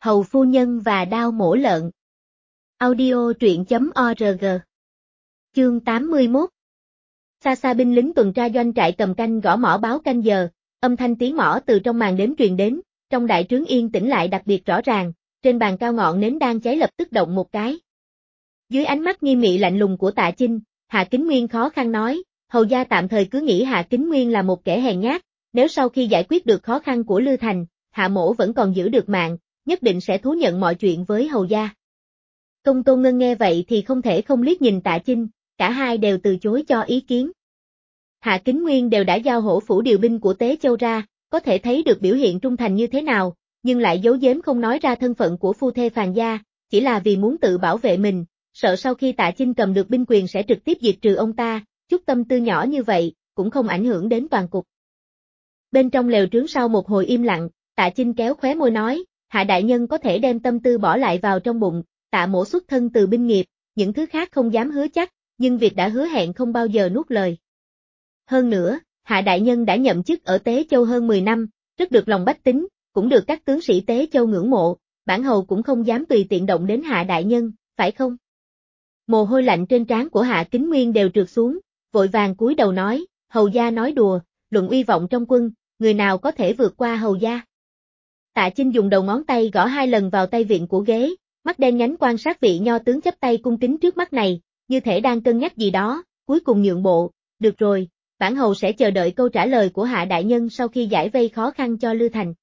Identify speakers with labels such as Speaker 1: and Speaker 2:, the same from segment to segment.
Speaker 1: Hầu phu nhân và đao mổ lợn. Audio truyện.org. Chương 81. Xa xa binh lính tuần tra doanh trại cầm canh gõ mõ báo canh giờ, âm thanh tiếng mõ từ trong màn đêm truyền đến, trong đại trướng yên tĩnh lại đặc biệt rõ ràng, trên bàn cao ngọn nến đang cháy lập tức động một cái. Dưới ánh mắt nghiêm nghị lạnh lùng của Tạ Chinh, Hạ Kính Nguyên khó khăn nói, hầu gia tạm thời cứ nghĩ Hạ Kính Nguyên là một kẻ hèn nhát, nếu sau khi giải quyết được khó khăn của Lư Thành, Hạ mổ vẫn còn giữ được mạng, nhất định sẽ thú nhận mọi chuyện với hầu gia. Công Tôn Ngân nghe vậy thì không thể không liếc nhìn Tạ Chinh, cả hai đều từ chối cho ý kiến. Hạ Kính Nguyên đều đã giao hổ phủ điều binh của Tế Châu ra, có thể thấy được biểu hiện trung thành như thế nào, nhưng lại giấu giếm không nói ra thân phận của phu thê Phàn gia, chỉ là vì muốn tự bảo vệ mình, sợ sau khi Tạ Chinh cầm được binh quyền sẽ trực tiếp diệt trừ ông ta, chút tâm tư nhỏ như vậy, cũng không ảnh hưởng đến toàn cục. Bên trong lều trướng sau một hồi im lặng, Tạ Chinh kéo khóe môi nói, Hạ đại nhân có thể đem tâm tư bỏ lại vào trong bụng, Tạ mổ xuất thân từ binh nghiệp, những thứ khác không dám hứa chắc, nhưng việc đã hứa hẹn không bao giờ nuốt lời. Hơn nữa, Hạ đại nhân đã nhậm chức ở Tế Châu hơn 10 năm, rất được lòng bách tính, cũng được các tướng sĩ Tế Châu ngưỡng mộ, bản hầu cũng không dám tùy tiện động đến Hạ đại nhân, phải không? Mồ hôi lạnh trên trán của Hạ Kính Nguyên đều trượt xuống, vội vàng cúi đầu nói, hầu gia nói đùa, luận uy vọng trong quân, người nào có thể vượt qua hầu gia. Tạ Chinh dùng đầu ngón tay gõ 2 lần vào tay vịn của ghế, mắt đen nhánh quan sát vị nho tướng chắp tay cung kính trước mắt này, như thể đang cân nhắc gì đó, cuối cùng nhượng bộ, được rồi, bản hầu sẽ chờ đợi câu trả lời của Hạ đại nhân sau khi giải vây khó khăn cho Lư Thành.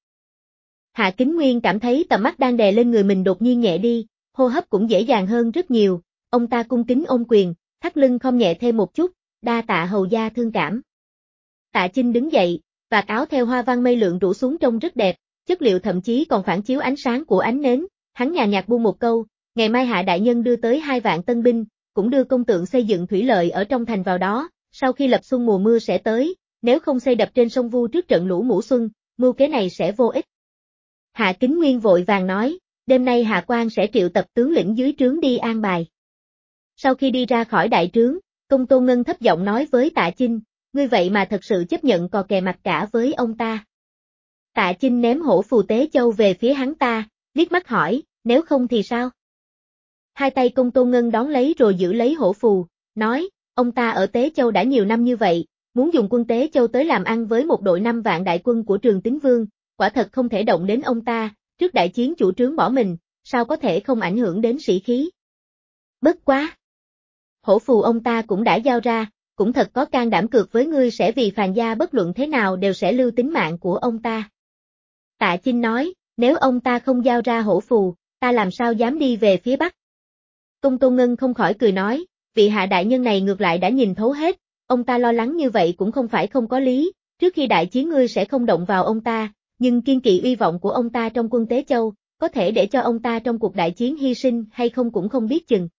Speaker 1: Hạ Kính Nguyên cảm thấy tầm mắt đang đè lên người mình đột nhiên nhẹ đi, hô hấp cũng dễ dàng hơn rất nhiều, ông ta cung kính ôm quyền, thắt lưng khom nhẹ thêm một chút, đa tạ hầu gia thương cảm. Tạ Chinh đứng dậy, vạt áo theo hoa văn mây lượn rủ xuống trông rất đẹp, chất liệu thậm chí còn phản chiếu ánh sáng của ánh nến, hắn nhàn nhạt buông một câu, ngày mai Hạ đại nhân đưa tới 2 vạn tân binh, cũng đưa công tượng xây dựng thủy lợi ở trong thành vào đó, sau khi lập xuân mùa mưa sẽ tới, nếu không xây đập trên sông Vu trước trận lũ mùa xuân, mưu kế này sẽ vô ích. Hạ Kính Nguyên vội vàng nói, đêm nay Hạ quan sẽ triệu tập tướng lĩnh dưới trướng đi an bài. Sau khi đi ra khỏi đại trướng, Công Tôn Ngân thấp giọng nói với Tạ Chinh, ngươi vậy mà thật sự chấp nhận cò kè mặt cả với ông ta. Tạ Chinh ném hổ phù Tế Châu về phía hắn ta, liếc mắt hỏi, nếu không thì sao? Hai tay Công Tôn Ngân đón lấy rồi giữ lấy hổ phù, nói, ông ta ở Tế Châu đã nhiều năm như vậy, muốn dùng quân Tế Châu tới làm ăn với một đội 5 vạn đại quân của Trường Tín Vương, quả thật không thể động đến ông ta, trước đại chiến chủ trướng bỏ mình, sao có thể không ảnh hưởng đến sĩ khí. Bất quá! Hổ phù ông ta cũng đã giao ra, cũng thật có can đảm cược với ngươi sẽ vì Phàn gia bất luận thế nào đều sẽ lưu tính mạng của ông ta. Tạ Chinh nói, nếu ông ta không giao ra hổ phù, ta làm sao dám đi về phía Bắc. Công Tôn Ngân không khỏi cười nói, vị Hạ đại nhân này ngược lại đã nhìn thấu hết, ông ta lo lắng như vậy cũng không phải không có lý, trước khi đại chiến ngươi sẽ không động vào ông ta, nhưng kiên kỵ uy vọng của ông ta trong quân Tế Châu, có thể để cho ông ta trong cuộc đại chiến hy sinh hay không cũng không biết chừng.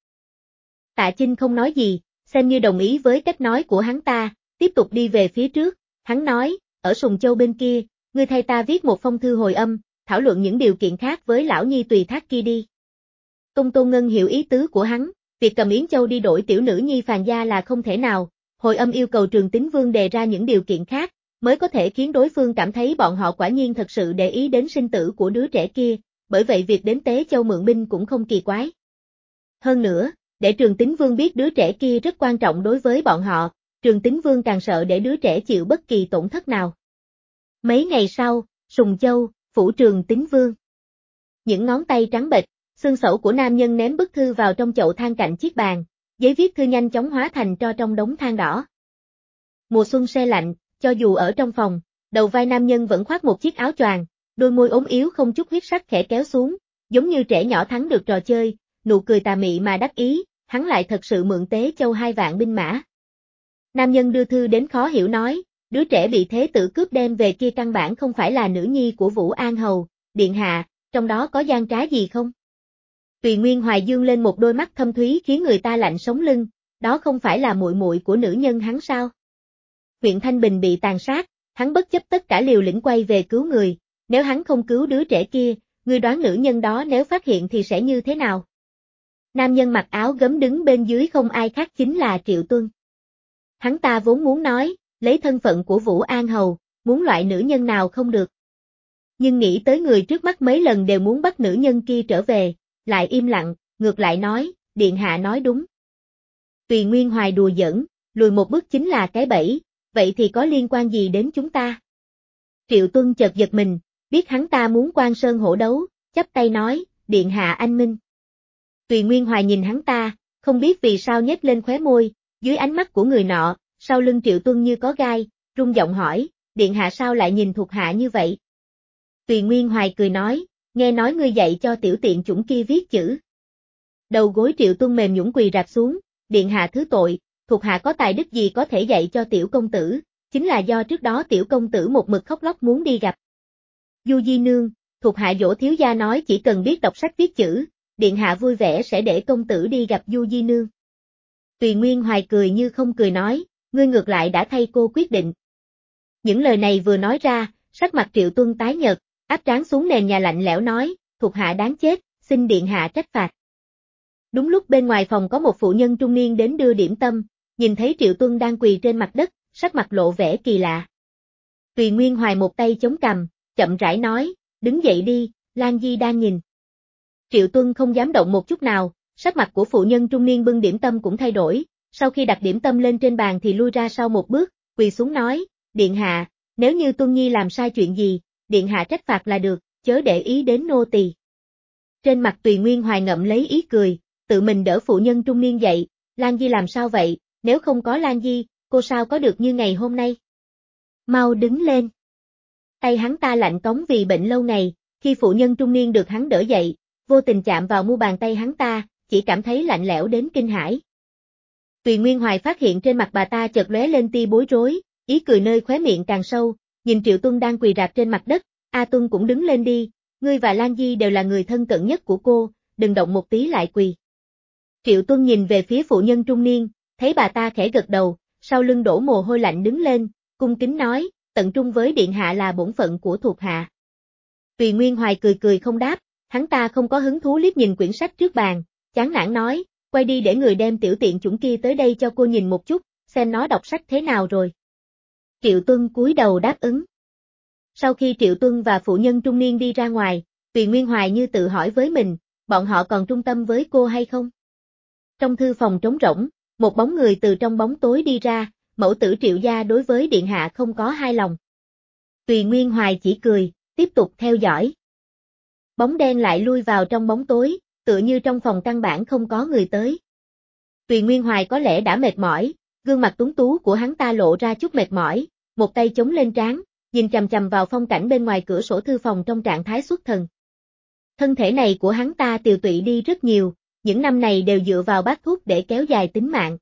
Speaker 1: Tạ Chinh không nói gì, xem như đồng ý với cách nói của hắn ta, tiếp tục đi về phía trước, hắn nói, ở Sùng Châu bên kia, ngươi thay ta viết một phong thư hồi âm, thảo luận những điều kiện khác với lão nhi tùy thác kia đi. Công Tôn Ngân hiểu ý tứ của hắn, việc cầm Yến Châu đi đổi tiểu nữ nhi Phàn gia là không thể nào, hồi âm yêu cầu Trường Tín Vương đề ra những điều kiện khác, mới có thể khiến đối phương cảm thấy bọn họ quả nhiên thật sự để ý đến sinh tử của đứa trẻ kia, bởi vậy việc đến Tế Châu mượn binh cũng không kỳ quái. Hơn nữa, để Trường Tín Vương biết đứa trẻ kia rất quan trọng đối với bọn họ, Trường Tín Vương càng sợ để đứa trẻ chịu bất kỳ tổn thất nào. Mấy ngày sau, Sùng Châu, phủ Trường Tín Vương. Những ngón tay trắng bệch, xương sẩu của nam nhân ném bức thư vào trong chậu than cạnh chiếc bàn, giấy viết thư nhanh chóng hóa thành tro trong đống than đỏ. Mùa xuân se lạnh, cho dù ở trong phòng, đầu vai nam nhân vẫn khoác một chiếc áo choàng, đôi môi ốm yếu không chút huyết sắc khẽ kéo xuống, giống như trẻ nhỏ thắng được trò chơi, nụ cười tà mị mà đắc ý, hắn lại thật sự mượn Tế Châu 2 vạn binh mã. Nam nhân đưa thư đến khó hiểu nói, đứa trẻ bị thế tử cướp đem về kia căn bản không phải là nữ nhi của Vũ An Hầu, điện hạ, trong đó có gian trá gì không? Tùy Nguyên Hoài dương lên một đôi mắt thâm thúy khiến người ta lạnh sống lưng, đó không phải là muội muội của nữ nhân hắn sao? Huyện Thanh Bình bị tàn sát, hắn bất chấp tất cả liều lĩnh quay về cứu người, nếu hắn không cứu đứa trẻ kia, ngươi đoán nữ nhân đó nếu phát hiện thì sẽ như thế nào? Nam nhân mặc áo gấm đứng bên dưới không ai khác chính là Triệu Tuân. Hắn ta vốn muốn nói, lấy thân phận của Vũ An Hầu, muốn loại nữ nhân nào không được. Nhưng nghĩ tới người trước mắt mấy lần đều muốn bắt nữ nhân kia trở về, lại im lặng, ngược lại nói, điện hạ nói đúng. Tùy Nguyên Hoài đùa giỡn, lùi một bước chính là cái bẫy, vậy thì có liên quan gì đến chúng ta? Triệu Tuân chợt giật mình, biết hắn ta muốn quan sơn hổ đấu, chắp tay nói, điện hạ anh minh. Tùy Nguyên Hoài nhìn hắn ta, không biết vì sao nhếch lên khóe môi, dưới ánh mắt của người nọ, sau lưng Triệu Tuân như có gai, rung giọng hỏi, điện hạ sao lại nhìn thuộc hạ như vậy? Tùy Nguyên Hoài cười nói, nghe nói ngươi dạy cho tiểu tiện chủng kia viết chữ. Đầu gối Triệu Tuân mềm nhũn quỳ rạp xuống, điện hạ thứ tội, thuộc hạ có tài đức gì có thể dạy cho tiểu công tử, chính là do trước đó tiểu công tử một mực khóc lóc muốn đi gặp. Du Di Nương, thuộc hạ dỗ thiếu gia nói chỉ cần biết đọc sách viết chữ, điện hạ vui vẻ sẽ để công tử đi gặp Du Di Nương. Tùy Nguyên Hoài cười như không cười nói, ngươi ngược lại đã thay cô quyết định. Những lời này vừa nói ra, sắc mặt Triệu Tuân tái nhợt, áp trán xuống nền nhà lạnh lẽo nói, thuộc hạ đáng chết, xin điện hạ trách phạt. Đúng lúc bên ngoài phòng có một phụ nhân trung niên đến đưa điểm tâm, nhìn thấy Triệu Tuân đang quỳ trên mặt đất, sắc mặt lộ vẻ kỳ lạ. Tùy Nguyên Hoài một tay chống cằm, chậm rãi nói, đứng dậy đi, Lan Di đang nhìn. Triệu Tuân không dám động một chút nào, sắc mặt của phụ nhân trung niên bưng điểm tâm cũng thay đổi, sau khi đặt điểm tâm lên trên bàn thì lui ra sau một bước, quỳ xuống nói, điện hạ, nếu như Tuân Nhi làm sai chuyện gì, điện hạ trách phạt là được, chớ để ý đến nô tỳ. Trên mặt Tùy Nguyên Hoài ngậm lấy ý cười, tự mình đỡ phụ nhân trung niên dậy, Lan Di làm sao vậy, nếu không có Lan Di, cô sao có được như ngày hôm nay? Mau đứng lên. Tay hắn ta lạnh cống vì bệnh lâu ngày, khi phụ nhân trung niên được hắn đỡ dậy, vô tình chạm vào mu bàn tay hắn ta, chỉ cảm thấy lạnh lẽo đến kinh hãi. Tùy Nguyên Hoài phát hiện trên mặt bà ta chợt lóe lên tia bối rối, ý cười nơi khóe miệng càng sâu, nhìn Triệu Tuân đang quỳ rạp trên mặt đất, A Tuân cũng đứng lên đi, ngươi và Lan Di đều là người thân cận nhất của cô, đừng động một tí lại quỳ. Triệu Tuân nhìn về phía phụ nhân trung niên, thấy bà ta khẽ gật đầu, sau lưng đổ mồ hôi lạnh đứng lên, cung kính nói, tận trung với điện hạ là bổn phận của thuộc hạ. Tùy Nguyên Hoài cười cười không đáp, hắn ta không có hứng thú liếc nhìn quyển sách trước bàn, chán nản nói, quay đi để người đem tiểu tiện chủng kia tới đây cho cô nhìn một chút, xem nó đọc sách thế nào rồi. Triệu Tuân cúi đầu đáp ứng. Sau khi Triệu Tuân và phụ nhân trung niên đi ra ngoài, Tùy Nguyên Hoài như tự hỏi với mình, bọn họ còn trung tâm với cô hay không? Trong thư phòng trống rỗng, một bóng người từ trong bóng tối đi ra, mẫu tử Triệu gia đối với điện hạ không có hài lòng. Tùy Nguyên Hoài chỉ cười, tiếp tục theo dõi. Bóng đen lại lui vào trong bóng tối, tựa như trong phòng căn bản không có người tới. Tùy Nguyên Hoài có lẽ đã mệt mỏi, gương mặt tuấn tú của hắn ta lộ ra chút mệt mỏi, một tay chống lên trán, nhìn chằm chằm vào phong cảnh bên ngoài cửa sổ thư phòng trong trạng thái xuất thần. Thân thể này của hắn ta tiều tụy đi rất nhiều, những năm này đều dựa vào bát thuốc để kéo dài tính mạng.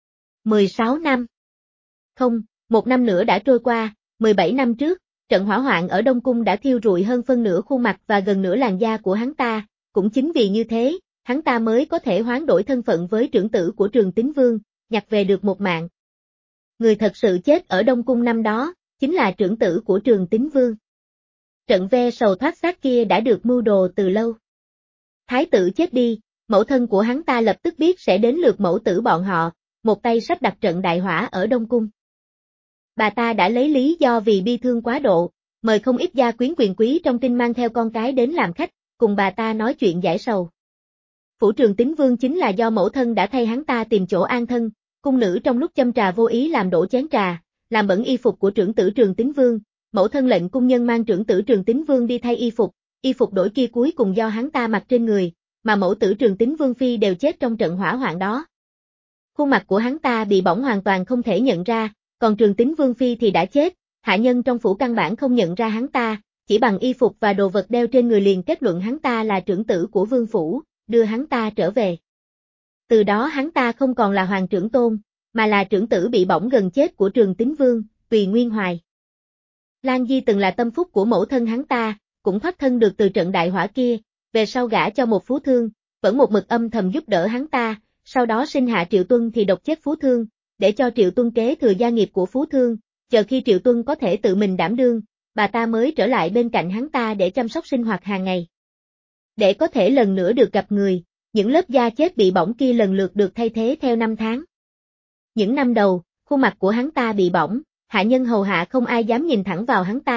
Speaker 1: 16 năm. Không, một năm nữa đã trôi qua, 17 năm trước, trận hỏa hoạn ở Đông Cung đã thiêu rụi hơn phân nửa khuôn mặt và gần nửa làn da của hắn ta, cũng chính vì như thế, hắn ta mới có thể hoán đổi thân phận với trưởng tử của Trường Tín Vương, nhặt về được một mạng. Người thật sự chết ở Đông Cung năm đó, chính là trưởng tử của Trường Tín Vương. Trận ve sầu thoát xác kia đã được mưu đồ từ lâu. Thái tử chết đi, mẫu thân của hắn ta lập tức biết sẽ đến lượt mẫu tử bọn họ, một tay sắp đặt trận đại hỏa ở Đông Cung. Bà ta đã lấy lý do vì bi thương quá độ, mời không ít gia quyến quyền quý trong kinh mang theo con cái đến làm khách, cùng bà ta nói chuyện giải sầu. Phủ Trường Tín Vương chính là do mẫu thân đã thay hắn ta tìm chỗ an thân, cung nữ trong lúc châm trà vô ý làm đổ chén trà, làm bẩn y phục của trưởng tử Trường Tín Vương, mẫu thân lệnh cung nhân mang trưởng tử Trường Tín Vương đi thay y phục đổi kia cuối cùng do hắn ta mặc trên người, mà mẫu tử Trường Tín Vương phi đều chết trong trận hỏa hoạn đó. Khuôn mặt của hắn ta bị bỏng hoàn toàn không thể nhận ra, còn Trường Tín Vương phi thì đã chết, hạ nhân trong phủ căn bản không nhận ra hắn ta, chỉ bằng y phục và đồ vật đeo trên người liền kết luận hắn ta là trưởng tử của vương phủ, đưa hắn ta trở về. Từ đó hắn ta không còn là hoàng trưởng tôn, mà là trưởng tử bị bỏng gần chết của Trường Tín Vương, Tùy Nguyên Hoài. Lan Di từng là tâm phúc của mẫu thân hắn ta, cũng thoát thân được từ trận đại hỏa kia, về sau gả cho một phú thương, vẫn một mực âm thầm giúp đỡ hắn ta, sau đó sinh hạ Triệu Tuân thì độc chết phú thương, để cho Triệu Tuân kế thừa gia nghiệp của phú thương, chờ khi Triệu Tuân có thể tự mình đảm đương, bà ta mới trở lại bên cạnh hắn ta để chăm sóc sinh hoạt hàng ngày. Để có thể lần nữa được gặp người, những lớp da chết bị bỏng kia lần lượt được thay thế theo năm tháng. Những năm đầu, khuôn mặt của hắn ta bị bỏng, hạ nhân hầu hạ không ai dám nhìn thẳng vào hắn ta,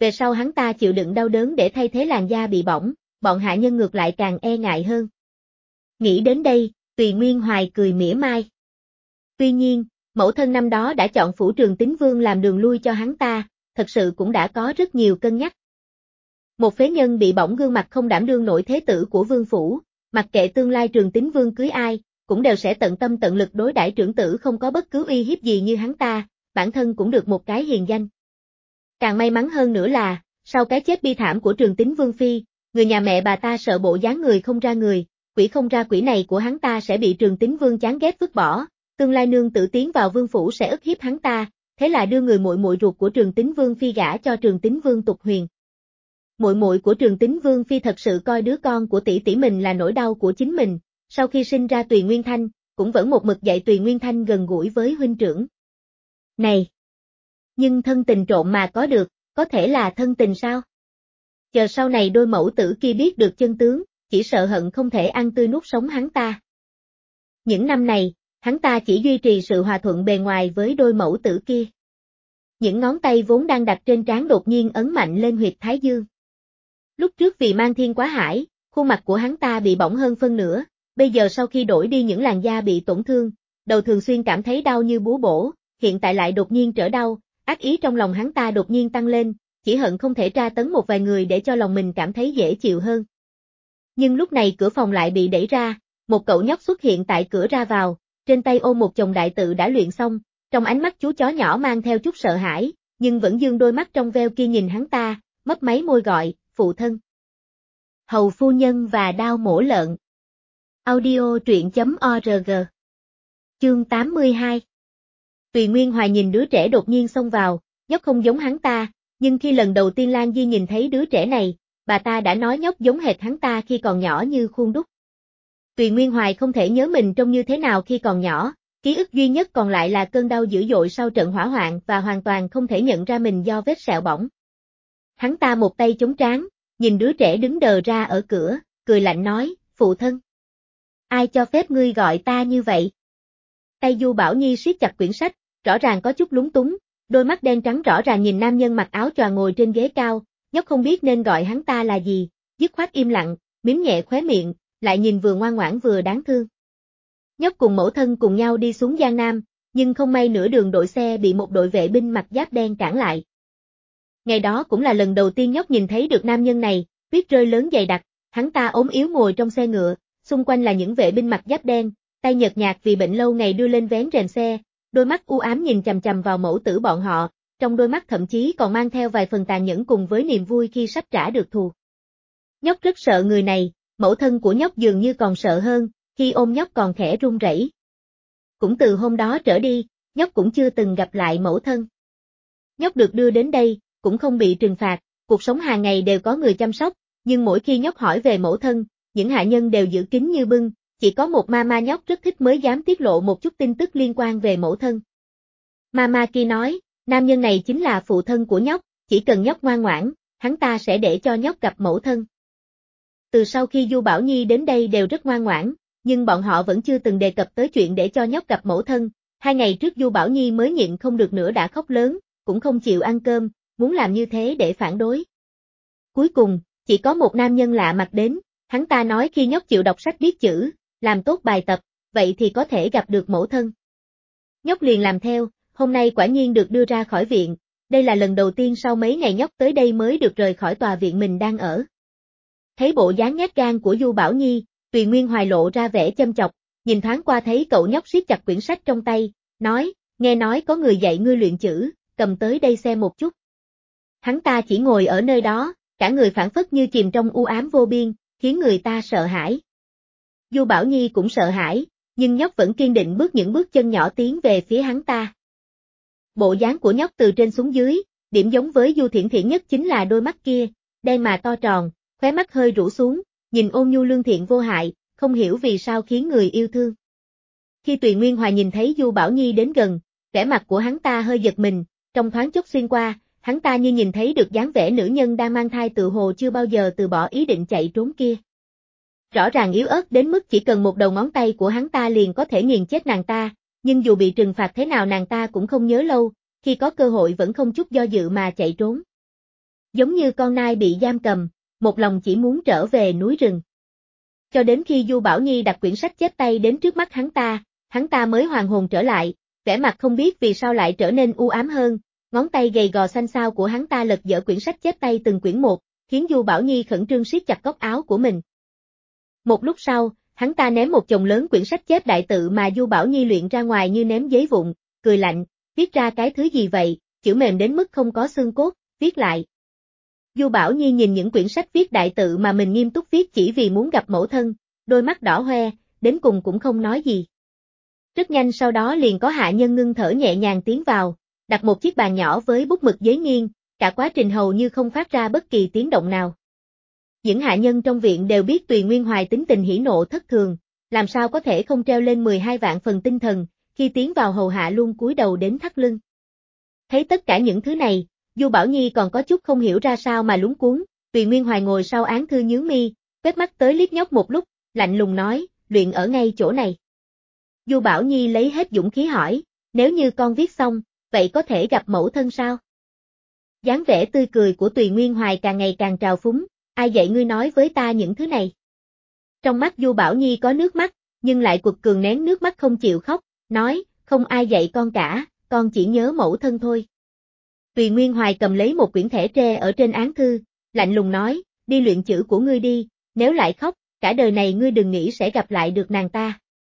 Speaker 1: Về sau hắn ta chịu đựng đau đớn để thay thế làn da bị bỏng, bọn hạ nhân ngược lại càng e ngại hơn. Nghĩ đến đây, Tùy Nguyên Hoài cười mỉa mai. Tuy nhiên, mẫu thân năm đó đã chọn phủ Trường Tín Vương làm đường lui cho hắn ta, thật sự cũng đã có rất nhiều cân nhắc. Một phế nhân bị bỏng gương mặt không đảm đương nổi thế tử của vương phủ, mặc kệ tương lai Trường Tín Vương cưới ai, cũng đều sẽ tận tâm tận lực đối đãi trưởng tử không có bất cứ uy hiếp gì như hắn ta, bản thân cũng được một cái hiền danh. Càng may mắn hơn nữa là, sau cái chết bi thảm của Trường Tín Vương Phi, người nhà mẹ bà ta sợ bộ dáng người không ra người, quỷ không ra quỷ này của hắn ta sẽ bị Trường Tín Vương chán ghét vứt bỏ, tương lai nương tự tiến vào vương phủ sẽ ức hiếp hắn ta, thế là đưa người muội muội ruột của Trường Tín Vương Phi gả cho Trường Tín Vương Tục Huyền. Muội muội của Trường Tín Vương Phi thật sự coi đứa con của tỷ tỷ mình là nỗi đau của chính mình, sau khi sinh ra Tùy Nguyên Thanh, cũng vẫn một mực dạy Tùy Nguyên Thanh gần gũi với huynh trưởng. Này! Nhưng thân tình trộm mà có được, có thể là thân tình sao? Chờ sau này đôi mẫu tử kia biết được chân tướng, chỉ sợ hận không thể ăn tươi nuốt sống hắn ta. Những năm này, hắn ta chỉ duy trì sự hòa thuận bề ngoài với đôi mẫu tử kia. Những ngón tay vốn đang đặt trên trán đột nhiên ấn mạnh lên huyệt thái dương. Lúc trước vì mang thiên quá hải, khuôn mặt của hắn ta bị bỏng hơn phân nửa, bây giờ sau khi đổi đi những làn da bị tổn thương, đầu thường xuyên cảm thấy đau như búa bổ, hiện tại lại đột nhiên trở đau, ác ý trong lòng hắn ta đột nhiên tăng lên, chỉ hận không thể tra tấn một vài người để cho lòng mình cảm thấy dễ chịu hơn. Nhưng lúc này cửa phòng lại bị đẩy ra, một cậu nhóc xuất hiện tại cửa ra vào, trên tay ôm một chồng đại tự đã luyện xong, trong ánh mắt chú chó nhỏ mang theo chút sợ hãi, nhưng vẫn dương đôi mắt trong veo kia nhìn hắn ta, mấp máy môi gọi, phụ thân. Hầu phu nhân và đao mổ lợn. Audio truyện.org. Chương 82. Tùy Nguyên Hoài nhìn đứa trẻ đột nhiên xông vào, nhóc không giống hắn ta, nhưng khi lần đầu tiên Lan Di nhìn thấy đứa trẻ này, bà ta đã nói nhóc giống hệt hắn ta khi còn nhỏ như khuôn đúc. Tùy Nguyên Hoài không thể nhớ mình trông như thế nào khi còn nhỏ, ký ức duy nhất còn lại là cơn đau dữ dội sau trận hỏa hoạn và hoàn toàn không thể nhận ra mình do vết sẹo bỏng. Hắn ta một tay chống trán, nhìn đứa trẻ đứng đờ ra ở cửa, cười lạnh nói, phụ thân. Ai cho phép ngươi gọi ta như vậy? Tay Du Bảo Nhi siết chặt quyển sách, rõ ràng có chút lúng túng, đôi mắt đen trắng rõ ràng nhìn nam nhân mặc áo choàng ngồi trên ghế cao, nhóc không biết nên gọi hắn ta là gì, dứt khoát im lặng, mím nhẹ khóe miệng, lại nhìn vừa ngoan ngoãn vừa đáng thương. Nhóc cùng mẫu thân cùng nhau đi xuống Giang Nam, nhưng không may nửa đường đội xe bị một đội vệ binh mặc giáp đen cản lại. Ngày đó cũng là lần đầu tiên nhóc nhìn thấy được nam nhân này, tuyết rơi lớn dày đặc, hắn ta ốm yếu ngồi trong xe ngựa, xung quanh là những vệ binh mặc giáp đen, tay nhợt nhạt vì bệnh lâu ngày đưa lên vén rèm xe, đôi mắt u ám nhìn chằm chằm vào mẫu tử bọn họ, trong đôi mắt thậm chí còn mang theo vài phần tàn nhẫn cùng với niềm vui khi sắp trả được thù. Nhóc rất sợ người này, mẫu thân của nhóc dường như còn sợ hơn, khi ôm nhóc còn khẽ run rẩy. Cũng từ hôm đó trở đi, nhóc cũng chưa từng gặp lại mẫu thân. Nhóc được đưa đến đây, cũng không bị trừng phạt, cuộc sống hàng ngày đều có người chăm sóc, nhưng mỗi khi nhóc hỏi về mẫu thân, những hạ nhân đều giữ kín như bưng, chỉ có một mama nhóc rất thích mới dám tiết lộ một chút tin tức liên quan về mẫu thân. Mama kia nói, nam nhân này chính là phụ thân của nhóc, chỉ cần nhóc ngoan ngoãn, hắn ta sẽ để cho nhóc gặp mẫu thân. Từ sau khi Du Bảo Nhi đến đây đều rất ngoan ngoãn, nhưng bọn họ vẫn chưa từng đề cập tới chuyện để cho nhóc gặp mẫu thân. 2 ngày trước Du Bảo Nhi mới nhịn không được nữa đã khóc lớn, cũng không chịu ăn cơm, muốn làm như thế để phản đối. Cuối cùng, chỉ có một nam nhân lạ mặt đến, hắn ta nói khi nhóc chịu đọc sách biết chữ, làm tốt bài tập, vậy thì có thể gặp được mẫu thân. Nhóc liền làm theo, hôm nay quả nhiên được đưa ra khỏi viện, đây là lần đầu tiên sau mấy ngày nhóc tới đây mới được rời khỏi tòa viện mình đang ở. Thấy bộ dáng nhát gan của Du Bảo Nhi, Tùy Nguyên Hoài lộ ra vẻ châm chọc, nhìn thoáng qua thấy cậu nhóc siết chặt quyển sách trong tay, nói, nghe nói có người dạy ngươi luyện chữ, cầm tới đây xem một chút. Hắn ta chỉ ngồi ở nơi đó, cả người phảng phất như chìm trong u ám vô biên, khiến người ta sợ hãi. Du Bảo Nhi cũng sợ hãi, nhưng nhóc vẫn kiên định bước những bước chân nhỏ tiến về phía hắn ta. Bộ dáng của nhóc từ trên xuống dưới, điểm giống với Du Thiển Thiển nhất chính là đôi mắt kia, đen mà to tròn, khóe mắt hơi rũ xuống, nhìn ôn nhu lương thiện vô hại, không hiểu vì sao khiến người yêu thương. Khi Tùy Nguyên Hoài nhìn thấy Du Bảo Nhi đến gần, vẻ mặt của hắn ta hơi giật mình, trong thoáng chốc xuyên qua, hắn ta như nhìn thấy được dáng vẻ nữ nhân đang mang thai tự hồ chưa bao giờ từ bỏ ý định chạy trốn kia. Rõ ràng yếu ớt đến mức chỉ cần một đầu ngón tay của hắn ta liền có thể nghiền chết nàng ta, nhưng dù bị trừng phạt thế nào nàng ta cũng không nhớ lâu, khi có cơ hội vẫn không chút do dự mà chạy trốn. Giống như con nai bị giam cầm, một lòng chỉ muốn trở về núi rừng. Cho đến khi Du Bảo Nhi đặt quyển sách chép tay đến trước mắt hắn ta mới hoàn hồn trở lại, vẻ mặt không biết vì sao lại trở nên u ám hơn, ngón tay gầy gò xanh xao của hắn ta lật dở quyển sách chép tay từng quyển một, khiến Du Bảo Nhi khẩn trương siết chặt góc áo của mình. Một lúc sau, hắn ta ném một chồng lớn quyển sách chép đại tự mà Du Bảo Nhi luyện ra ngoài như ném giấy vụn, cười lạnh, viết ra cái thứ gì vậy, chữ mềm đến mức không có xương cốt, viết lại. Du Bảo Nhi nhìn những quyển sách viết đại tự mà mình nghiêm túc viết chỉ vì muốn gặp mẫu thân, đôi mắt đỏ hoe, đến cùng cũng không nói gì. Rất nhanh sau đó liền có hạ nhân ngưng thở nhẹ nhàng tiến vào, đặt một chiếc bàn nhỏ với bút mực giấy nghiêng, cả quá trình hầu như không phát ra bất kỳ tiếng động nào. Những hạ nhân trong viện đều biết Tùy Nguyên Hoài tính tình hỉ nộ thất thường, làm sao có thể không treo lên 12 vạn phần tinh thần, khi tiến vào hầu hạ luôn cúi đầu đến thắt lưng. Thấy tất cả những thứ này, Du Bảo Nhi còn có chút không hiểu ra sao mà lúng cuống, Tùy Nguyên Hoài ngồi sau án thư nhướng mi, quét mắt tới liếc nhóc một lúc, lạnh lùng nói, luyện ở ngay chỗ này. Du Bảo Nhi lấy hết dũng khí hỏi, nếu như con viết xong, vậy có thể gặp mẫu thân sao? Dáng vẻ tươi cười của Tùy Nguyên Hoài càng ngày càng trào phúng, ai dạy ngươi nói với ta những thứ này? Trong mắt Du Bảo Nhi có nước mắt, nhưng lại quật cường nén nước mắt không chịu khóc, nói, không ai dạy con cả, con chỉ nhớ mẫu thân thôi. Tùy Nguyên Hoài cầm lấy một quyển thẻ tre ở trên án thư, lạnh lùng nói, đi luyện chữ của ngươi đi, nếu lại khóc, cả đời này ngươi đừng nghĩ sẽ gặp lại được nàng ta.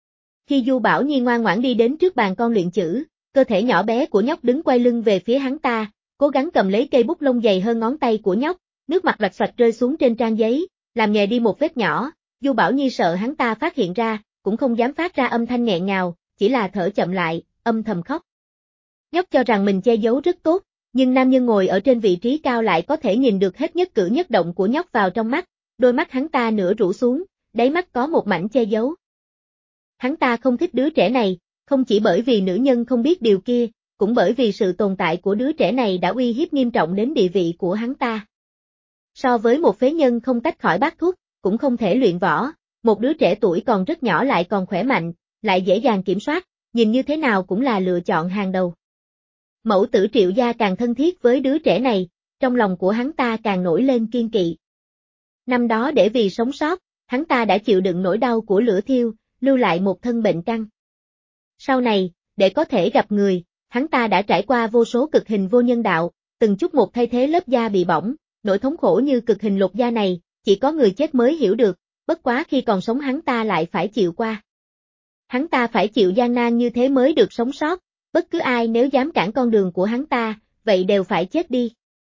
Speaker 1: Khi Du Bảo Nhi ngoan ngoãn đi đến trước bàn con luyện chữ, cơ thể nhỏ bé của nhóc đứng quay lưng về phía hắn ta, cố gắng cầm lấy cây bút lông dày hơn ngón tay của nhóc, nước mặt lạch xoạch rơi xuống trên trang giấy, làm nhòe đi một vết nhỏ, Du Bảo Nhi sợ hắn ta phát hiện ra, cũng không dám phát ra âm thanh nghẹn ngào, chỉ là thở chậm lại, âm thầm khóc. Nhóc cho rằng mình che giấu rất tốt, nhưng nam nhân ngồi ở trên vị trí cao lại có thể nhìn được hết nhất cử nhất động của nhóc vào trong mắt, đôi mắt hắn ta nửa rũ xuống, đáy mắt có một mảnh che giấu. Hắn ta không thích đứa trẻ này, không chỉ bởi vì nữ nhân không biết điều kia, cũng bởi vì sự tồn tại của đứa trẻ này đã uy hiếp nghiêm trọng đến địa vị của hắn ta. So với một phế nhân không tách khỏi bát thuốc, cũng không thể luyện võ, một đứa trẻ tuổi còn rất nhỏ lại còn khỏe mạnh, lại dễ dàng kiểm soát, nhìn như thế nào cũng là lựa chọn hàng đầu. Mẫu tử Triệu gia càng thân thiết với đứa trẻ này, trong lòng của hắn ta càng nổi lên kiên kỵ. Năm đó để vì sống sót, hắn ta đã chịu đựng nỗi đau của lửa thiêu, lưu lại một thân bệnh căn. Sau này, để có thể gặp người, hắn ta đã trải qua vô số cực hình vô nhân đạo, từng chút một thay thế lớp da bị bỏng, nỗi thống khổ như cực hình lột da này, chỉ có người chết mới hiểu được, bất quá khi còn sống hắn ta lại phải chịu qua. Hắn ta phải chịu gian nan như thế mới được sống sót, bất cứ ai nếu dám cản con đường của hắn ta, vậy đều phải chết đi.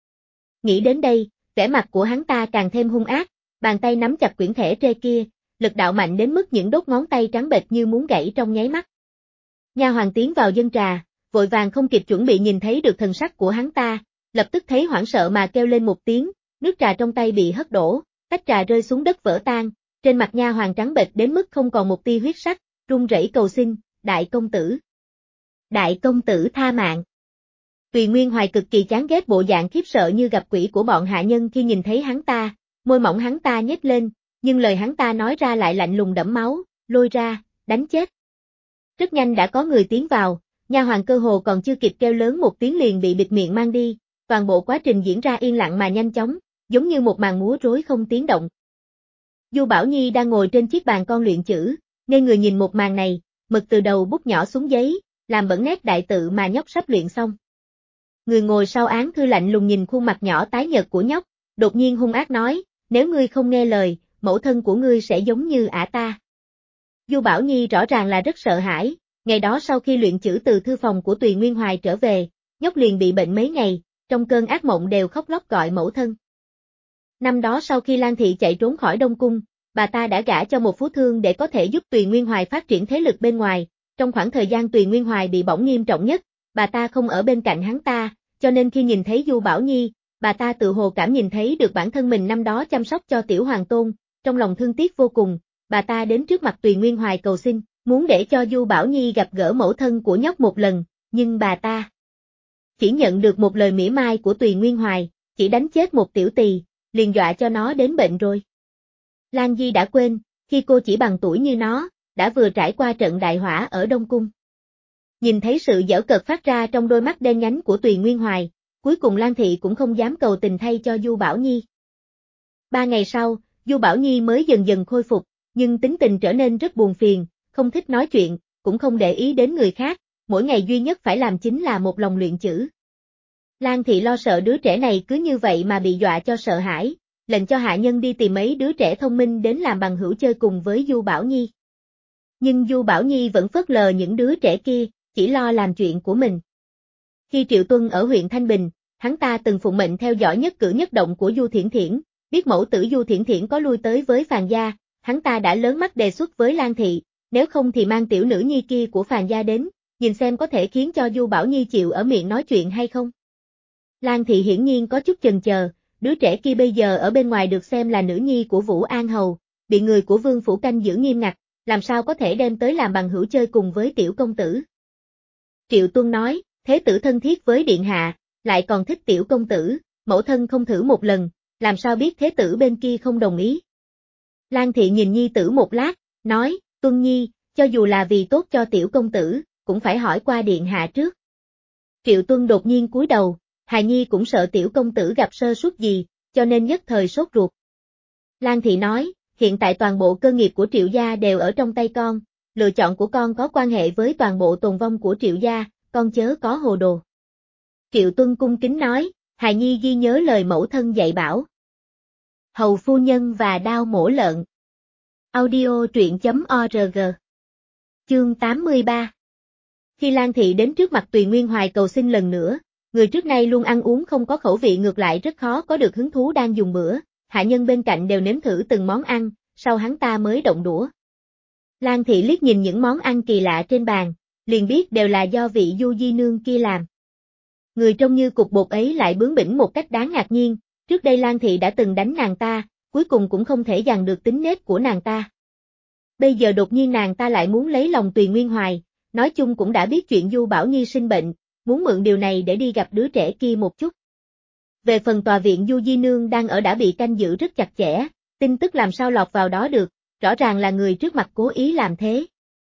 Speaker 1: Nghĩ đến đây, vẻ mặt của hắn ta càng thêm hung ác, bàn tay nắm chặt quyển thẻ tre kia, lực đạo mạnh đến mức những đốt ngón tay trắng bệch như muốn gãy trong nháy mắt. Nha hoàn tiến vào dâng trà, vội vàng không kịp chuẩn bị nhìn thấy được thần sắc của hắn ta, lập tức thấy hoảng sợ mà kêu lên một tiếng, nước trà trong tay bị hất đổ, tách trà rơi xuống đất vỡ tan, trên mặt nha hoàn trắng bệch đến mức không còn một tia huyết sắc, run rẩy cầu xin, đại công tử. Đại công tử tha mạng. Tùy Nguyên Hoài cực kỳ chán ghét bộ dạng khiếp sợ như gặp quỷ của bọn hạ nhân khi nhìn thấy hắn ta, môi mỏng hắn ta nhếch lên, nhưng lời hắn ta nói ra lại lạnh lùng đẫm máu, lôi ra, đánh chết. Rất nhanh đã có người tiến vào, nha hoàn cơ hồ còn chưa kịp kêu lớn một tiếng liền bị bịt miệng mang đi, toàn bộ quá trình diễn ra yên lặng mà nhanh chóng, giống như một màn múa rối không tiếng động. Du Bảo Nhi đang ngồi trên chiếc bàn con luyện chữ, ngây người nhìn một màn này, mực từ đầu bút nhỏ xuống giấy, làm bẩn nét đại tự mà nhóc sắp luyện xong. Người ngồi sau án thư lạnh lùng nhìn khuôn mặt nhỏ tái nhợt của nhóc, đột nhiên hung ác nói, nếu ngươi không nghe lời, mẫu thân của ngươi sẽ giống như ả ta. Du Bảo Nhi rõ ràng là rất sợ hãi, ngày đó sau khi luyện chữ từ thư phòng của Tùy Nguyên Hoài trở về, nhóc liền bị bệnh mấy ngày, trong cơn ác mộng đều khóc lóc gọi mẫu thân. Năm đó sau khi Lan Thị chạy trốn khỏi Đông Cung, bà ta đã gả cho một phú thương để có thể giúp Tùy Nguyên Hoài phát triển thế lực bên ngoài, trong khoảng thời gian Tùy Nguyên Hoài bị bỏng nghiêm trọng nhất, bà ta không ở bên cạnh hắn ta, cho nên khi nhìn thấy Du Bảo Nhi, bà ta tự hồ cảm nhìn thấy được bản thân mình năm đó chăm sóc cho tiểu hoàng tôn, trong lòng thương tiếc vô cùng, bà ta đến trước mặt Tùy Nguyên Hoài cầu xin, muốn để cho Du Bảo Nhi gặp gỡ mẫu thân của nhóc một lần, nhưng bà ta chỉ nhận được một lời mỉa mai của Tùy Nguyên Hoài, chỉ đánh chết một tiểu tỳ, liền dọa cho nó đến bệnh rồi. Lan Di đã quên, khi cô chỉ bằng tuổi như nó, đã vừa trải qua trận đại hỏa ở Đông Cung. Nhìn thấy sự giễu cợt phát ra trong đôi mắt đen nhánh của Tùy Nguyên Hoài, cuối cùng Lan Thị cũng không dám cầu tình thay cho Du Bảo Nhi. 3 ngày sau, Du Bảo Nhi mới dần dần khôi phục, nhưng tính tình trở nên rất buồn phiền, không thích nói chuyện, cũng không để ý đến người khác, mỗi ngày duy nhất phải làm chính là một lòng luyện chữ. Lan Thị lo sợ đứa trẻ này cứ như vậy mà bị dọa cho sợ hãi, lệnh cho hạ nhân đi tìm mấy đứa trẻ thông minh đến làm bằng hữu chơi cùng với Du Bảo Nhi. Nhưng Du Bảo Nhi vẫn phớt lờ những đứa trẻ kia, chỉ lo làm chuyện của mình. Khi Triệu Tuân ở huyện Thanh Bình, hắn ta từng phụng mệnh theo dõi nhất cử nhất động của Du Thiển Thiển, biết mẫu tử Du Thiển Thiển có lui tới với Phàn gia, hắn ta đã lớn mắt đề xuất với Lan Thị, nếu không thì mang tiểu nữ nhi kia của Phàn gia đến, nhìn xem có thể khiến cho Du Bảo Nhi chịu ở miệng nói chuyện hay không. Lan Thị hiển nhiên có chút chần chờ, đứa trẻ kia bây giờ ở bên ngoài được xem là nữ nhi của Vũ An Hầu, bị người của Vương phủ canh giữ nghiêm ngặt, làm sao có thể đem tới làm bằng hữu chơi cùng với tiểu công tử. Triệu Tuân nói, thế tử thân thiết với điện hạ, lại còn thích tiểu công tử, mẫu thân không thử một lần, làm sao biết thế tử bên kia không đồng ý. Lan Thị nhìn nhi tử một lát, nói, Tuân Nhi, cho dù là vì tốt cho tiểu công tử, cũng phải hỏi qua điện hạ trước. Triệu Tuân đột nhiên cúi đầu, hài nhi cũng sợ tiểu công tử gặp sơ suất gì, cho nên nhất thời sốt ruột. Lan Thị nói, hiện tại toàn bộ cơ nghiệp của Triệu gia đều ở trong tay con, lựa chọn của con có quan hệ với toàn bộ tồn vong của Triệu gia, con chớ có hồ đồ. Triệu Tuân cung kính nói, hài nhi ghi nhớ lời mẫu thân dạy bảo. Hầu phu nhân và đao mổ lợn. Audio truyện.org. Chương 83. Khi Lan Thị đến trước mặt Tùy Nguyên Hoài cầu xin lần nữa, người trước nay luôn ăn uống không có khẩu vị ngược lại rất khó có được hứng thú đang dùng bữa, hạ nhân bên cạnh đều nếm thử từng món ăn, sau hắn ta mới động đũa. Lan Thị liếc nhìn những món ăn kỳ lạ trên bàn, liền biết đều là do vị Du Di Nương kia làm. Người trông như cục bột ấy lại bướng bỉnh một cách đáng ngạc nhiên, trước đây Lan Thị đã từng đánh nàng ta, cuối cùng cũng không thể dằn được tính nết của nàng ta. Bây giờ đột nhiên nàng ta lại muốn lấy lòng Tùy Nguyên Hoài, nói chung cũng đã biết chuyện Du Bảo Nhi sinh bệnh, muốn mượn điều này để đi gặp đứa trẻ kia một chút. Về phần tòa viện Du Di Nương đang ở đã bị canh giữ rất chặt chẽ, tin tức làm sao lọt vào đó được, rõ ràng là người trước mặt cố ý làm thế.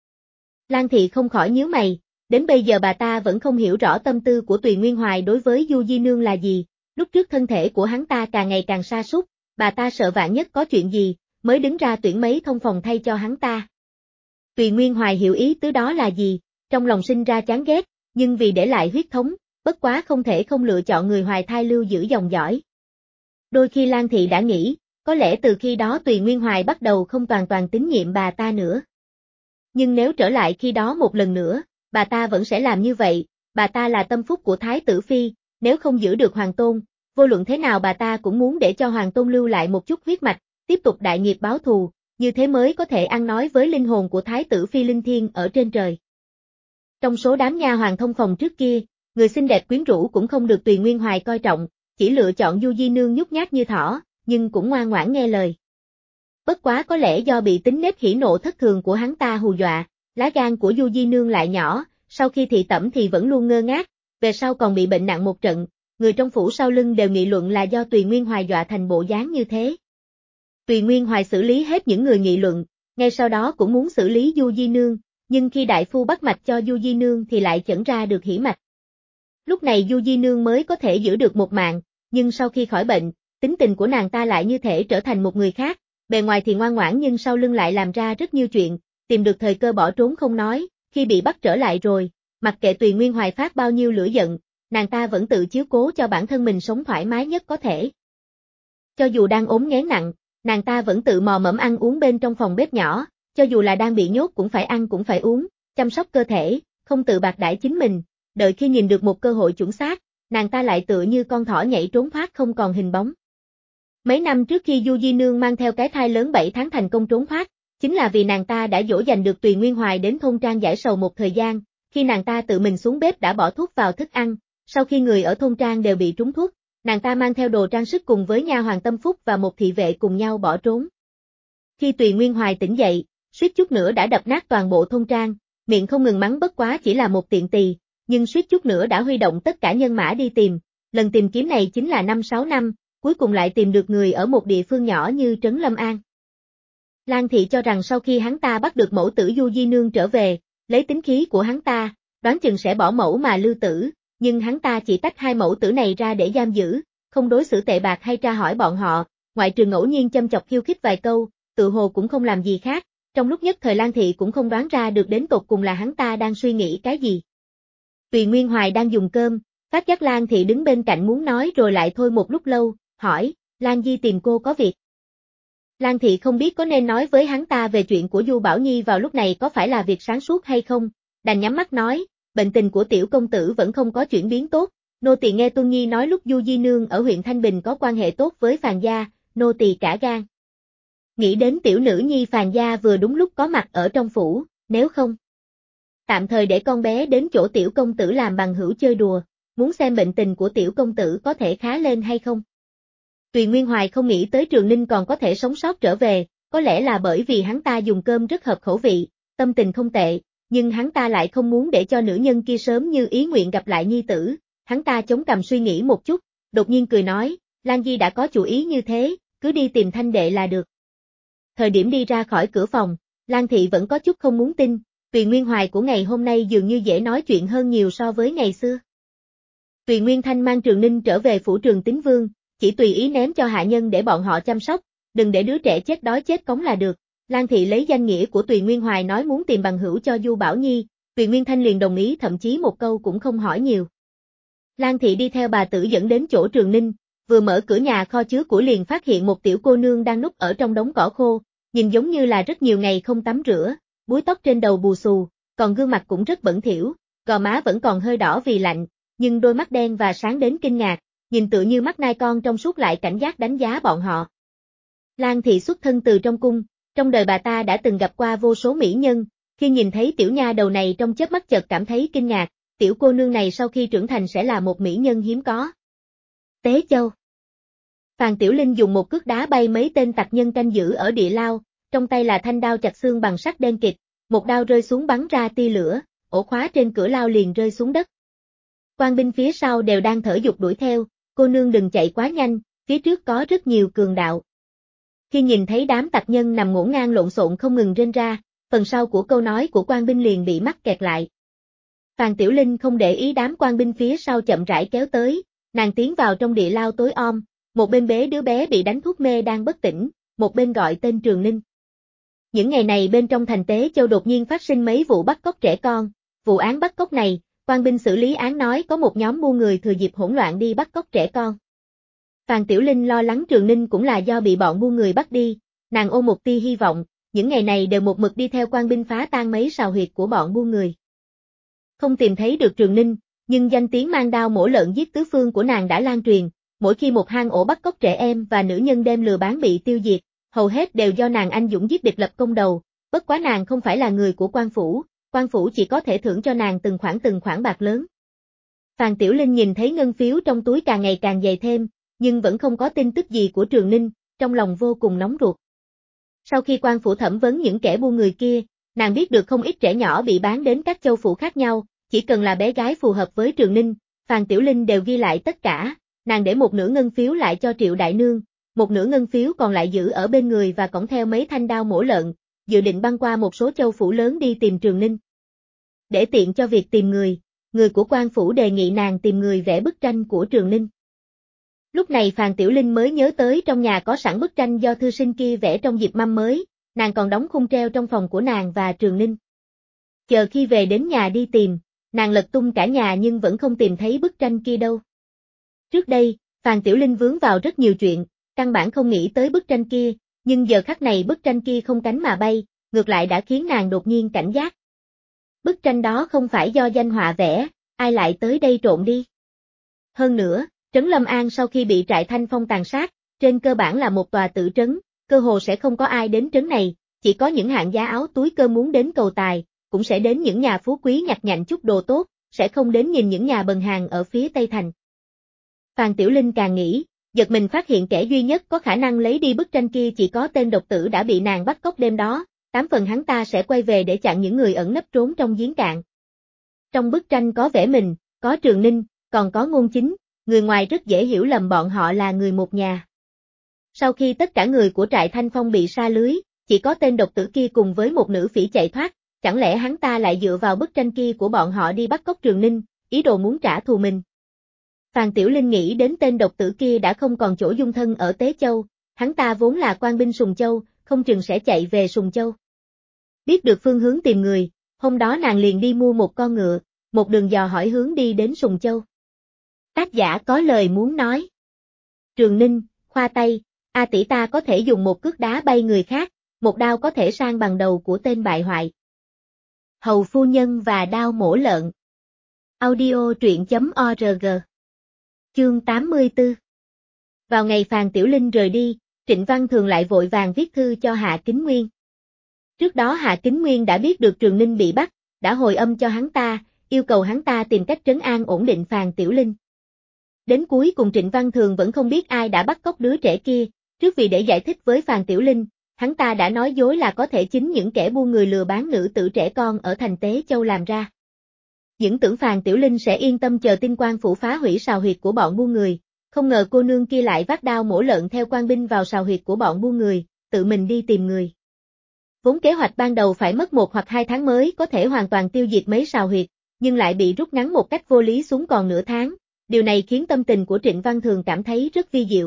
Speaker 1: Lan Thị không khỏi nhíu mày, đến bây giờ bà ta vẫn không hiểu rõ tâm tư của Tùy Nguyên Hoài đối với Du Di Nương là gì, lúc trước thân thể của hắn ta càng ngày càng sa sút, bà ta sợ vạn nhất có chuyện gì, mới đứng ra tuyển mấy thông phòng thay cho hắn ta. Tùy Nguyên Hoài hiểu ý tứ đó là gì, trong lòng sinh ra chán ghét, nhưng vì để lại huyết thống, bất quá không thể không lựa chọn người hoài thai lưu giữ dòng dõi. Đôi khi Lan Thị đã nghĩ, có lẽ từ khi đó Tùy Nguyên Hoài bắt đầu không toàn toàn tín nhiệm bà ta nữa. Nhưng nếu trở lại khi đó một lần nữa, bà ta vẫn sẽ làm như vậy, bà ta là tâm phúc của Thái tử Phi, nếu không giữ được Hoàng Tôn, vô luận thế nào bà ta cũng muốn để cho Hoàng Tôn lưu lại một chút huyết mạch, tiếp tục đại nghiệp báo thù, như thế mới có thể ăn nói với linh hồn của Thái tử Phi linh thiêng ở trên trời. Trong số đám nha hoàng thông phòng trước kia, người xinh đẹp quyến rũ cũng không được Tùy Nguyên Hoài coi trọng, chỉ lựa chọn Du Di Nương nhút nhát như thỏ, nhưng cũng ngoan ngoãn nghe lời. Bất quá có lẽ do bị tính nết hỉ nộ thất thường của hắn ta hù dọa, lá gan của Du Di Nương lại nhỏ, sau khi thị tẩm thì vẫn luôn ngơ ngác, về sau còn bị bệnh nặng một trận, người trong phủ sau lưng đều nghị luận là do Tùy Nguyên Hoài dọa thành bộ dáng như thế. Tùy Nguyên Hoài xử lý hết những người nghị luận, ngay sau đó cũng muốn xử lý Du Di Nương, nhưng khi đại phu bắt mạch cho Du Di Nương thì lại chẩn ra được hỉ mạch. Lúc này Du Di Nương mới có thể giữ được một mạng, nhưng sau khi khỏi bệnh, tính tình của nàng ta lại như thể trở thành một người khác, bề ngoài thì ngoan ngoãn nhưng sau lưng lại làm ra rất nhiều chuyện, tìm được thời cơ bỏ trốn không nói, khi bị bắt trở lại rồi, mặc kệ Tùy Nguyên Hoài phát bao nhiêu lửa giận, nàng ta vẫn tự chiếu cố cho bản thân mình sống thoải mái nhất có thể. Cho dù đang ốm nghén nặng, nàng ta vẫn tự mò mẫm ăn uống bên trong phòng bếp nhỏ, cho dù là đang bị nhốt cũng phải ăn cũng phải uống, chăm sóc cơ thể, không tự bạc đãi chính mình, đợi khi nhìn được một cơ hội chuẩn xác, nàng ta lại tựa như con thỏ nhảy trốn thoát không còn hình bóng. Mấy năm trước khi Du Di Nương mang theo cái thai lớn 7 tháng thành công trốn thoát, chính là vì nàng ta đã dỗ dành được Tùy Nguyên Hoài đến thôn trang giải sầu một thời gian, khi nàng ta tự mình xuống bếp đã bỏ thuốc vào thức ăn, sau khi người ở thôn trang đều bị trúng thuốc, nàng ta mang theo đồ trang sức cùng với nha hoàng Tâm Phúc và một thị vệ cùng nhau bỏ trốn. Khi Tùy Nguyên Hoài tỉnh dậy, suýt chút nữa đã đập nát toàn bộ thôn trang, miệng không ngừng mắng bất quá chỉ là một tiện tỳ, nhưng suýt chút nữa đã huy động tất cả nhân mã đi tìm, lần tìm kiếm này chính là 5-6 năm, cuối cùng lại tìm được người ở một địa phương nhỏ như Trấn Lâm An. Lan Thị cho rằng sau khi hắn ta bắt được mẫu tử Du Di Nương trở về, lấy tính khí của hắn ta, đoán chừng sẽ bỏ mẫu mà lưu tử, nhưng hắn ta chỉ tách hai mẫu tử này ra để giam giữ, không đối xử tệ bạc hay tra hỏi bọn họ, ngoại trừ ngẫu nhiên châm chọc khiêu khích vài câu, tự hồ cũng không làm gì khác. Trong lúc nhất thời Lan Thị cũng không đoán ra được đến tột cùng là hắn ta đang suy nghĩ cái gì. Tùy Nguyên Hoài đang dùng cơm, phát giác Lan Thị đứng bên cạnh muốn nói rồi lại thôi một lúc lâu, hỏi, Lan Di tìm cô có việc. Lan Thị không biết có nên nói với hắn ta về chuyện của Du Bảo Nhi vào lúc này có phải là việc sáng suốt hay không, đành nhắm mắt nói, bệnh tình của tiểu công tử vẫn không có chuyển biến tốt, nô tỳ nghe Tuân Nhi nói lúc Du Di Nương ở huyện Thanh Bình có quan hệ tốt với Phàn gia, nô tỳ cả gan. Nghĩ đến tiểu nữ nhi Phàn gia vừa đúng lúc có mặt ở trong phủ, nếu không tạm thời để con bé đến chỗ tiểu công tử làm bằng hữu chơi đùa, muốn xem bệnh tình của tiểu công tử có thể khá lên hay không. Tùy Nguyên Hoài không nghĩ tới Trường Ninh còn có thể sống sót trở về, có lẽ là bởi vì hắn ta dùng cơm rất hợp khẩu vị, tâm tình không tệ, nhưng hắn ta lại không muốn để cho nữ nhân kia sớm như ý nguyện gặp lại nhi tử, hắn ta chống cằm suy nghĩ một chút, đột nhiên cười nói, Lan Di đã có chủ ý như thế, cứ đi tìm Thanh đệ là được. Thời điểm đi ra khỏi cửa phòng, Lan Thị vẫn có chút không muốn tin, Tùy Nguyên Hoài của ngày hôm nay dường như dễ nói chuyện hơn nhiều so với ngày xưa. Tùy Nguyên Thanh mang Trường Ninh trở về phủ Trường Tín Vương, chỉ tùy ý ném cho hạ nhân để bọn họ chăm sóc, đừng để đứa trẻ chết đói chết cống là được. Lan Thị lấy danh nghĩa của Tùy Nguyên Hoài nói muốn tìm bằng hữu cho Du Bảo Nhi, Tùy Nguyên Thanh liền đồng ý, thậm chí một câu cũng không hỏi nhiều. Lan Thị đi theo bà tử dẫn đến chỗ Trường Ninh, vừa mở cửa nhà kho chứa củi liền phát hiện một tiểu cô nương đang núp ở trong đống cỏ khô, nhìn giống như là rất nhiều ngày không tắm rửa, búi tóc trên đầu bù xù, còn gương mặt cũng rất bẩn thỉu, gò má vẫn còn hơi đỏ vì lạnh, nhưng đôi mắt đen và sáng đến kinh ngạc, nhìn tựa như mắt nai con trong suốt lại cảnh giác đánh giá bọn họ. Lan Thị xuất thân từ trong cung, trong đời bà ta đã từng gặp qua vô số mỹ nhân, khi nhìn thấy tiểu nha đầu này trong chớp mắt chợt cảm thấy kinh ngạc, tiểu cô nương này sau khi trưởng thành sẽ là một mỹ nhân hiếm có. Tế Châu. Phàn Tiểu Linh dùng một cước đá bay mấy tên tặc nhân canh giữ ở địa lao, trong tay là thanh đao chặt xương bằng sắt đen kịt, một đao rơi xuống bắn ra tia lửa, ổ khóa trên cửa lao liền rơi xuống đất. Quan binh phía sau đều đang thở dục đuổi theo, cô nương đừng chạy quá nhanh, phía trước có rất nhiều cường đạo. Khi nhìn thấy đám tặc nhân nằm ngổn ngang lộn xộn không ngừng rên ra, phần sau của câu nói của quan binh liền bị mắc kẹt lại. Phàn Tiểu Linh không để ý đám quan binh phía sau chậm rãi kéo tới, nàng tiến vào trong địa lao tối om, một bên bế đứa bé bị đánh thuốc mê đang bất tỉnh, một bên gọi tên Trường Ninh. Những ngày này bên trong thành Tế Châu đột nhiên phát sinh mấy vụ bắt cóc trẻ con, vụ án bắt cóc này, quan binh xử lý án nói có một nhóm mua người thừa dịp hỗn loạn đi bắt cóc trẻ con. Phàn Tiểu Linh lo lắng Trường Ninh cũng là do bị bọn mua người bắt đi, nàng ôm một tia hy vọng, những ngày này đều một mực đi theo quan binh phá tan mấy sào huyệt của bọn mua người. Không tìm thấy được Trường Ninh, nhưng danh tiếng mang đao mổ lợn giết tứ phương của nàng đã lan truyền, mỗi khi một hang ổ bắt cóc trẻ em và nữ nhân đem lừa bán bị tiêu diệt, hầu hết đều do nàng anh dũng giết địch lập công đầu, bất quá nàng không phải là người của quan phủ chỉ có thể thưởng cho nàng từng khoản bạc lớn. Phàn Tiểu Linh nhìn thấy ngân phiếu trong túi càng ngày càng dày thêm, nhưng vẫn không có tin tức gì của Trường Ninh, trong lòng vô cùng nóng ruột. Sau khi quan phủ thẩm vấn những kẻ buôn người kia, nàng biết được không ít trẻ nhỏ bị bán đến các châu phủ khác nhau, chỉ cần là bé gái phù hợp với Trường Ninh, Phàn Tiểu Linh đều ghi lại tất cả, nàng để một nửa ngân phiếu lại cho Triệu Đại Nương, một nửa ngân phiếu còn lại giữ ở bên người và cõng theo mấy thanh đao mổ lợn, dự định băng qua một số châu phủ lớn đi tìm Trường Ninh. Để tiện cho việc tìm người của quan phủ đề nghị nàng tìm người vẽ bức tranh của Trường Ninh. Lúc này Phàn Tiểu Linh mới nhớ tới trong nhà có sẵn bức tranh do thư sinh kia vẽ trong dịp mâm mới, nàng còn đóng khung treo trong phòng của nàng và Trường Ninh. Chờ khi về đến nhà đi tìm, nàng lật tung cả nhà nhưng vẫn không tìm thấy bức tranh kia đâu. Trước đây, Phàn Tiểu Linh vướng vào rất nhiều chuyện, căn bản không nghĩ tới bức tranh kia, nhưng giờ khắc này bức tranh kia không cánh mà bay, ngược lại đã khiến nàng đột nhiên cảnh giác. Bức tranh đó không phải do danh họa vẽ, ai lại tới đây trộn đi. Hơn nữa, trấn Lâm An sau khi bị trại Thanh Phong tàn sát, trên cơ bản là một tòa tử trấn, cơ hồ sẽ không có ai đến trấn này, chỉ có những hạng giá áo túi cơm muốn đến cầu tài, cũng sẽ đến những nhà phú quý nhặt nhạnh chút đồ tốt, sẽ không đến nhìn những nhà bần hàng ở phía Tây Thành. Phàn Tiểu Linh càng nghĩ, giật mình phát hiện kẻ duy nhất có khả năng lấy đi bức tranh kia chỉ có tên độc tử đã bị nàng bắt cóc đêm đó, 8 phần hắn ta sẽ quay về để chặn những người ẩn nấp trốn trong giếng cạn. Trong bức tranh có vẽ mình, có Trường Ninh, còn có Ngôn Chính, người ngoài rất dễ hiểu lầm bọn họ là người một nhà. Sau khi tất cả người của trại Thanh Phong bị sa lưới, chỉ có tên độc tử kia cùng với một nữ phỉ chạy thoát, chẳng lẽ hắn ta lại dựa vào bức tranh kia của bọn họ đi bắt cóc Trường Ninh, ý đồ muốn trả thù mình. Phàn Tiểu Linh nghĩ đến tên độc tử kia đã không còn chỗ dung thân ở Tế Châu, hắn ta vốn là quan binh Sùng Châu, không chừng sẽ chạy về Sùng Châu. Biết được phương hướng tìm người, hôm đó nàng liền đi mua một con ngựa, một đường dò hỏi hướng đi đến Sùng Châu. Tác giả có lời muốn nói. Trường Ninh, khoa tay, A tỷ ta có thể dùng một cước đá bay người khác, một đao có thể sang bằng đầu của tên bại hoại. Hầu phu nhân và đao mổ lợn. Audio truyện.org. Chương 84. Vào ngày Phàn Tiểu Linh rời đi, Trịnh Văn Thường lại vội vàng viết thư cho Hạ Kính Nguyên. Trước đó Hạ Kính Nguyên đã biết được Trường Ninh bị bắt, đã hồi âm cho hắn ta, yêu cầu hắn ta tìm cách trấn an ổn định Phàn Tiểu Linh. Đến cuối cùng Trịnh Văn Thường vẫn không biết ai đã bắt cóc đứa trẻ kia, trước vì để giải thích với Phàn Tiểu Linh, hắn ta đã nói dối là có thể chính những kẻ buôn người lừa bán nữ tử trẻ con ở thành Tế Châu làm ra. Những tưởng Phàn Tiểu Linh sẽ yên tâm chờ tin quan phủ phá hủy sào huyệt của bọn buôn người, không ngờ cô nương kia lại vác đao mổ lợn theo quan binh vào sào huyệt của bọn buôn người, tự mình đi tìm người. Vốn kế hoạch ban đầu phải mất 1 hoặc 2 tháng mới có thể hoàn toàn tiêu diệt mấy sào huyệt, nhưng lại bị rút ngắn một cách vô lý xuống còn nửa tháng, điều này khiến tâm tình của Trịnh Văn Thường cảm thấy rất vi diệu.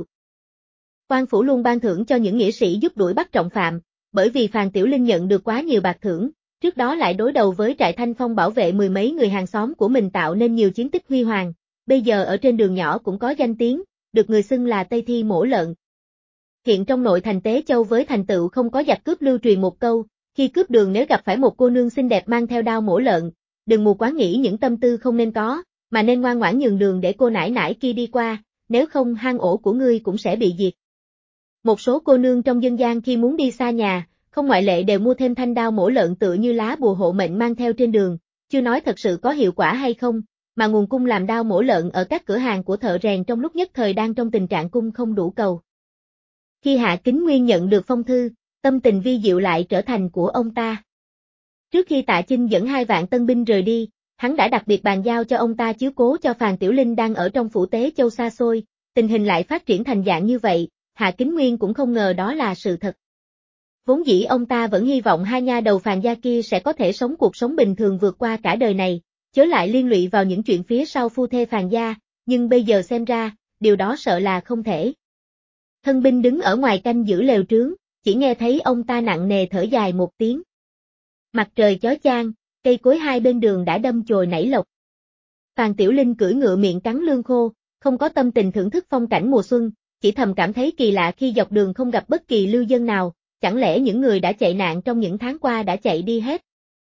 Speaker 1: Quan phủ luôn ban thưởng cho những nghĩa sĩ giúp đuổi bắt trọng phạm, bởi vì Phàn Tiểu Linh nhận được quá nhiều bạc thưởng, trước đó lại đối đầu với trại Thanh Phong bảo vệ 10 mấy người hàng xóm của mình tạo nên nhiều chiến tích huy hoàng, bây giờ ở trên đường nhỏ cũng có danh tiếng, được người xưng là Tây Thi mổ lợn. Hiện trong nội thành Tế Châu với thành tựu không có giặc cướp lưu truyền một câu, khi cướp đường nếu gặp phải một cô nương xinh đẹp mang theo đao mổ lợn, đừng mù quáng nghĩ những tâm tư không nên có, mà nên ngoan ngoãn nhường đường để cô nải nải kia đi qua, nếu không hang ổ của ngươi cũng sẽ bị diệt. Một số cô nương trong dân gian khi muốn đi xa nhà, không ngoại lệ đều mua thêm thanh đao mổ lợn tựa như lá bùa hộ mệnh mang theo trên đường, chưa nói thật sự có hiệu quả hay không, mà nguồn cung làm đao mổ lợn ở các cửa hàng của thợ rèn trong lúc nhất thời đang trong tình trạng cung không đủ cầu. Khi Hạ Kính Nguyên nhận được phong thư, tâm tình vi diệu lại trở thành của ông ta. Trước khi Tạ Chinh dẫn 2 vạn tân binh rời đi, hắn đã đặc biệt bàn giao cho ông ta chiếu cố cho Phàn Tiểu Linh đang ở trong phủ Tế Châu xa xôi, tình hình lại phát triển thành dạng như vậy, Hạ Kính Nguyên cũng không ngờ đó là sự thật. Vốn dĩ ông ta vẫn hy vọng 2 nha đầu Phàn gia kia sẽ có thể sống cuộc sống bình thường vượt qua cả đời này, chớ lại liên lụy vào những chuyện phía sau phu thê Phàn gia, nhưng bây giờ xem ra, điều đó sợ là không thể. Thân binh đứng ở ngoài canh giữ lều trướng, chỉ nghe thấy ông ta nặng nề thở dài một tiếng. Mặt trời chói chang, cây cối hai bên đường đã đâm chồi nảy lộc. Phàn Tiểu Linh cưỡi ngựa miệng cắn lương khô, không có tâm tình thưởng thức phong cảnh mùa xuân, chỉ thầm cảm thấy kỳ lạ khi dọc đường không gặp bất kỳ lưu dân nào, chẳng lẽ những người đã chạy nạn trong những tháng qua đã chạy đi hết.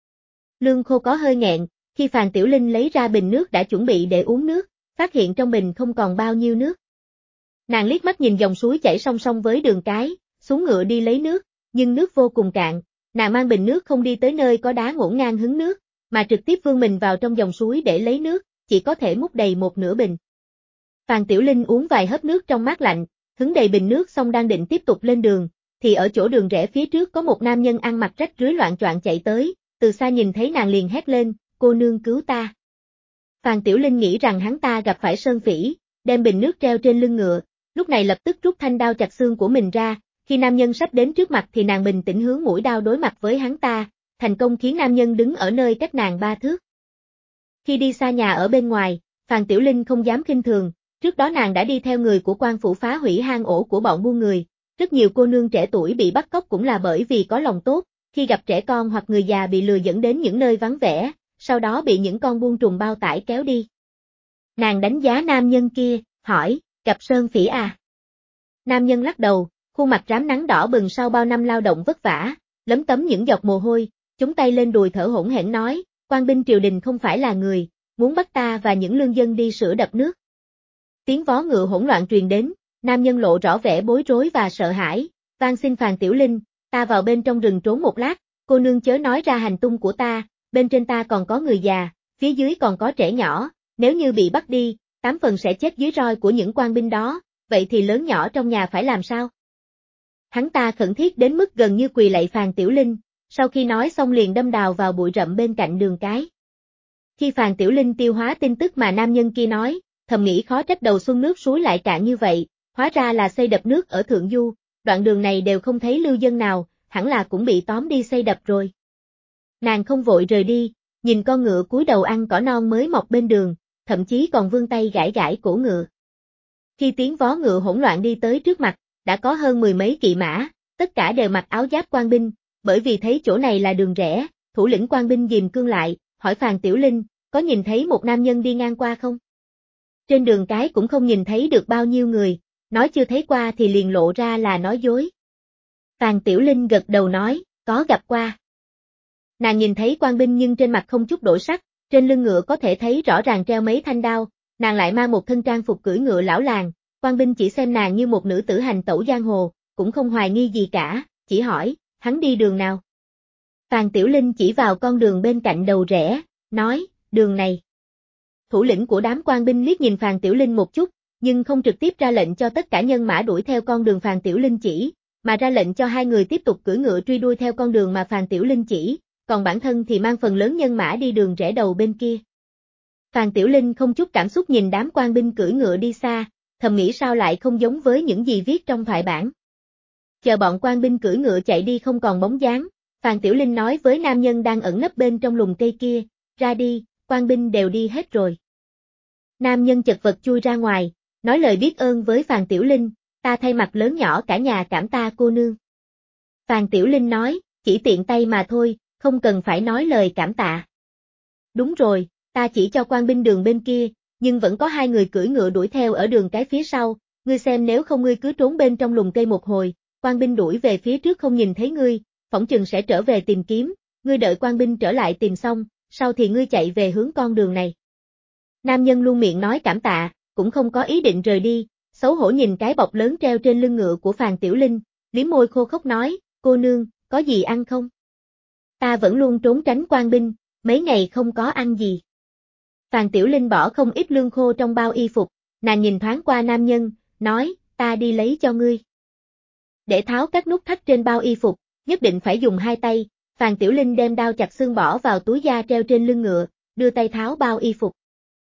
Speaker 1: Lương khô có hơi nghẹn, khi Phàn Tiểu Linh lấy ra bình nước đã chuẩn bị để uống nước, phát hiện trong bình không còn bao nhiêu nước. Nàng liếc mắt nhìn dòng suối chảy song song với đường cái, xuống ngựa đi lấy nước, nhưng nước vô cùng cạn, nàng mang bình nước không đi tới nơi có đá ngổn ngang hứng nước, mà trực tiếp vươn mình vào trong dòng suối để lấy nước, chỉ có thể múc đầy một nửa bình. Phàn Tiểu Linh uống vài hớp nước trong mát lạnh, hứng đầy bình nước xong đang định tiếp tục lên đường, thì ở chỗ đường rẽ phía trước có một nam nhân ăn mặc rách rưới loạng choạng chạy tới, từ xa nhìn thấy nàng liền hét lên, cô nương cứu ta. Phàn Tiểu Linh nghĩ rằng hắn ta gặp phải sơn phỉ, đem bình nước treo trên lưng ngựa, lúc này lập tức rút thanh đao chặt xương của mình ra, khi nam nhân sắp đến trước mặt thì nàng bình tĩnh hướng mũi đao đối mặt với hắn ta, thành công khiến nam nhân đứng ở nơi cách nàng 3 thước. Khi đi xa nhà ở bên ngoài, Phàn Tiểu Linh không dám khinh thường, trước đó nàng đã đi theo người của quan phủ phá hủy hang ổ của bọn buôn người, rất nhiều cô nương trẻ tuổi bị bắt cóc cũng là bởi vì có lòng tốt, khi gặp trẻ con hoặc người già bị lừa dẫn đến những nơi vắng vẻ, sau đó bị những con buôn trùng bao tải kéo đi. Nàng đánh giá nam nhân kia, hỏi, gặp sơn phỉ à? Nam nhân lắc đầu, khuôn mặt rám nắng đỏ bừng sau bao năm lao động vất vả, lấm tấm những giọt mồ hôi, chống tay lên đùi thở hổn hển nói, quan binh triều đình không phải là người, muốn bắt ta và những lương dân đi sửa đập nước. Tiếng vó ngựa hỗn loạn truyền đến, nam nhân lộ rõ vẻ bối rối và sợ hãi, van xin Phàn Tiểu Linh, ta vào bên trong rừng trốn một lát, cô nương chớ nói ra hành tung của ta, bên trên ta còn có người già, phía dưới còn có trẻ nhỏ, nếu như bị bắt đi, 8 phần sẽ chết dưới roi của những quan binh đó, vậy thì lớn nhỏ trong nhà phải làm sao? Hắn ta khẩn thiết đến mức gần như quỳ lạy Phàn Tiểu Linh, sau khi nói xong liền đâm đào vào bụi rậm bên cạnh đường cái. Khi Phàn Tiểu Linh tiêu hóa tin tức mà nam nhân kia nói, thầm nghĩ khó trách đầu xuân nước suối lại cạn như vậy, hóa ra là xây đập nước ở Thượng Du, đoạn đường này đều không thấy lưu dân nào, hẳn là cũng bị tóm đi xây đập rồi. Nàng không vội rời đi, nhìn con ngựa cúi đầu ăn cỏ non mới mọc bên đường, thậm chí còn vươn tay gãi gãi cổ ngựa. Khi tiếng vó ngựa hỗn loạn đi tới trước mặt, đã có hơn mười mấy kỵ mã, tất cả đều mặc áo giáp quan binh, bởi vì thấy chỗ này là đường rẽ, thủ lĩnh quan binh ghìm cương lại, hỏi Phàn Tiểu Linh, có nhìn thấy một nam nhân đi ngang qua không? Trên đường cái cũng không nhìn thấy được bao nhiêu người, nói chưa thấy qua thì liền lộ ra là nói dối. Phàn Tiểu Linh gật đầu nói, có gặp qua. Nàng nhìn thấy quan binh nhưng trên mặt không chút đổi sắc, trên lưng ngựa có thể thấy rõ ràng treo mấy thanh đao, nàng lại mang một thân trang phục cưỡi ngựa lão làng, quan binh chỉ xem nàng như một nữ tử hành tẩu giang hồ, cũng không hoài nghi gì cả, chỉ hỏi, hắn đi đường nào? Phàn Tiểu Linh chỉ vào con đường bên cạnh đầu rẽ, nói, đường này. Thủ lĩnh của đám quan binh liếc nhìn Phàn Tiểu Linh một chút, nhưng không trực tiếp ra lệnh cho tất cả nhân mã đuổi theo con đường Phàn Tiểu Linh chỉ, mà ra lệnh cho hai người tiếp tục cưỡi ngựa truy đuôi theo con đường mà Phàn Tiểu Linh chỉ, còn bản thân thì mang phần lớn nhân mã đi đường rẽ đầu bên kia. Phàn Tiểu Linh không chút cảm xúc nhìn đám quan binh cưỡi ngựa đi xa, thầm nghĩ sao lại không giống với những gì viết trong thoại bản. Chờ bọn quan binh cưỡi ngựa chạy đi không còn bóng dáng, Phàn Tiểu Linh nói với nam nhân đang ẩn nấp bên trong lùm cây kia, ra đi, quan binh đều đi hết rồi. Nam nhân chật vật chui ra ngoài, nói lời biết ơn với Phàn Tiểu Linh, ta thay mặt lớn nhỏ cả nhà cảm ta cô nương. Phàn Tiểu Linh nói, chỉ tiện tay mà thôi, không cần phải nói lời cảm tạ. Đúng rồi, ta chỉ cho quan binh đường bên kia, nhưng vẫn có hai người cưỡi ngựa đuổi theo ở đường cái phía sau, ngươi xem nếu không ngươi cứ trốn bên trong lùm cây một hồi, quan binh đuổi về phía trước không nhìn thấy ngươi, phỏng chừng sẽ trở về tìm kiếm, ngươi đợi quan binh trở lại tìm xong, sau thì ngươi chạy về hướng con đường này. Nam nhân luôn miệng nói cảm tạ, cũng không có ý định rời đi, xấu hổ nhìn cái bọc lớn treo trên lưng ngựa của Phàn Tiểu Linh, liếm môi khô khốc nói, cô nương, có gì ăn không? Ta vẫn luôn trốn tránh quan binh, mấy ngày không có ăn gì. Phàn Tiểu Linh bỏ không ít lương khô trong bao y phục, nàng nhìn thoáng qua nam nhân, nói, ta đi lấy cho ngươi. Để tháo các nút thắt trên bao y phục, nhất định phải dùng hai tay, Phàn Tiểu Linh đem đao chặt xương bỏ vào túi da treo trên lưng ngựa, đưa tay tháo bao y phục.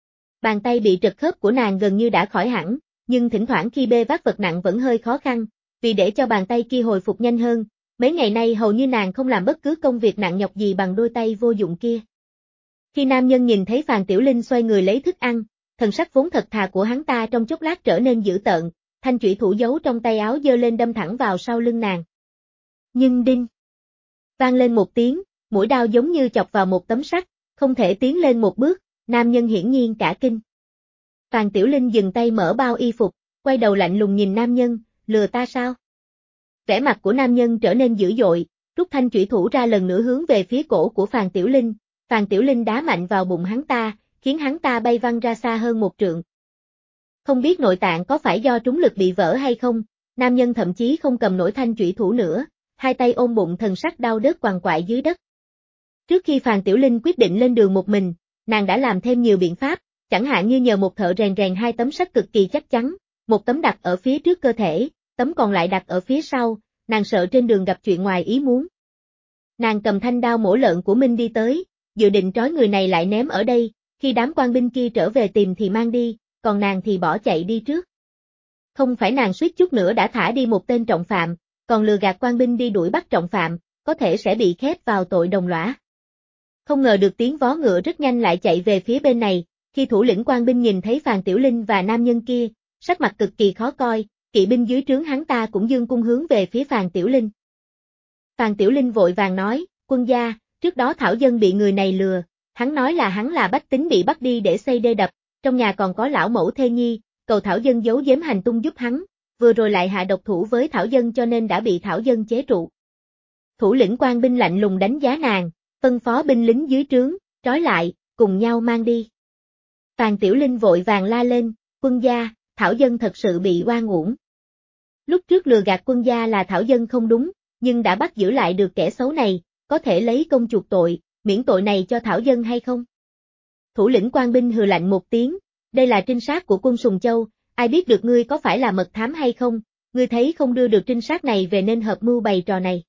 Speaker 1: Bàn tay bị trật khớp của nàng gần như đã khỏi hẳn, nhưng thỉnh thoảng khi bê vác vật nặng vẫn hơi khó khăn, vì để cho bàn tay kia hồi phục nhanh hơn, mấy ngày nay hầu như nàng không làm bất cứ công việc nặng nhọc gì bằng đôi tay vô dụng kia. Khi nam nhân nhìn thấy Phàn Tiểu Linh xoay người lấy thức ăn, thần sắc vốn thật thà của hắn ta trong chốc lát trở nên dữ tợn, thanh chủy thủ giấu trong tay áo giơ lên đâm thẳng vào sau lưng nàng. Nhưng đinh! Vang lên một tiếng, mũi đao giống như chọc vào một tấm sắt, không thể tiến lên một bước, nam nhân hiển nhiên cả kinh. Phàn Tiểu Linh dừng tay mở bao y phục, quay đầu lạnh lùng nhìn nam nhân, lừa ta sao? Vẻ mặt của nam nhân trở nên dữ dội, rút thanh chủy thủ ra lần nữa hướng về phía cổ của Phàn Tiểu Linh, Phàn Tiểu Linh đá mạnh vào bụng hắn ta, khiến hắn ta bay văng ra xa hơn một trượng. Không biết nội tạng có phải do trúng lực bị vỡ hay không, nam nhân thậm chí không cầm nổi thanh chủy thủ nữa, hai tay ôm bụng thần sắc đau đớn quằn quại dưới đất. Trước khi Phàn Tiểu Linh quyết định lên đường một mình, nàng đã làm thêm nhiều biện pháp, chẳng hạn như nhờ một thợ rèn rèn hai tấm sắt cực kỳ chắc chắn, một tấm đặt ở phía trước cơ thể, tấm còn lại đặt ở phía sau, nàng sợ trên đường gặp chuyện ngoài ý muốn. Nàng cầm thanh đao mổ lợn của Minh đi tới, dự định trói người này lại ném ở đây, khi đám quan binh kia trở về tìm thì mang đi, còn nàng thì bỏ chạy đi trước. Không phải nàng suýt chút nữa đã thả đi một tên trọng phạm, còn lừa gạt quan binh đi đuổi bắt trọng phạm, có thể sẽ bị khép vào tội đồng lõa. Không ngờ được tiếng vó ngựa rất nhanh lại chạy về phía bên này, khi thủ lĩnh quan binh nhìn thấy Phàn Tiểu Linh và nam nhân kia, sắc mặt cực kỳ khó coi, kỵ binh dưới trướng hắn ta cũng dương cung hướng về phía Phàn Tiểu Linh. Phàn Tiểu Linh vội vàng nói, quân gia, trước đó Thảo Dân bị người này lừa, hắn nói là hắn là bách tính bị bắt đi để xây đê đập, trong nhà còn có lão mẫu thê nhi, cầu Thảo Dân giấu giếm hành tung giúp hắn, vừa rồi lại hạ độc thủ với Thảo Dân cho nên đã bị Thảo Dân chế trụ. Thủ lĩnh quan binh lạnh lùng đánh giá nàng, phân phó binh lính dưới trướng, trói lại, cùng nhau mang đi. Phàn Tiểu Linh vội vàng la lên, quân gia, Thảo Dân thật sự bị oan uổng. Lúc trước lừa gạt quân gia là Thảo Dân không đúng, nhưng đã bắt giữ lại được kẻ xấu này, có thể lấy công chuộc tội, miễn tội này cho Thảo Dân hay không? Thủ lĩnh quan binh hừ lạnh một tiếng, đây là trinh sát của quân Sùng Châu, ai biết được ngươi có phải là mật thám hay không, ngươi thấy không đưa được trinh sát này về nên hợp mưu bày trò này.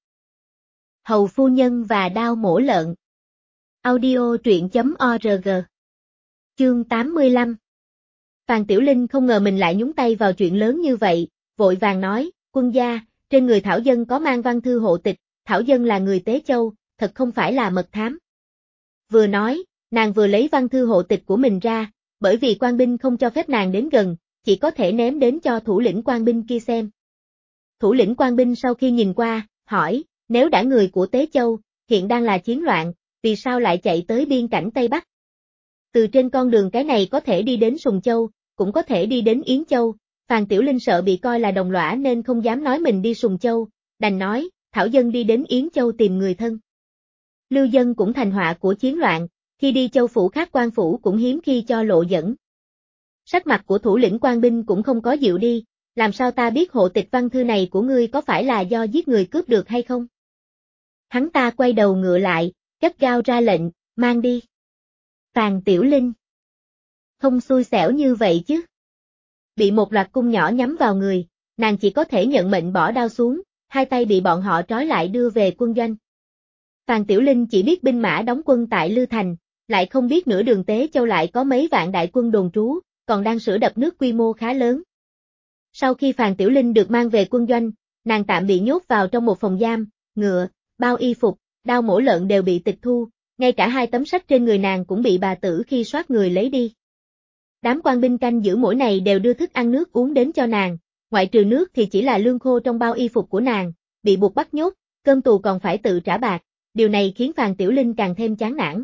Speaker 1: Hầu phu nhân và đao mổ lợn. Audio truyện.org. Chương 85. Phàn Tiểu Linh không ngờ mình lại nhúng tay vào chuyện lớn như vậy, vội vàng nói, quân gia, trên người Thảo Dân có mang văn thư hộ tịch, Thảo Dân là người Tế Châu, thật không phải là mật thám. Vừa nói, nàng vừa lấy văn thư hộ tịch của mình ra, bởi vì quan binh không cho phép nàng đến gần, chỉ có thể ném đến cho thủ lĩnh quan binh kia xem. Thủ lĩnh quan binh sau khi nhìn qua, hỏi, nếu đã người của Tế Châu, hiện đang là chiến loạn, vì sao lại chạy tới biên cảnh Tây Bắc? Từ trên con đường cái này có thể đi đến Sùng Châu, cũng có thể đi đến Yến Châu, Phàn Tiểu Linh sợ bị coi là đồng lõa nên không dám nói mình đi Sùng Châu, đành nói, thảo dân đi đến Yến Châu tìm người thân. Lưu dân cũng thành họa của chiến loạn, khi đi châu phủ khác quan phủ cũng hiếm khi cho lộ dẫn. Sắc mặt của thủ lĩnh quan binh cũng không có dịu đi, làm sao ta biết hộ tịch văn thư này của ngươi có phải là do giết người cướp được hay không? Hắn ta quay đầu ngựa lại, gắt gao ra lệnh, mang đi. Phàn Tiểu Linh. Không xui xẻo như vậy chứ. Bị một loạt cung nhỏ nhắm vào người, nàng chỉ có thể nhận mệnh bỏ đao xuống, hai tay bị bọn họ trói lại đưa về quân doanh. Phàn Tiểu Linh chỉ biết binh mã đóng quân tại Lư Thành, lại không biết nửa đường Tế Châu lại có mấy vạn đại quân đồn trú, còn đang sửa đập nước quy mô khá lớn. Sau khi Phàn Tiểu Linh được mang về quân doanh, nàng tạm bị nhốt vào trong một phòng giam, ngựa, bao y phục, đao mổ lợn đều bị tịch thu, ngay cả 2 tấm sách trên người nàng cũng bị bà tử khi soát người lấy đi. Đám quan binh canh giữ mỗi ngày đều đưa thức ăn nước uống đến cho nàng, ngoại trừ nước thì chỉ là lương khô trong bao y phục của nàng, bị buộc bắt nhốt, cơm tù còn phải tự trả bạc, điều này khiến Phàn Tiểu Linh càng thêm chán nản.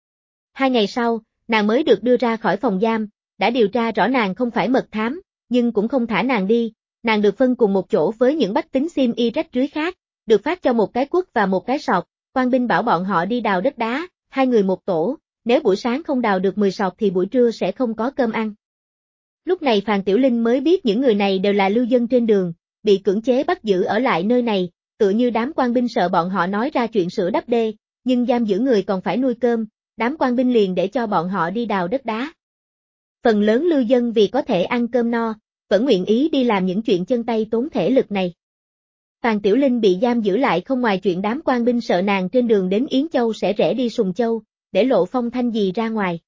Speaker 1: 2 ngày sau, nàng mới được đưa ra khỏi phòng giam, đã điều tra rõ nàng không phải mật thám, nhưng cũng không thả nàng đi, nàng được phân cùng một chỗ với những bách tính xiêm y rách rưới khác, được phát cho một cái cuốc và một cái sọt, quan binh bảo bọn họ đi đào đất đá, 2 người một tổ, nếu buổi sáng không đào được 10 sọt thì buổi trưa sẽ không có cơm ăn. Lúc này Phàn Tiểu Linh mới biết những người này đều là lưu dân trên đường, bị cưỡng chế bắt giữ ở lại nơi này, tựa như đám quan binh sợ bọn họ nói ra chuyện sửa đắp đê, nhưng giam giữ người còn phải nuôi cơm, đám quan binh liền để cho bọn họ đi đào đất đá. Phần lớn lưu dân vì có thể ăn cơm no, vẫn nguyện ý đi làm những chuyện chân tay tốn thể lực này. Phàn Tiểu Linh bị giam giữ lại không ngoài chuyện đám quan binh sợ nàng trên đường đến Yến Châu sẽ rẽ đi Sùng Châu, để lộ phong thanh gì ra ngoài.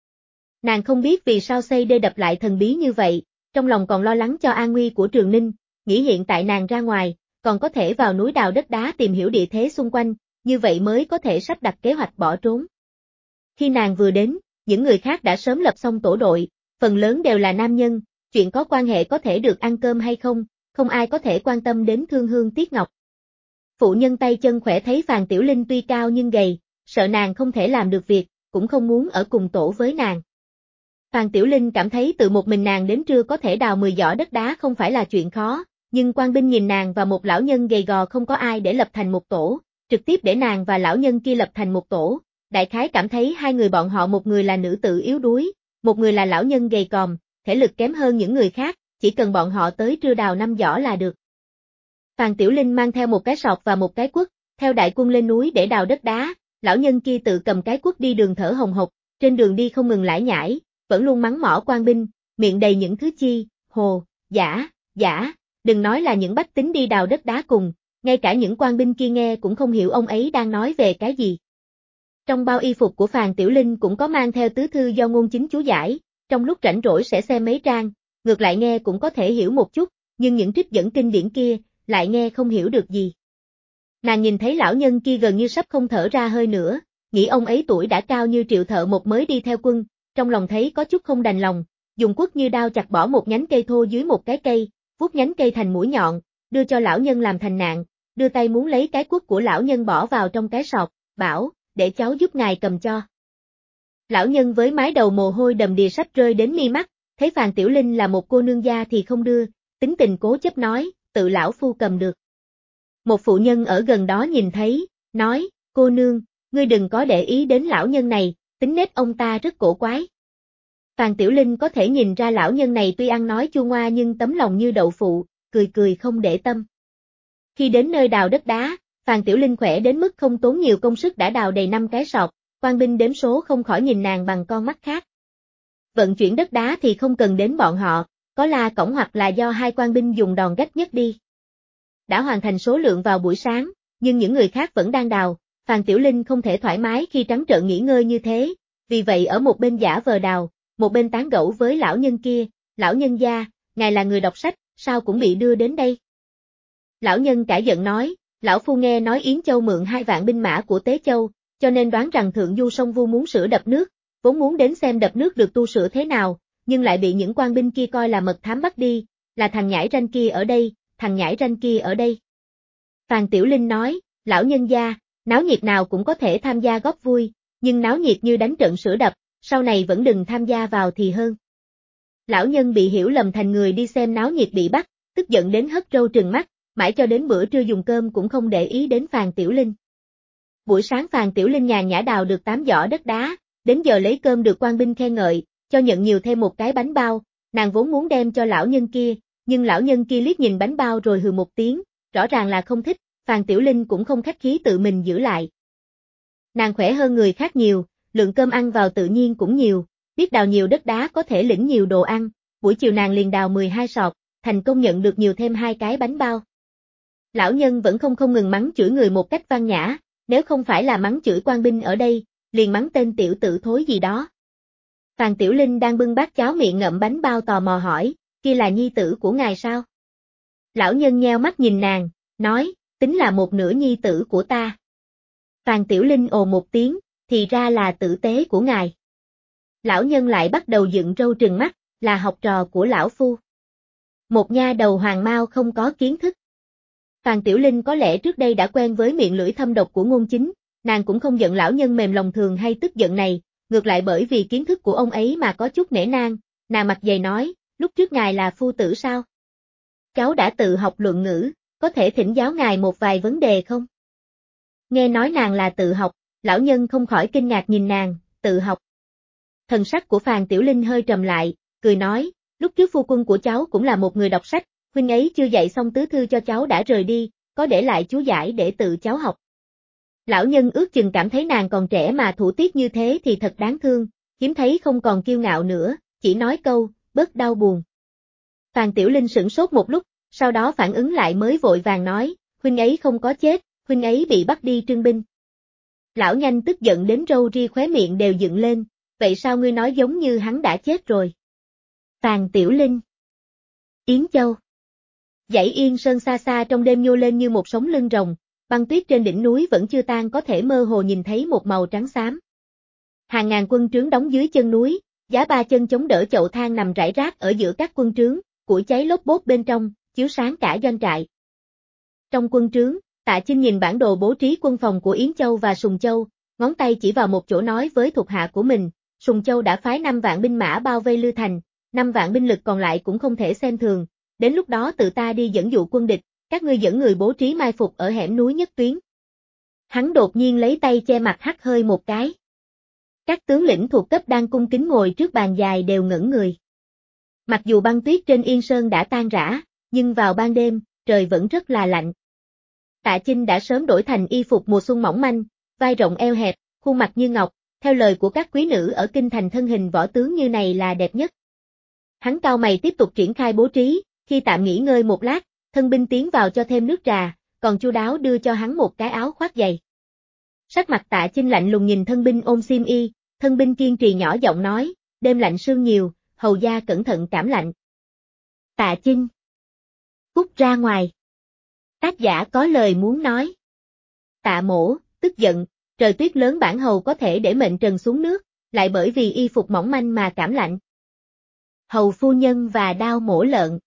Speaker 1: Nàng không biết vì sao xây đê đập lại thần bí như vậy, trong lòng còn lo lắng cho an nguy của Trường Ninh, nghĩ hiện tại nàng ra ngoài, còn có thể vào núi đào đất đá tìm hiểu địa thế xung quanh, như vậy mới có thể sắp đặt kế hoạch bỏ trốn. Khi nàng vừa đến, những người khác đã sớm lập xong tổ đội, phần lớn đều là nam nhân, chuyện có quan hệ có thể được ăn cơm hay không, không ai có thể quan tâm đến Thương Hương Tiếc Ngọc. Phụ nhân tay chân khỏe thấy Phàn Tiểu Linh tuy cao nhưng gầy, sợ nàng không thể làm được việc, cũng không muốn ở cùng tổ với nàng. Phàn Tiểu Linh cảm thấy tự một mình nàng đến trưa có thể đào 10 giỏ đất đá không phải là chuyện khó, nhưng quan binh nhìn nàng và một lão nhân gầy gò không có ai để lập thành một tổ, trực tiếp để nàng và lão nhân kia lập thành một tổ, đại khái cảm thấy 2 người bọn họ, một người là nữ tử yếu đuối, một người là lão nhân gầy còm, thể lực kém hơn những người khác, chỉ cần bọn họ tới trưa đào 5 giỏ là được. Phàn Tiểu Linh mang theo một cái sọt và một cái cuốc, theo đại quân lên núi để đào đất đá, lão nhân kia tự cầm cái cuốc đi đường thở hồng hộc, trên đường đi không ngừng lải nhải, vẫn luôn mắng mỏ quan binh, miệng đầy những thứ chi, hồ, giả, đừng nói là những bách tính đi đào đất đá cùng, ngay cả những quan binh kia nghe cũng không hiểu ông ấy đang nói về cái gì. Trong bao y phục của Phàn Tiểu Linh cũng có mang theo tứ thư do Ngôn Chính chú giải, trong lúc rảnh rỗi sẽ xem mấy trang, ngược lại nghe cũng có thể hiểu một chút, nhưng những trích dẫn kinh điển kia, lại nghe không hiểu được gì. Nàng nhìn thấy lão nhân kia gần như sắp không thở ra hơi nữa, nghĩ ông ấy tuổi đã cao như Triệu Thợ Một mới đi theo quân, trong lòng thấy có chút không đành lòng, dùng cuốc như đao chặt bỏ một nhánh cây thô dưới một cái cây, vuốt nhánh cây thành mũi nhọn, đưa cho lão nhân làm thành nạn, đưa tay muốn lấy cái cuốc của lão nhân bỏ vào trong cái sọt, bảo, để cháu giúp ngài cầm cho. Lão nhân với mái đầu mồ hôi đầm đìa sắp rơi đến mi mắt, thấy Phàn Tiểu Linh là một cô nương gia thì không đưa, tính tình cố chấp nói, tự lão phu cầm được. Một phụ nhân ở gần đó nhìn thấy, nói, cô nương, ngươi đừng có để ý đến lão nhân này, tính nết ông ta rất cổ quái. Phàn Tiểu Linh có thể nhìn ra lão nhân này tuy ăn nói chua ngoa nhưng tấm lòng như đậu phụ, cười cười không để tâm. Khi đến nơi đào đất đá, Phàn Tiểu Linh khỏe đến mức không tốn nhiều công sức đã đào đầy 5 cái sọt, quan binh đếm số không khỏi nhìn nàng bằng con mắt khác. Vận chuyển đất đá thì không cần đến bọn họ, có la cổng hoặc là do 2 quan binh dùng đòn gách nhất đi. Đã hoàn thành số lượng vào buổi sáng, nhưng những người khác vẫn đang đào, Phàn Tiểu Linh không thể thoải mái khi trắng trợn nghỉ ngơi như thế, vì vậy ở một bên giả vờ đào, một bên tán gẫu với lão nhân kia, lão nhân gia, ngài là người đọc sách, sao cũng bị đưa đến đây. Lão nhân cãi giận nói, lão phu nghe nói Yến Châu mượn 2 vạn binh mã của Tế Châu, cho nên đoán rằng Thượng Du Sông Vu muốn sửa đập nước, vốn muốn đến xem đập nước được tu sửa thế nào, nhưng lại bị những quan binh kia coi là mật thám bắt đi, là thằng nhãi ranh kia ở đây, thằng nhãi ranh kia ở đây. Phàn Tiểu Linh nói, lão nhân gia, náo nhiệt nào cũng có thể tham gia góp vui, nhưng náo nhiệt như đánh trận sửa đập, sau này vẫn đừng tham gia vào thì hơn. Lão nhân bị hiểu lầm thành người đi xem náo nhiệt bị bắt, tức giận đến hất râu trừng mắt, mãi cho đến bữa trưa dùng cơm cũng không để ý đến Phàn Tiểu Linh. Buổi sáng Phàn Tiểu Linh nhàn nhã đào được 8 giỏ đất đá, đến giờ lấy cơm được quan binh khen ngợi, cho nhận nhiều thêm một cái bánh bao, nàng vốn muốn đem cho lão nhân kia, nhưng lão nhân kia liếc nhìn bánh bao rồi hừ một tiếng, rõ ràng là không thích, Phàn Tiểu Linh cũng không khách khí tự mình giữ lại. Nàng khỏe hơn người khác nhiều, lượng cơm ăn vào tự nhiên cũng nhiều, biết đào nhiều đất đá có thể lĩnh nhiều đồ ăn, buổi chiều nàng liền đào 12 sọt, thành công nhận được nhiều thêm 2 cái bánh bao. Lão nhân vẫn không ngừng mắng chửi người một cách văn nhã, nếu không phải là mắng chửi quan binh ở đây, liền mắng tên tiểu tử thối gì đó. Phàn Tiểu Linh đang bưng bát cháo miệng ngậm bánh bao tò mò hỏi, kia là nhi tử của ngài sao? Lão nhân nheo mắt nhìn nàng, nói, tính là một nửa nhi tử của ta. Phàn Tiểu Linh ồ một tiếng, thì ra là tử tế của ngài. Lão nhân lại bắt đầu dựng râu trừng mắt, là học trò của lão phu. Một nha đầu hoàng mao không có kiến thức. Phàn Tiểu Linh có lẽ trước đây đã quen với miệng lưỡi thâm độc của Ngôn Chính, nàng cũng không giận lão nhân mềm lòng thường hay tức giận này, ngược lại bởi vì kiến thức của ông ấy mà có chút nể nang, nàng mặt dày nói, lúc trước ngài là phu tử sao? Cháu đã tự học luận ngữ, có thể thỉnh giáo ngài một vài vấn đề không? Nghe nói nàng là tự học, lão nhân không khỏi kinh ngạc nhìn nàng, tự học. Thần sắc của Phàn Tiểu Linh hơi trầm lại, cười nói, lúc trước phu quân của cháu cũng là một người đọc sách, huynh ấy chưa dạy xong tứ thư cho cháu đã rời đi, có để lại chú giải để tự cháu học. Lão nhân ước chừng cảm thấy nàng còn trẻ mà thủ tiết như thế thì thật đáng thương, hiếm thấy không còn kiêu ngạo nữa, chỉ nói câu, bớt đau buồn. Phàn Tiểu Linh sửng sốt một lúc, sau đó phản ứng lại mới vội vàng nói, huynh ấy không có chết, huynh ấy bị bắt đi trưng binh. Lão nhanh tức giận đến râu ria khóe miệng đều dựng lên, vậy sao ngươi nói giống như hắn đã chết rồi? Phàn Tiểu Linh. Yến Châu. Dãy Yên Sơn xa xa trong đêm nhô lên như một sống lưng rồng, băng tuyết trên đỉnh núi vẫn chưa tan có thể mơ hồ nhìn thấy một màu trắng xám. Hàng ngàn quân trướng đóng dưới chân núi, giá ba chân chống đỡ chậu than nằm rải rác ở giữa các quân trướng, củi cháy lốp bốp bên trong, chiếu sáng cả doanh trại. Trong quân trướng, Tạ Chinh nhìn bản đồ bố trí quân phòng của Yến Châu và Sùng Châu, ngón tay chỉ vào một chỗ nói với thuộc hạ của mình, Sùng Châu đã phái 5 vạn binh mã bao vây Lư Thành, 5 vạn binh lực còn lại cũng không thể xem thường, đến lúc đó tự ta đi dẫn dụ quân địch, các ngươi dẫn người bố trí mai phục ở hẻm núi nhất tuyến. Hắn đột nhiên lấy tay che mặt hắt hơi một cái. Các tướng lĩnh thuộc cấp đang cung kính ngồi trước bàn dài đều ngẩn người. Mặc dù băng tuyết trên Yên Sơn đã tan rã, nhưng vào ban đêm, trời vẫn rất là lạnh. Tạ Chinh đã sớm đổi thành y phục mùa xuân mỏng manh, vai rộng eo hẹp, khuôn mặt như ngọc, theo lời của các quý nữ ở kinh thành thân hình võ tướng như này là đẹp nhất. Hắn cau mày tiếp tục triển khai bố trí, khi tạm nghỉ ngơi một lát, thân binh tiến vào cho thêm nước trà, còn chu đáo đưa cho hắn một cái áo khoác dày. Sắc mặt Tạ Chinh lạnh lùng nhìn thân binh ôm xiêm y, thân binh kiên trì nhỏ giọng nói, đêm lạnh sương nhiều, hầu gia cẩn thận cảm lạnh. Tạ Chinh. Cút ra ngoài. Tác giả có lời muốn nói. Tạ Mỗ, tức giận, trời tuyết lớn bản hầu có thể để mệnh trần xuống nước, lại bởi vì y phục mỏng manh mà cảm lạnh. Hầu phu nhân và đao mổ lợn.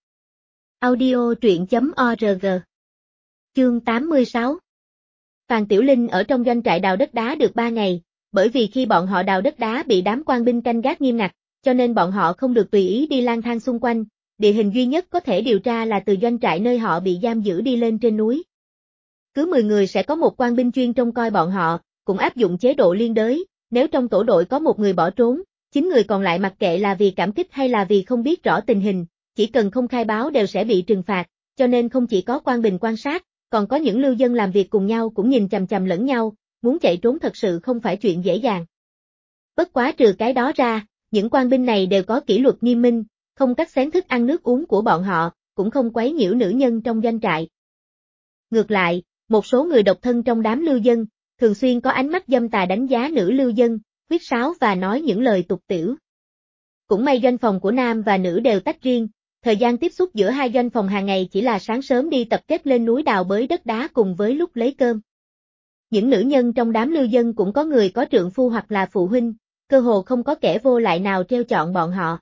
Speaker 1: Audio truyện.org. Chương 86. Phàn Tiểu Linh ở trong doanh trại đào đất đá được 3 ngày, bởi vì khi bọn họ đào đất đá bị đám quan binh canh gác nghiêm ngặt, cho nên bọn họ không được tùy ý đi lang thang xung quanh, địa hình duy nhất có thể điều tra là từ doanh trại nơi họ bị giam giữ đi lên trên núi. Cứ 10 người sẽ có một quan binh chuyên trông coi bọn họ, cũng áp dụng chế độ liên đới, nếu trong tổ đội có một người bỏ trốn, 9 người còn lại mặc kệ là vì cảm kích hay là vì không biết rõ tình hình, chỉ cần không khai báo đều sẽ bị trừng phạt, cho nên không chỉ có quan binh quan sát, còn có những lưu dân làm việc cùng nhau cũng nhìn chằm chằm lẫn nhau, muốn chạy trốn thật sự không phải chuyện dễ dàng. Bất quá trừ cái đó ra, những quan binh này đều có kỷ luật nghiêm minh, không cắt xén thức ăn nước uống của bọn họ, cũng không quấy nhiễu nữ nhân trong doanh trại. Ngược lại, một số người độc thân trong đám lưu dân, thường xuyên có ánh mắt dâm tà đánh giá nữ lưu dân, huýt sáo và nói những lời tục tĩu. Cũng may doanh phòng của nam và nữ đều tách riêng, thời gian tiếp xúc giữa hai doanh phòng hàng ngày chỉ là sáng sớm đi tập kết lên núi đào bới đất đá cùng với lúc lấy cơm. Những nữ nhân trong đám lưu dân cũng có người có trượng phu hoặc là phụ huynh, cơ hồ không có kẻ vô lại nào treo chọn bọn họ.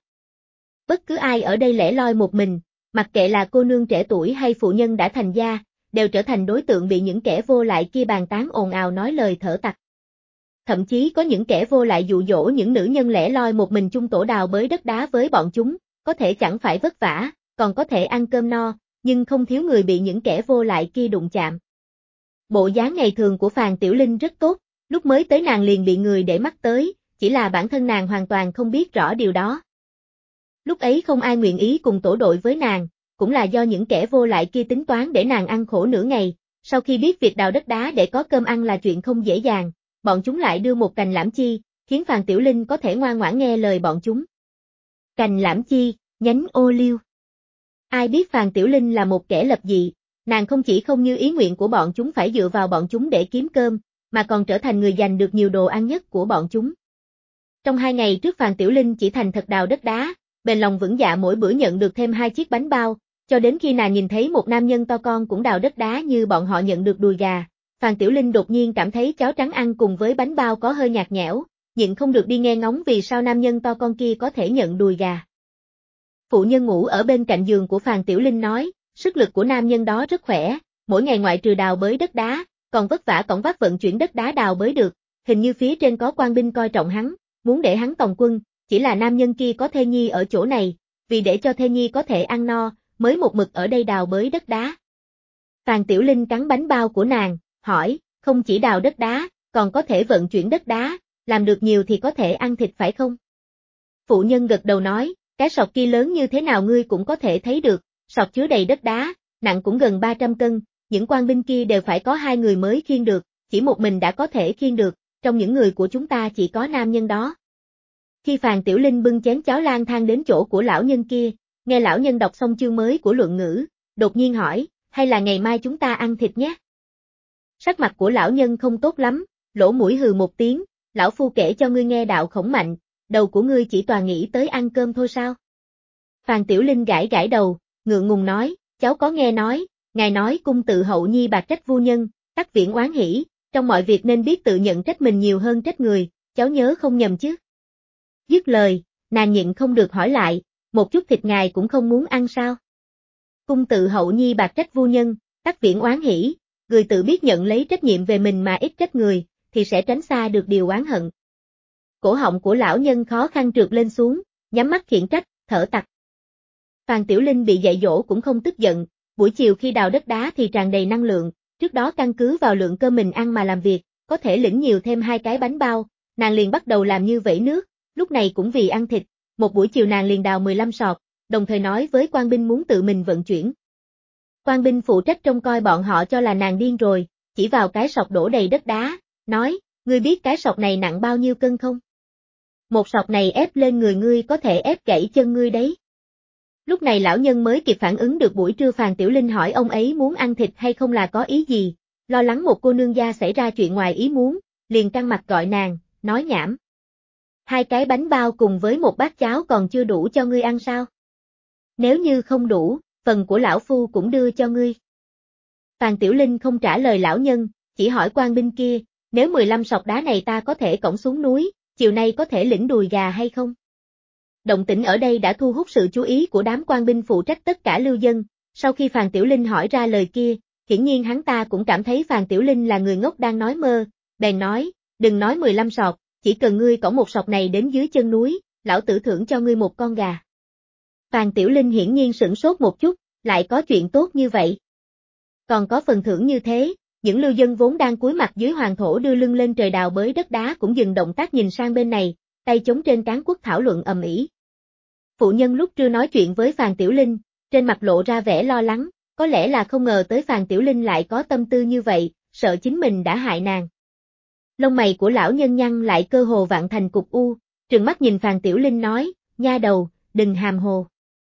Speaker 1: Bất cứ ai ở đây lẻ loi một mình, mặc kệ là cô nương trẻ tuổi hay phụ nhân đã thành gia, đều trở thành đối tượng bị những kẻ vô lại kia bàn tán ồn ào nói lời thở tặc. Thậm chí có những kẻ vô lại dụ dỗ những nữ nhân lẻ loi một mình chung tổ đào bới đất đá với bọn chúng, có thể chẳng phải vất vả, còn có thể ăn cơm no, nhưng không thiếu người bị những kẻ vô lại kia đụng chạm. Bộ dáng ngày thường của Phàn Tiểu Linh rất tốt, lúc mới tới nàng liền bị người để mắt tới, chỉ là bản thân nàng hoàn toàn không biết rõ điều đó. Lúc ấy không ai nguyện ý cùng tổ đội với nàng, cũng là do những kẻ vô lại kia tính toán để nàng ăn khổ nửa ngày, sau khi biết việc đào đất đá để có cơm ăn là chuyện không dễ dàng, bọn chúng lại đưa một cành lãm chi, khiến Phàn Tiểu Linh có thể ngoan ngoãn nghe lời bọn chúng. Cành lãm chi, nhánh ô liu. Ai biết Phàn Tiểu Linh là một kẻ lập dị, nàng không chỉ không như ý nguyện của bọn chúng phải dựa vào bọn chúng để kiếm cơm, mà còn trở thành người giành được nhiều đồ ăn nhất của bọn chúng. Trong 2 ngày trước Phàn Tiểu Linh chỉ thành thật đào đất đá, bền lòng vững dạ mỗi bữa nhận được thêm 2 chiếc bánh bao, cho đến khi nàng nhìn thấy một nam nhân to con cũng đào đất đá như bọn họ nhận được đùi gà, Phàn Tiểu Linh đột nhiên cảm thấy cháo trắng ăn cùng với bánh bao có hơi nhạt nhẽo, nhịn không được đi nghe ngóng vì sao nam nhân to con kia có thể nhận đùi gà. Phụ nhân ngủ ở bên cạnh giường của Phàn Tiểu Linh nói, sức lực của nam nhân đó rất khỏe, mỗi ngày ngoại trừ đào bới đất đá, còn vất vả cõng vác vận chuyển đất đá đào bới được, hình như phía trên có quan binh coi trọng hắn, muốn để hắn tòng quân, chỉ là nam nhân kia có thê nhi ở chỗ này, vì để cho thê nhi có thể ăn no, mới một mực ở đây đào bới đất đá. Phàn Tiểu Linh cắn bánh bao của nàng, hỏi, không chỉ đào đất đá, còn có thể vận chuyển đất đá, làm được nhiều thì có thể ăn thịt phải không? Phụ nhân gật đầu nói, cái sọt kia lớn như thế nào ngươi cũng có thể thấy được, sọt chứa đầy đất đá, nặng cũng gần 300 cân, những quan binh kia đều phải có 2 người mới khiêng được, chỉ một mình đã có thể khiêng được, trong những người của chúng ta chỉ có nam nhân đó. Khi Phàn Tiểu Linh bưng chén cháo lang thang đến chỗ của lão nhân kia, nghe lão nhân đọc xong chương mới của luận ngữ, đột nhiên hỏi, hay là ngày mai chúng ta ăn thịt nhé? Sắc mặt của lão nhân không tốt lắm, lỗ mũi hừ một tiếng, lão phu kể cho ngươi nghe đạo khổng mạnh, đầu của ngươi chỉ toàn nghĩ tới ăn cơm thôi sao? Phàn Tiểu Linh gãi gãi đầu, ngượng ngùng nói, cháu có nghe nói, ngài nói cung tự hậu nhi bạc trách vua nhân, tắc viễn oán hỷ, trong mọi việc nên biết tự nhận trách mình nhiều hơn trách người, cháu nhớ không nhầm chứ? Dứt lời, nàng nhịn không được hỏi lại, một chút thịt ngài cũng không muốn ăn sao? Cung tự hậu nhi bạc trách vua nhân, tắc viễn oán hỷ, người tự biết nhận lấy trách nhiệm về mình mà ít trách người, thì sẽ tránh xa được điều oán hận. Cổ họng của lão nhân khó khăn trượt lên xuống, nhắm mắt khiển trách, thở tặc. Phàn Tiểu Linh bị dạy dỗ cũng không tức giận, buổi chiều khi đào đất đá thì tràn đầy năng lượng, trước đó căn cứ vào lượng cơm mình ăn mà làm việc, có thể lĩnh nhiều thêm 2 cái bánh bao, nàng liền bắt đầu làm như vẩy nước, lúc này cũng vì ăn thịt, một buổi chiều nàng liền đào 15 sọt, đồng thời nói với quan binh muốn tự mình vận chuyển. Quan binh phụ trách trông coi bọn họ cho là nàng điên rồi, chỉ vào cái sọt đổ đầy đất đá, nói, ngươi biết cái sọt này nặng bao nhiêu cân không? Một sọt này ép lên người ngươi có thể ép gãy chân ngươi đấy. Lúc này lão nhân mới kịp phản ứng được buổi trưa Phàn Tiểu Linh hỏi ông ấy muốn ăn thịt hay không là có ý gì, lo lắng một cô nương gia xảy ra chuyện ngoài ý muốn, liền căng mặt gọi nàng, nói nhảm. 2 cái bánh bao cùng với một bát cháo còn chưa đủ cho ngươi ăn sao? Nếu như không đủ, phần của lão phu cũng đưa cho ngươi. Phàn Tiểu Linh không trả lời lão nhân, chỉ hỏi quan binh kia, nếu 15 sọt đá này ta có thể cõng xuống núi, chiều nay có thể lĩnh đùi gà hay không? Động tĩnh ở đây đã thu hút sự chú ý của đám quan binh phụ trách tất cả lưu dân, sau khi Phàn Tiểu Linh hỏi ra lời kia, hiển nhiên hắn ta cũng cảm thấy Phàn Tiểu Linh là người ngốc đang nói mơ, bèn nói, đừng nói 15 sọt, chỉ cần ngươi cõng một sọt này đến dưới chân núi, lão tử thưởng cho ngươi một con gà. Phàn Tiểu Linh hiển nhiên sửng sốt một chút, lại có chuyện tốt như vậy. Còn có phần thưởng như thế, những lưu dân vốn đang cúi mặt dưới hoàng thổ đưa lưng lên trời đào bới đất đá cũng dừng động tác nhìn sang bên này, tay chống trên trán quất thảo luận ầm ĩ. Phụ nhân lúc trưa nói chuyện với Phàn Tiểu Linh, trên mặt lộ ra vẻ lo lắng, có lẽ là không ngờ tới Phàn Tiểu Linh lại có tâm tư như vậy, sợ chính mình đã hại nàng. Lông mày của lão nhân nhăn lại cơ hồ vặn thành cục u, trừng mắt nhìn Phàn Tiểu Linh nói, nha đầu, đừng hàm hồ.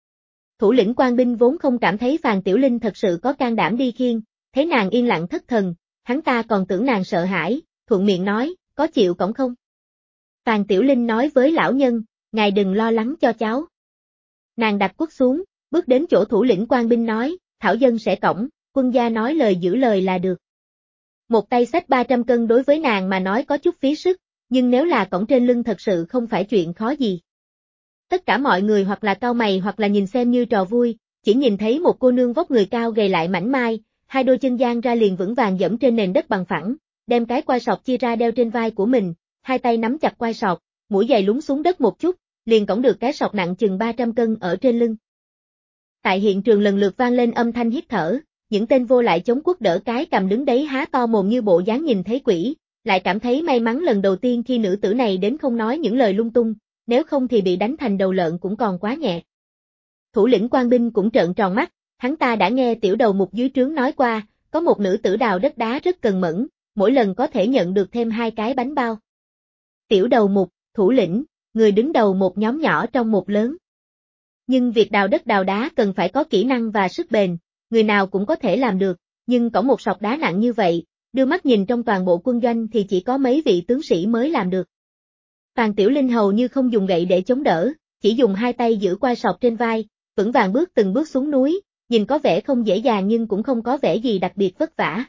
Speaker 1: Thủ lĩnh quan binh vốn không cảm thấy Phàn Tiểu Linh thật sự có can đảm đi khiêng, thấy nàng yên lặng thất thần, hắn ta còn tưởng nàng sợ hãi, thuận miệng nói, có chịu cõng không? Phàn Tiểu Linh nói với lão nhân, ngài đừng lo lắng cho cháu. Nàng đặt quất xuống, bước đến chỗ thủ lĩnh quan binh nói, thảo dân sẽ cõng, quân gia nói lời giữ lời là được. Một tay xách 300 cân đối với nàng mà nói có chút phí sức, nhưng nếu là cõng trên lưng thật sự không phải chuyện khó gì. Tất cả mọi người hoặc là cau mày hoặc là nhìn xem như trò vui, chỉ nhìn thấy một cô nương vóc người cao gầy lại mảnh mai, hai đôi chân dang ra liền vững vàng dẫm trên nền đất bằng phẳng, đem cái quai sọt chia ra đeo trên vai của mình, hai tay nắm chặt quai sọt, mũi giày lún xuống đất một chút, liền cõng được cái sọt nặng chừng 300 cân ở trên lưng. Tại hiện trường lần lượt vang lên âm thanh hít thở, những tên vô lại chống quất đỡ cái cầm đứng đấy há to mồm như bộ dáng nhìn thấy quỷ, lại cảm thấy may mắn lần đầu tiên khi nữ tử này đến không nói những lời lung tung, nếu không thì bị đánh thành đầu lợn cũng còn quá nhẹ. Thủ lĩnh quan binh cũng trợn tròn mắt, hắn ta đã nghe tiểu đầu mục dưới trướng nói qua, có một nữ tử đào đất đá rất cần mẫn, mỗi lần có thể nhận được thêm 2 cái bánh bao. Tiểu đầu mục, thủ lĩnh, người đứng đầu một nhóm nhỏ trong một lớn. Nhưng việc đào đất đào đá cần phải có kỹ năng và sức bền, người nào cũng có thể làm được, nhưng có một sọt đá nặng như vậy, đưa mắt nhìn trong toàn bộ quân doanh thì chỉ có mấy vị tướng sĩ mới làm được. Phàn Tiểu Linh hầu như không dùng gậy để chống đỡ, chỉ dùng hai tay giữ quai sọt trên vai, vững vàng bước từng bước xuống núi, nhìn có vẻ không dễ dàng nhưng cũng không có vẻ gì đặc biệt vất vả.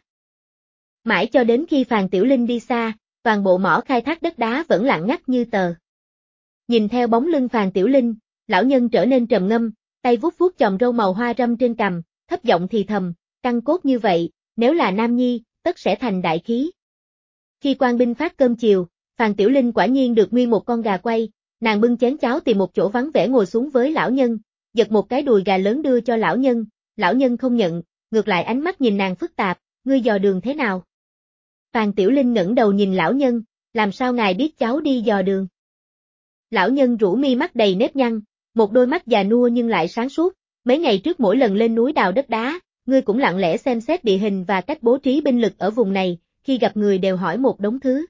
Speaker 1: Mãi cho đến khi Phàn Tiểu Linh đi xa, toàn bộ mỏ khai thác đất đá vẫn lặng ngắt như tờ. Nhìn theo bóng lưng Phàn Tiểu Linh, lão nhân trở nên trầm ngâm, tay vuốt vuốt chòm râu màu hoa râm trên cằm, thấp giọng thì thầm, căn cốt như vậy, nếu là nam nhi, tất sẽ thành đại khí. Khi quan binh phát cơm chiều, Phàn Tiểu Linh quả nhiên được nguyên một con gà quay, nàng bưng chén cháo tìm một chỗ vắng vẻ ngồi xuống với lão nhân, giật một cái đùi gà lớn đưa cho lão nhân không nhận, ngược lại ánh mắt nhìn nàng phức tạp, ngươi dò đường thế nào? Phàn Tiểu Linh ngẩng đầu nhìn lão nhân, làm sao ngài biết cháu đi dò đường? Lão nhân rũ mi mắt đầy nếp nhăn, một đôi mắt già nua nhưng lại sáng suốt, mấy ngày trước mỗi lần lên núi đào đất đá, ngươi cũng lặng lẽ xem xét địa hình và cách bố trí binh lực ở vùng này, khi gặp người đều hỏi một đống thứ.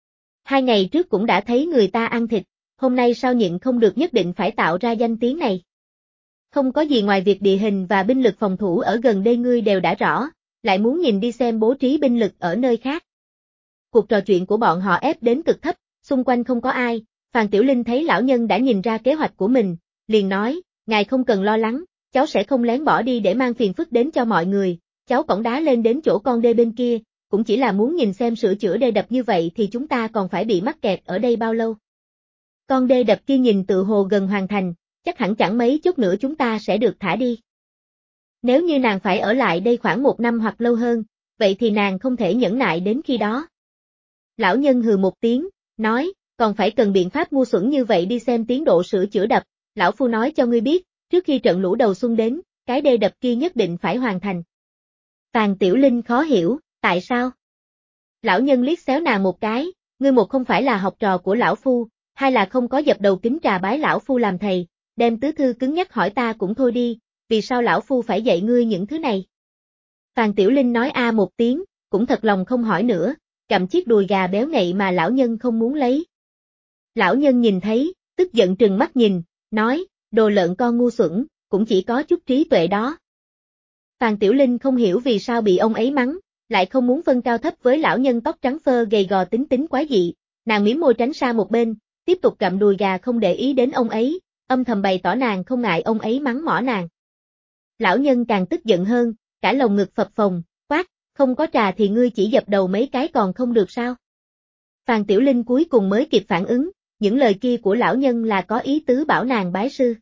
Speaker 1: 2 ngày trước cũng đã thấy người ta ăn thịt, hôm nay sao nhịn không được nhất định phải tạo ra danh tiếng này. Không có gì ngoài việc địa hình và binh lực phòng thủ ở gần đây ngươi đều đã rõ, lại muốn nhìn đi xem bố trí binh lực ở nơi khác. Cuộc trò chuyện của bọn họ ép đến cực thấp, xung quanh không có ai, Phàn Tiểu Linh thấy lão nhân đã nhìn ra kế hoạch của mình, liền nói, ngài không cần lo lắng, cháu sẽ không lén bỏ đi để mang phiền phức đến cho mọi người, cháu cõng đá lên đến chỗ con đê bên kia, cũng chỉ là muốn nhìn xem sửa chữa đê đập như vậy thì chúng ta còn phải bị mắc kẹt ở đây bao lâu. Con đê đập kia nhìn tự hồ gần hoàn thành, chắc hẳn chẳng mấy chốc nữa chúng ta sẽ được thả đi. Nếu như nàng phải ở lại đây khoảng 1 năm hoặc lâu hơn, vậy thì nàng không thể nhẫn nại đến khi đó. Lão nhân hừ một tiếng, nói, còn phải cần biện pháp ngu xuẩn như vậy đi xem tiến độ sửa chữa đập, lão phu nói cho ngươi biết, trước khi trận lũ đầu xuân đến, cái đê đập kia nhất định phải hoàn thành. Phàn Tiểu Linh khó hiểu, tại sao? Lão nhân liếc xéo nàng một cái, ngươi một không phải là học trò của lão phu, hai là không có dập đầu kính trà bái lão phu làm thầy, đem tứ thư cứng nhắc hỏi ta cũng thôi đi, vì sao lão phu phải dạy ngươi những thứ này? Phàn Tiểu Linh nói a một tiếng, cũng thật lòng không hỏi nữa, cầm chiếc đùi gà béo ngậy mà lão nhân không muốn lấy. Lão nhân nhìn thấy, tức giận trừng mắt nhìn, nói, đồ lợn con ngu xuẩn, cũng chỉ có chút trí tuệ đó. Phàn Tiểu Linh không hiểu vì sao bị ông ấy mắng, lại không muốn phân cao thấp với lão nhân tóc trắng phơ gầy gò tính quái dị, nàng mím môi tránh xa một bên, tiếp tục gặm đùi gà không để ý đến ông ấy, âm thầm bày tỏ nàng không ngại ông ấy mắng mỏ nàng. Lão nhân càng tức giận hơn, cả lồng ngực phập phồng, quát, không có trà thì ngươi chỉ dập đầu mấy cái còn không được sao? Phàn Tiểu Linh cuối cùng mới kịp phản ứng, những lời kia của lão nhân là có ý tứ bảo nàng bái sư.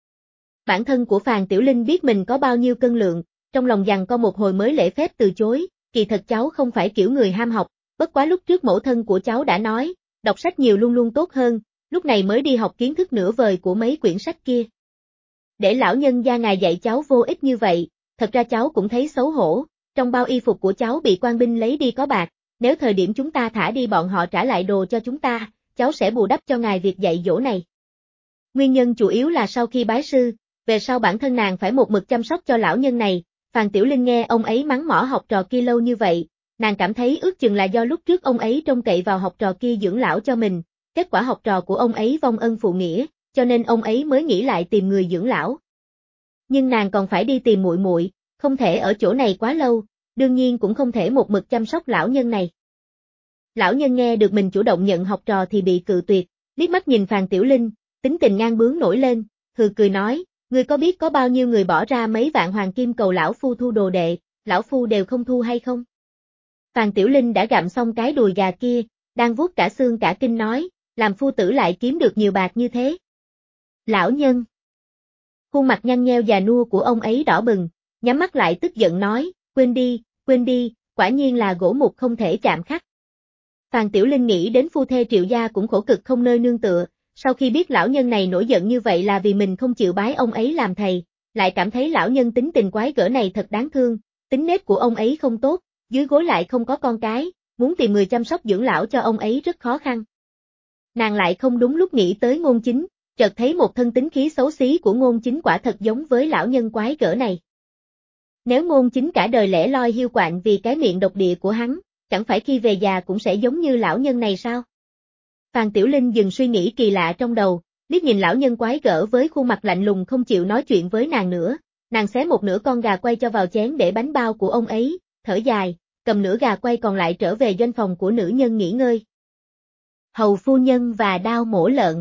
Speaker 1: Bản thân của Phàn Tiểu Linh biết mình có bao nhiêu cân lượng, trong lòng giằng co một hồi mới lễ phép từ chối, kỳ thật cháu không phải kiểu người ham học, bất quá lúc trước mẫu thân của cháu đã nói, đọc sách nhiều luôn luôn tốt hơn, lúc này mới đi học kiến thức nửa vời của mấy quyển sách kia. Để lão nhân gia ngài dạy cháu vô ích như vậy, thật ra cháu cũng thấy xấu hổ, trong bao y phục của cháu bị quan binh lấy đi có bạc, nếu thời điểm chúng ta thả đi bọn họ trả lại đồ cho chúng ta, cháu sẽ bù đắp cho ngài việc dạy dỗ này. Nguyên nhân chủ yếu là sau khi bái sư, về sau bản thân nàng phải một mực chăm sóc cho lão nhân này, Phàn Tiểu Linh nghe ông ấy mắng mỏ học trò kia lâu như vậy, nàng cảm thấy ước chừng là do lúc trước ông ấy trông cậy vào học trò kia dưỡng lão cho mình, kết quả học trò của ông ấy vong ân phụ nghĩa, cho nên ông ấy mới nghĩ lại tìm người dưỡng lão. Nhưng nàng còn phải đi tìm muội muội, không thể ở chỗ này quá lâu, đương nhiên cũng không thể một mực chăm sóc lão nhân này. Lão nhân nghe được mình chủ động nhận học trò thì bị cự tuyệt, liếc mắt nhìn Phàn Tiểu Linh, tính tình ngang bướng nổi lên, hừ cười nói, ngươi có biết có bao nhiêu người bỏ ra mấy vạn hoàng kim cầu lão phu thu đồ đệ, lão phu đều không thu hay không? Phàn Tiểu Linh đã gặm xong cái đùi gà kia, đang vuốt cả xương cả kinh nói, làm phu tử lại kiếm được nhiều bạc như thế. Lão nhân. Khuôn mặt nhăn nheo già nua của ông ấy đỏ bừng, nhắm mắt lại tức giận nói, quên đi, quả nhiên là gỗ mục không thể chạm khắc. Phàn Tiểu Linh nghĩ đến phu thê Triệu gia cũng khổ cực không nơi nương tựa, sau khi biết lão nhân này nổi giận như vậy là vì mình không chịu bái ông ấy làm thầy, lại cảm thấy lão nhân tính tình quái gở này thật đáng thương, tính nết của ông ấy không tốt, dưới gối lại không có con cái, muốn tìm người chăm sóc dưỡng lão cho ông ấy rất khó khăn. Nàng lại không đúng lúc nghĩ tới Ngôn Chính, chợt thấy một thân tính khí xấu xí của Ngôn Chính quả thật giống với lão nhân quái gở này. Nếu Ngôn Chính cả đời lẻ loi hiu quạnh vì cái miệng độc địa của hắn, chẳng phải khi về già cũng sẽ giống như lão nhân này sao? Phàn Tiểu Linh dừng suy nghĩ kỳ lạ trong đầu, liếc nhìn lão nhân quái gở với khuôn mặt lạnh lùng không chịu nói chuyện với nàng nữa, nàng xé một nửa con gà quay cho vào chén để bánh bao của ông ấy, thở dài, cầm nửa gà quay còn lại trở về doanh phòng của nữ nhân nghỉ ngơi. Hầu phu nhân và đao mổ lợn.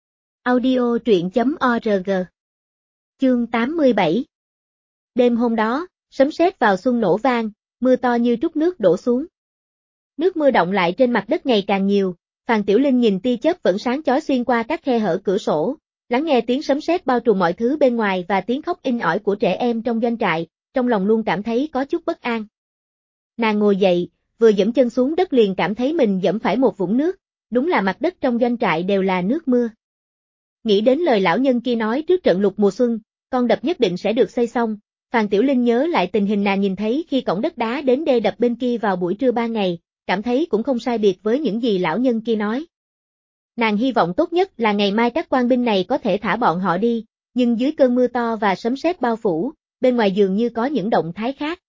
Speaker 1: Audio truyện.org. Chương 87. Đêm hôm đó, sấm sét vào xuân nổ vang, mưa to như trút nước đổ xuống. Nước mưa đọng lại trên mặt đất ngày càng nhiều, Phàn Tiểu Linh nhìn tia chớp vẫn sáng chói xuyên qua các khe hở cửa sổ, lắng nghe tiếng sấm sét bao trùm mọi thứ bên ngoài và tiếng khóc inh ỏi của trẻ em trong doanh trại, trong lòng luôn cảm thấy có chút bất an. Nàng ngồi dậy, vừa giẫm chân xuống đất liền cảm thấy mình giẫm phải một vũng nước, đúng là mặt đất trong doanh trại đều là nước mưa. Nghĩ đến lời lão nhân kia nói trước trận lụt mùa xuân, con đập nhất định sẽ được xây xong, Phàn Tiểu Linh nhớ lại tình hình nàng nhìn thấy khi cổng đất đá đến đê đập bên kia vào buổi trưa ban ngày, cảm thấy cũng không sai biệt với những gì lão nhân kia nói. Nàng hy vọng tốt nhất là ngày mai các quan binh này có thể thả bọn họ đi, nhưng dưới cơn mưa to và sấm sét bao phủ, bên ngoài dường như có những động thái khác.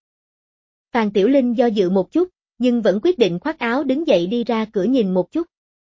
Speaker 1: Phàn Tiểu Linh do dự một chút, nhưng vẫn quyết định khoác áo đứng dậy đi ra cửa nhìn một chút.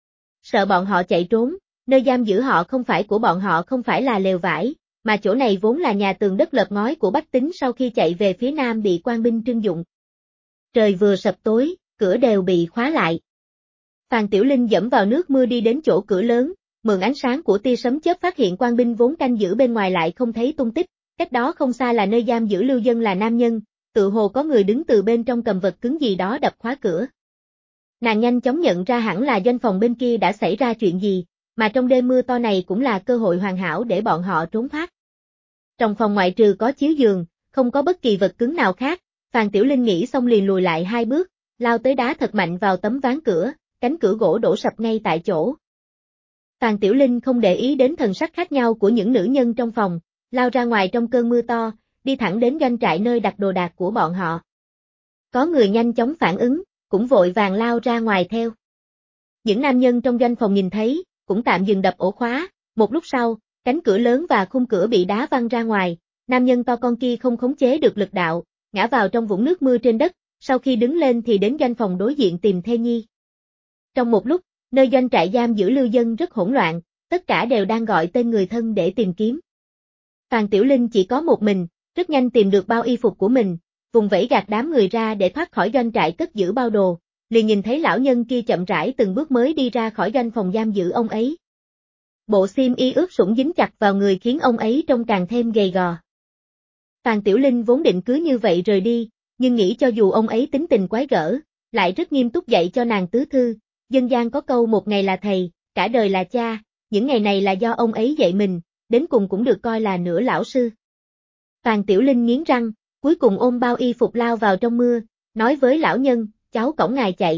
Speaker 1: Sợ bọn họ chạy trốn, nơi giam giữ họ không phải của bọn họ không phải là lều vải, mà chỗ này vốn là nhà tường đất lợp ngói của bách tính sau khi chạy về phía nam bị quan binh trưng dụng. Trời vừa sập tối, cửa đều bị khóa lại. Phàn Tiểu Linh dẫm vào nước mưa đi đến chỗ cửa lớn, mượn ánh sáng của tia sấm chớp phát hiện quan binh vốn canh giữ bên ngoài lại không thấy tung tích, cách đó không xa là nơi giam giữ lưu dân là nam nhân, tự hồ có người đứng từ bên trong cầm vật cứng gì đó đập khóa cửa. Nàng nhanh chóng nhận ra hẳn là doanh phòng bên kia đã xảy ra chuyện gì, mà trong đêm mưa to này cũng là cơ hội hoàn hảo để bọn họ trốn thoát. Trong phòng ngoại trừ có chiếu giường, không có bất kỳ vật cứng nào khác, Phàn Tiểu Linh nghĩ xong liền lùi lại 2 bước, lao tới đá thật mạnh vào tấm ván cửa, cánh cửa gỗ đổ sập ngay tại chỗ. Phàn Tiểu Linh không để ý đến thần sắc khác nhau của những nữ nhân trong phòng, lao ra ngoài trong cơn mưa to, đi thẳng đến doanh trại nơi đặt đồ đạc của bọn họ. Có người nhanh chóng phản ứng, cũng vội vàng lao ra ngoài theo. Những nam nhân trong doanh phòng nhìn thấy, cũng tạm dừng đập ổ khóa, một lúc sau, cánh cửa lớn và khung cửa bị đá văng ra ngoài, nam nhân to con kia không khống chế được lực đạo, ngã vào trong vũng nước mưa trên đất, sau khi đứng lên thì đến doanh phòng đối diện tìm thê nhi. Trong một lúc, nơi doanh trại giam giữ lưu dân rất hỗn loạn, tất cả đều đang gọi tên người thân để tìm kiếm. Phàn Tiểu Linh chỉ có một mình, rất nhanh tìm được bao y phục của mình, vùng vẫy gạt đám người ra để thoát khỏi doanh trại cất giữ bao đồ, liền nhìn thấy lão nhân kia chậm rãi từng bước mới đi ra khỏi doanh phòng giam giữ ông ấy. Bộ xiêm y ướt sũng dính chặt vào người khiến ông ấy trông càng thêm gầy gò. Phàn Tiểu Linh vốn định cứ như vậy rời đi, nhưng nghĩ cho dù ông ấy tính tình quái gở, lại rất nghiêm túc dạy cho nàng tứ thư, dân gian có câu một ngày là thầy, cả đời là cha, những ngày này là do ông ấy dạy mình, đến cùng cũng được coi là nửa lão sư. Phàn Tiểu Linh nghiến răng, cuối cùng ôm bao y phục lao vào trong mưa, nói với lão nhân, cháu cõng ngài chạy.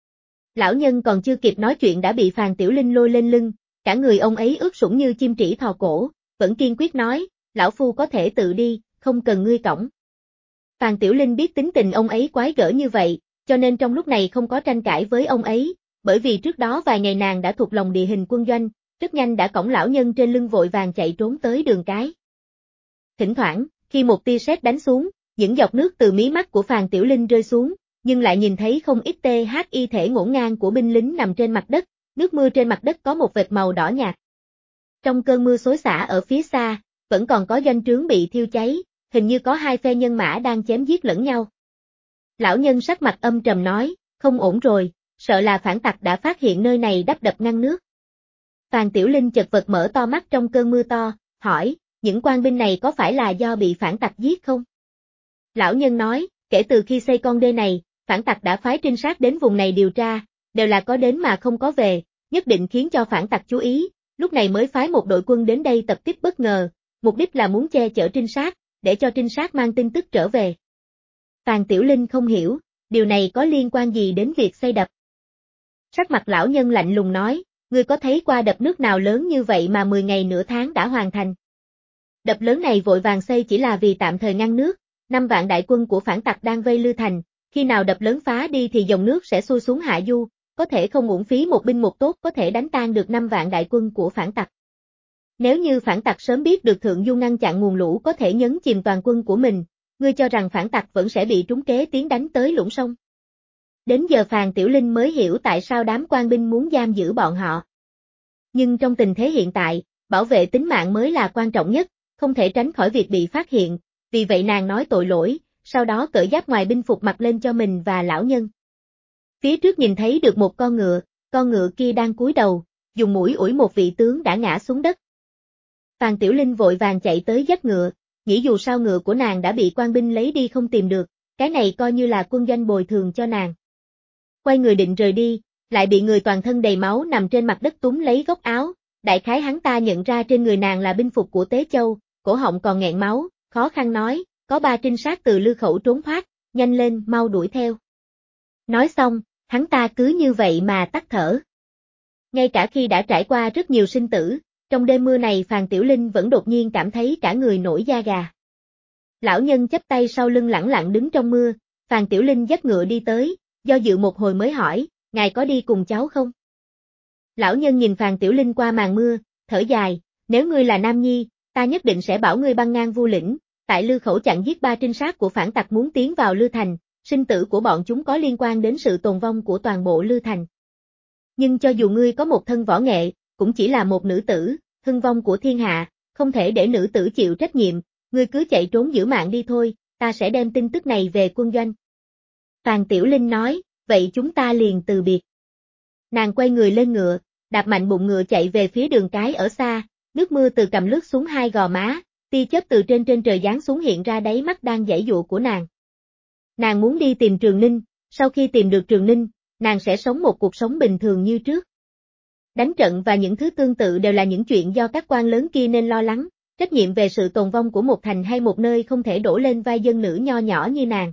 Speaker 1: Lão nhân còn chưa kịp nói chuyện đã bị Phàn Tiểu Linh lôi lên lưng, cả người ông ấy ướt sũng như chim trĩ thò cổ, vẫn kiên quyết nói, lão phu có thể tự đi, không cần ngươi cõng. Phàn Tiểu Linh biết tính tình ông ấy quái gở như vậy, cho nên trong lúc này không có tranh cãi với ông ấy, bởi vì trước đó vài ngày nàng đã thuộc lòng địa hình quân doanh, rất nhanh đã cõng lão nhân trên lưng vội vàng chạy trốn tới đường cái. Thỉnh thoảng, khi một tia sét đánh xuống, những giọt nước từ mí mắt của Phàn Tiểu Linh rơi xuống, nhưng lại nhìn thấy không ít thi thể ngổn ngang của binh lính nằm trên mặt đất, nước mưa trên mặt đất có một vệt màu đỏ nhạt. Trong cơn mưa xối xả ở phía xa, vẫn còn có doanh trướng bị thiêu cháy, hình như có 2 phe nhân mã đang chém giết lẫn nhau. Lão nhân sắc mặt âm trầm nói, không ổn rồi, sợ là phản tặc đã phát hiện nơi này đắp đập ngăn nước. Phàn Tiểu Linh chật vật mở to mắt trong cơn mưa to, hỏi, những quan binh này có phải là do bị phản tặc giết không? Lão nhân nói, kể từ khi xây con đê này, phản tặc đã phái trinh sát đến vùng này điều tra, đều là có đến mà không có về, nhất định khiến cho phản tặc chú ý, lúc này mới phái một đội quân đến đây tập kích bất ngờ, mục đích là muốn che chở trinh sát, để cho trinh sát mang tin tức trở về. Phàn Tiểu Linh không hiểu, điều này có liên quan gì đến việc xây đập. Sắc mặt lão nhân lạnh lùng nói, ngươi có thấy qua đập nước nào lớn như vậy mà 10 ngày nửa tháng đã hoàn thành. Đập lớn này vội vàng xây chỉ là vì tạm thời ngăn nước, 5 vạn đại quân của phản tặc đang vây Lư Thành, khi nào đập lớn phá đi thì dòng nước sẽ xuôi xuống hạ du, có thể không uổng phí một binh một tốt có thể đánh tan được 5 vạn đại quân của phản tặc. Nếu như phản tặc sớm biết được Thượng Du ngăn chặn nguồn lũ có thể nhấn chìm toàn quân của mình, ngươi cho rằng phản tặc vẫn sẽ bị trúng kế tiến đánh tới Lũng Sông. Đến giờ Phàn Tiểu Linh mới hiểu tại sao đám quan binh muốn giam giữ bọn họ. Nhưng trong tình thế hiện tại, bảo vệ tính mạng mới là quan trọng nhất, không thể tránh khỏi việc bị phát hiện, vì vậy nàng nói tội lỗi, sau đó cởi giáp ngoài binh phục mặc lên cho mình và lão nhân. Phía trước nhìn thấy được một con ngựa kia đang cúi đầu, dùng mũi ủi một vị tướng đã ngã xuống đất. Phàn Tiểu Linh vội vàng chạy tới dắt ngựa, nghĩ dù sao ngựa của nàng đã bị quan binh lấy đi không tìm được, cái này coi như là quân doanh bồi thường cho nàng. Quay người định rời đi, lại bị người toàn thân đầy máu nằm trên mặt đất túm lấy góc áo, đại khái hắn ta nhận ra trên người nàng là binh phục của Tế Châu, cổ họng còn nghẹn máu, khó khăn nói, có 3 trinh sát từ Lư Khẩu trốn thoát, nhanh lên, mau đuổi theo. Nói xong, hắn ta cứ như vậy mà tắt thở. Ngay cả khi đã trải qua rất nhiều sinh tử, trong đêm mưa này Phàn Tiểu Linh vẫn đột nhiên cảm thấy cả người nổi da gà. Lão nhân chắp tay sau lưng lẳng lặng đứng trong mưa, Phàn Tiểu Linh dắt ngựa đi tới, do dự một hồi mới hỏi, ngài có đi cùng cháu không? Lão nhân nhìn Phàn Tiểu Linh qua màn mưa, thở dài, nếu ngươi là nam nhi, ta nhất định sẽ bảo ngươi băng ngang Vu Lĩnh, tại Lư Khẩu chặn giết 3 trinh sát của phản tặc muốn tiến vào Lư Thành, sinh tử của bọn chúng có liên quan đến sự tồn vong của toàn bộ Lư Thành. Nhưng cho dù ngươi có một thân võ nghệ, cũng chỉ là một nữ tử, hưng vong của thiên hạ, không thể để nữ tử chịu trách nhiệm, ngươi cứ chạy trốn giữ mạng đi thôi, ta sẽ đem tin tức này về quân doanh. Phàn Tiểu Linh nói, vậy chúng ta liền từ biệt. Nàng quay người lên ngựa, đạp mạnh bụng ngựa chạy về phía đường cái ở xa, nước mưa từ cằm lướt xuống 2 gò má, tia chớp từ trên trời giáng xuống hiện ra đáy mắt đang giãy giụa của nàng. Nàng muốn đi tìm Trường Ninh, sau khi tìm được Trường Ninh, nàng sẽ sống một cuộc sống bình thường như trước. Đánh trận và những thứ tương tự đều là những chuyện do các quan lớn kia nên lo lắng, trách nhiệm về sự tồn vong của một thành hay một nơi không thể đổ lên vai dân nữ nho nhỏ như nàng.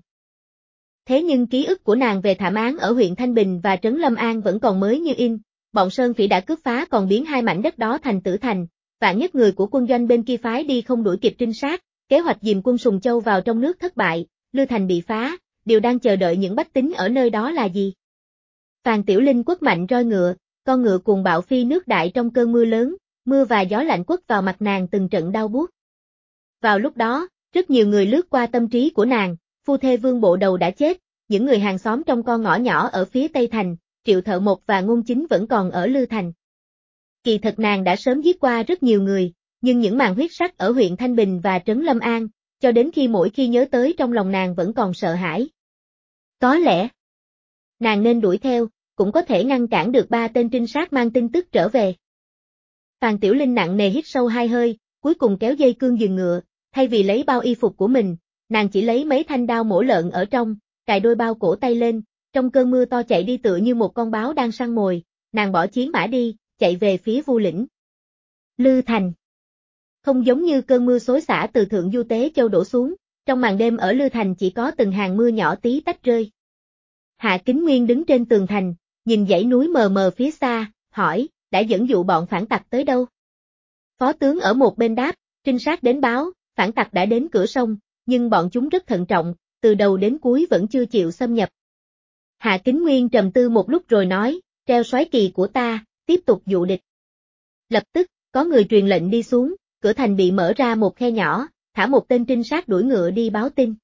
Speaker 1: Thế nhưng ký ức của nàng về thảm án ở huyện Thanh Bình và Trấn Lâm An vẫn còn mới như in, bọn Sơn Phỉ đã cướp phá còn biến 2 mảnh đất đó thành tử thành, vạn nhất người của quân doanh bên kia phái đi không đuổi kịp trinh sát, kế hoạch dìm quân Sùng Châu vào trong nước thất bại, Lư Thành bị phá, điều đang chờ đợi những bách tính ở nơi đó là gì? Phàn Tiểu Linh quất mạnh roi ngựa, con ngựa cuồng bạo phi nước đại trong cơn mưa lớn, mưa và gió lạnh quất vào mặt nàng từng trận đau buốt. Vào lúc đó, rất nhiều người lướt qua tâm trí của nàng, phu thê Vương Bộ Đầu đã chết, những người hàng xóm trong con ngõ nhỏ ở phía Tây Thành, Triệu Thợ Một và Ngôn Chính vẫn còn ở Lư Thành. Kỳ thật nàng đã sớm giết qua rất nhiều người, nhưng những màn huyết sắc ở huyện Thanh Bình và Trấn Lâm An, cho đến mỗi khi nhớ tới trong lòng nàng vẫn còn sợ hãi. Có lẽ, nàng nên đuổi theo, cũng có thể ngăn cản được 3 tên trinh sát mang tin tức trở về. Phàn Tiểu Linh nặng nề hít sâu 2 hơi, cuối cùng kéo dây cương dừng ngựa, thay vì lấy bao y phục của mình, nàng chỉ lấy mấy thanh đao mổ lợn ở trong, cài đôi bao cổ tay lên, trong cơn mưa to chạy đi tựa như một con báo đang săn mồi, nàng bỏ chiến mã đi, chạy về phía Vu Lĩnh. Lư Thành. Không giống như cơn mưa xối xả từ Thượng Du Tế Châu đổ xuống, trong màn đêm ở Lư Thành chỉ có từng hàng mưa nhỏ tí tách rơi. Hạ Kính Nguyên đứng trên tường thành, nhìn dãy núi mờ mờ phía xa, hỏi, đã dẫn dụ bọn phản tặc tới đâu? Phó tướng ở một bên đáp, trinh sát đến báo, phản tặc đã đến cửa sông, nhưng bọn chúng rất thận trọng, từ đầu đến cuối vẫn chưa chịu xâm nhập. Hạ Kính Nguyên trầm tư một lúc rồi nói, treo soái kỳ của ta, tiếp tục dụ địch. Lập tức, có người truyền lệnh đi xuống, cửa thành bị mở ra một khe nhỏ, thả một tên trinh sát đuổi ngựa đi báo tin.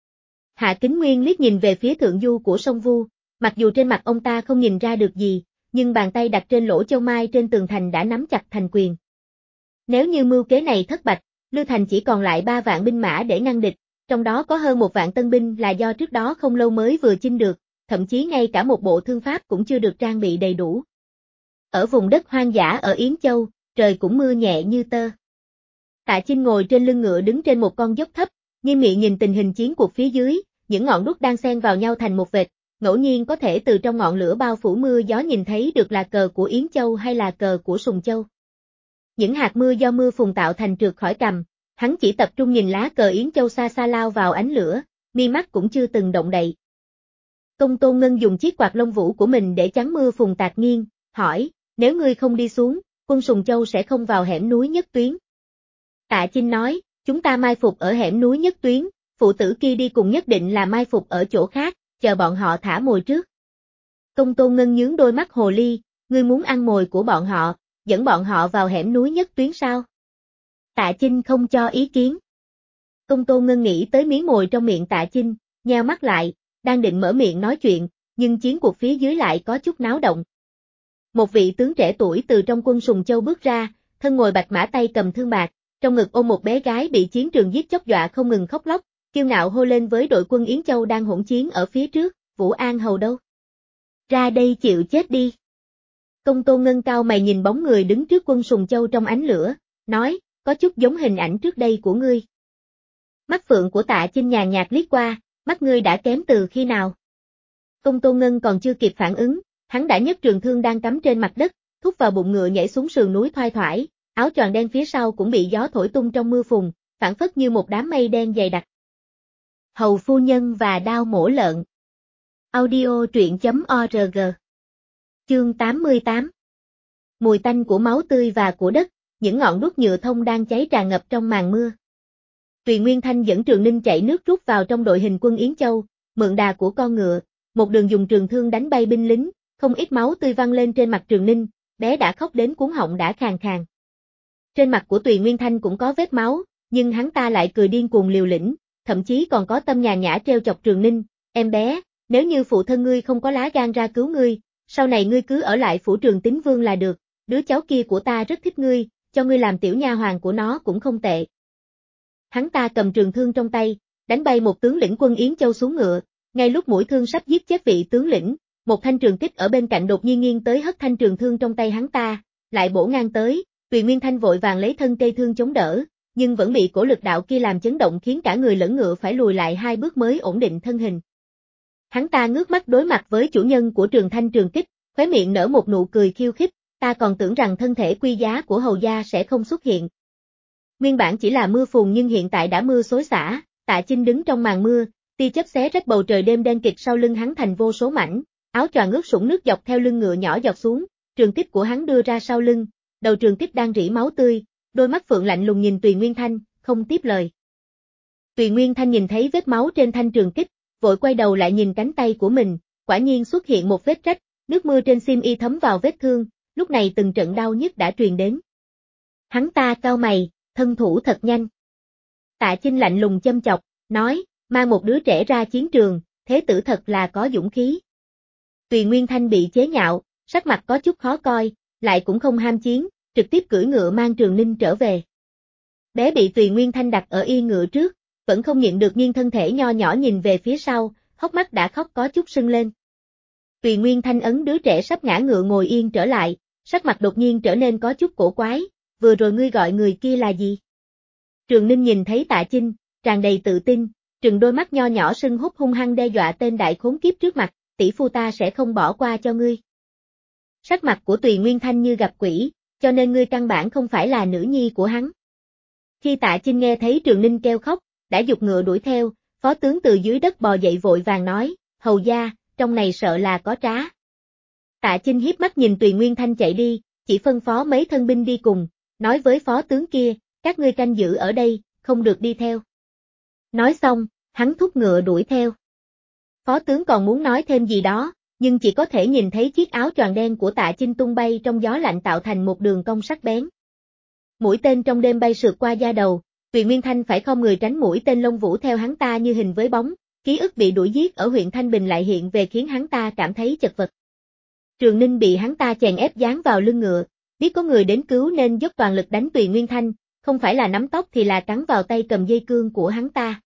Speaker 1: Hạ Kính Nguyên liếc nhìn về phía thượng du của sông Vu, mặc dù trên mặt ông ta không nhìn ra được gì, nhưng bàn tay đặt trên lỗ châu mai trên tường thành đã nắm chặt thành quyền. Nếu như mưu kế này thất bại, Lư Thành chỉ còn lại 3 vạn binh mã để ngăn địch, trong đó có hơn 1 vạn tân binh là do trước đó không lâu mới vừa chinh được, thậm chí ngay cả một bộ thương pháp cũng chưa được trang bị đầy đủ. Ở vùng đất hoang dã ở Yến Châu, trời cũng mưa nhẹ như tơ. Tạ Chinh ngồi trên lưng ngựa đứng trên một con dốc thấp, nghiêm nghị nhìn tình hình chiến cuộc phía dưới, những ngọn đuốc đang xen vào nhau thành một vệt, ngẫu nhiên có thể từ trong ngọn lửa bao phủ mưa gió nhìn thấy được là cờ của Yến Châu hay là cờ của Sùng Châu. Những hạt mưa do mưa phùn tạo thành trượt khỏi cằm, hắn chỉ tập trung nhìn lá cờ Yến Châu xa xa lao vào ánh lửa, mi mắt cũng chưa từng động đậy. Công Tôn Ngân dùng chiếc quạt lông vũ của mình để chắn mưa phùn tạt nghiêng, hỏi, nếu ngươi không đi xuống, quân Sùng Châu sẽ không vào hẻm núi Nhất Tuyến. Tạ Chinh nói, chúng ta mai phục ở hẻm núi Nhất Tuyến, phụ tử kia đi cùng nhất định là mai phục ở chỗ khác, chờ bọn họ thả mồi trước. Công Tôn Ngân nhướng đôi mắt hồ ly, ngươi muốn ăn mồi của bọn họ, dẫn bọn họ vào hẻm núi Nhất Tuyến sao? Tạ Chinh không cho ý kiến. Công Tôn Ngân nghĩ tới miếng mồi trong miệng Tạ Chinh, nheo mắt lại, đang định mở miệng nói chuyện, nhưng chiến cuộc phía dưới lại có chút náo động. Một vị tướng trẻ tuổi từ trong quân Sùng Châu bước ra, thân ngồi bạch mã tay cầm thương bạc, trong ngực ôm một bé gái bị chiến trường giết chóc dọa không ngừng khóc lóc, kiêu ngạo hô lên với đội quân Yến Châu đang hỗn chiến ở phía trước, Vũ An Hầu đâu? Ra đây chịu chết đi. Công Tôn Ngân cao mày nhìn bóng người đứng trước quân Sùng Châu trong ánh lửa, nói, có chút giống hình ảnh trước đây của ngươi. Mắt phượng của Tạ Chinh nhàn nhạt liếc qua, mắt ngươi đã kém từ khi nào? Công Tôn Ngân còn chưa kịp phản ứng, hắn đã nhấc trường thương đang cắm trên mặt đất, thúc vào bụng ngựa nhảy xuống sườn núi thoai thoải, áo choàng đen phía sau cũng bị gió thổi tung trong mưa phùn, phảng phất như một đám mây đen dày đặc. Hầu phu nhân và đao mổ lợn. Audio truyện.org. Chương 88. Mùi tanh của máu tươi và của đất, những ngọn đuốc nhựa thông đang cháy tràn ngập trong màn mưa. Tùy Nguyên Thanh dẫn Trường Ninh chạy nước rút vào trong đội hình quân Yến Châu, mượn đà của con ngựa, một đường dùng trường thương đánh bay binh lính, không ít máu tươi văng lên trên mặt Trường Ninh, bé đã khóc đến cuống họng đã khàn khàn. Trên mặt của Tùy Nguyên Thanh cũng có vết máu, nhưng hắn ta lại cười điên cuồng liều lĩnh, thậm chí còn có tâm nhàn nhã treo chọc Trường Ninh, em bé, nếu như phụ thân ngươi không có lá gan ra cứu ngươi, sau này ngươi cứ ở lại phủ Trường Tín Vương là được, đứa cháu kia của ta rất thích ngươi, cho ngươi làm tiểu nha hoàn của nó cũng không tệ. Hắn ta cầm trường thương trong tay, đánh bay một tướng lĩnh quân Yến Châu xuống ngựa, ngay lúc mũi thương sắp giết chết vị tướng lĩnh, một thanh trường kích ở bên cạnh đột nhiên nghiêng tới hất thanh trường thương trong tay hắn ta, lại bổ ngang tới, Tùy Nguyên Thanh vội vàng lấy thân cây thương chống đỡ, nhưng vẫn bị cổ lực đạo kia làm chấn động khiến cả người lẫn ngựa phải lùi lại 2 bước mới ổn định thân hình. Hắn ta ngước mắt đối mặt với chủ nhân của trường thanh trường kích, khóe miệng nở một nụ cười khiêu khích, ta còn tưởng rằng thân thể quý giá của hầu gia sẽ không xuất hiện. Nguyên bản chỉ là mưa phùn nhưng hiện tại đã mưa xối xả, Tạ Chinh đứng trong màn mưa, tia chớp xé rách bầu trời đêm đen kịt sau lưng hắn thành vô số mảnh, áo choàng ướt sũng nước dọc theo lưng ngựa nhỏ giọt xuống, trường kích của hắn đưa ra sau lưng, đầu trường kích đang rỉ máu tươi, đôi mắt phượng lạnh lùng nhìn Tùy Nguyên Thanh, không tiếp lời. Tùy Nguyên Thanh nhìn thấy vết máu trên thanh trường kích, vội quay đầu lại nhìn cánh tay của mình, quả nhiên xuất hiện một vết rách, nước mưa trên xiêm y thấm vào vết thương, lúc này từng trận đau nhức đã truyền đến. Hắn ta cau mày, thân thủ thật nhanh. Tạ Chinh lạnh lùng châm chọc, nói, mang một đứa trẻ ra chiến trường, thế tử thật là có dũng khí. Tùy Nguyên Thanh bị chế nhạo, sắc mặt có chút khó coi, lại cũng không ham chiến, trực tiếp cưỡi ngựa mang Trường Ninh trở về. Bé bị Tùy Nguyên Thanh đặt ở yên ngựa trước, vẫn không nhịn được nghiêng thân thể nho nhỏ nhìn về phía sau, hốc mắt đã khóc có chút sưng lên. Tùy Nguyên Thanh ấn đứa trẻ sắp ngã ngựa ngồi yên trở lại, sắc mặt đột nhiên trở nên có chút cổ quái, vừa rồi ngươi gọi người kia là gì? Trường Ninh nhìn thấy Tạ Chinh, tràn đầy tự tin, trừng đôi mắt nho nhỏ sưng húp hung hăng đe dọa tên đại khốn kiếp trước mặt, tỷ phu ta sẽ không bỏ qua cho ngươi. Sắc mặt của Tùy Nguyên Thanh như gặp quỷ, cho nên ngươi căn bản không phải là nữ nhi của hắn. Khi Tạ Chinh nghe thấy Trường Ninh kêu khóc, đã giục ngựa đuổi theo, phó tướng từ dưới đất bò dậy vội vàng nói, hầu gia, trong này sợ là có trá. Tạ Chinh hiếp mắt nhìn Tùy Nguyên Thanh chạy đi, chỉ phân phó mấy thân binh đi cùng, nói với phó tướng kia, các ngươi canh giữ ở đây, không được đi theo. Nói xong, hắn thúc ngựa đuổi theo. Phó tướng còn muốn nói thêm gì đó, nhưng chỉ có thể nhìn thấy chiếc áo choàng đen của Tạ Chinh tung bay trong gió lạnh tạo thành một đường cong sắc bén. Mũi tên trong đêm bay sượt qua da đầu, Tùy Nguyên Thanh phải không người tránh mũi tên lông vũ theo hắn ta như hình với bóng, ký ức bị đuổi giết ở huyện Thanh Bình lại hiện về khiến hắn ta cảm thấy chật vật. Trường Ninh bị hắn ta chèn ép dán vào lưng ngựa, biết có người đến cứu nên dốc toàn lực đánh Tùy Nguyên Thanh, không phải là nắm tóc thì là cắn vào tay cầm dây cương của hắn ta.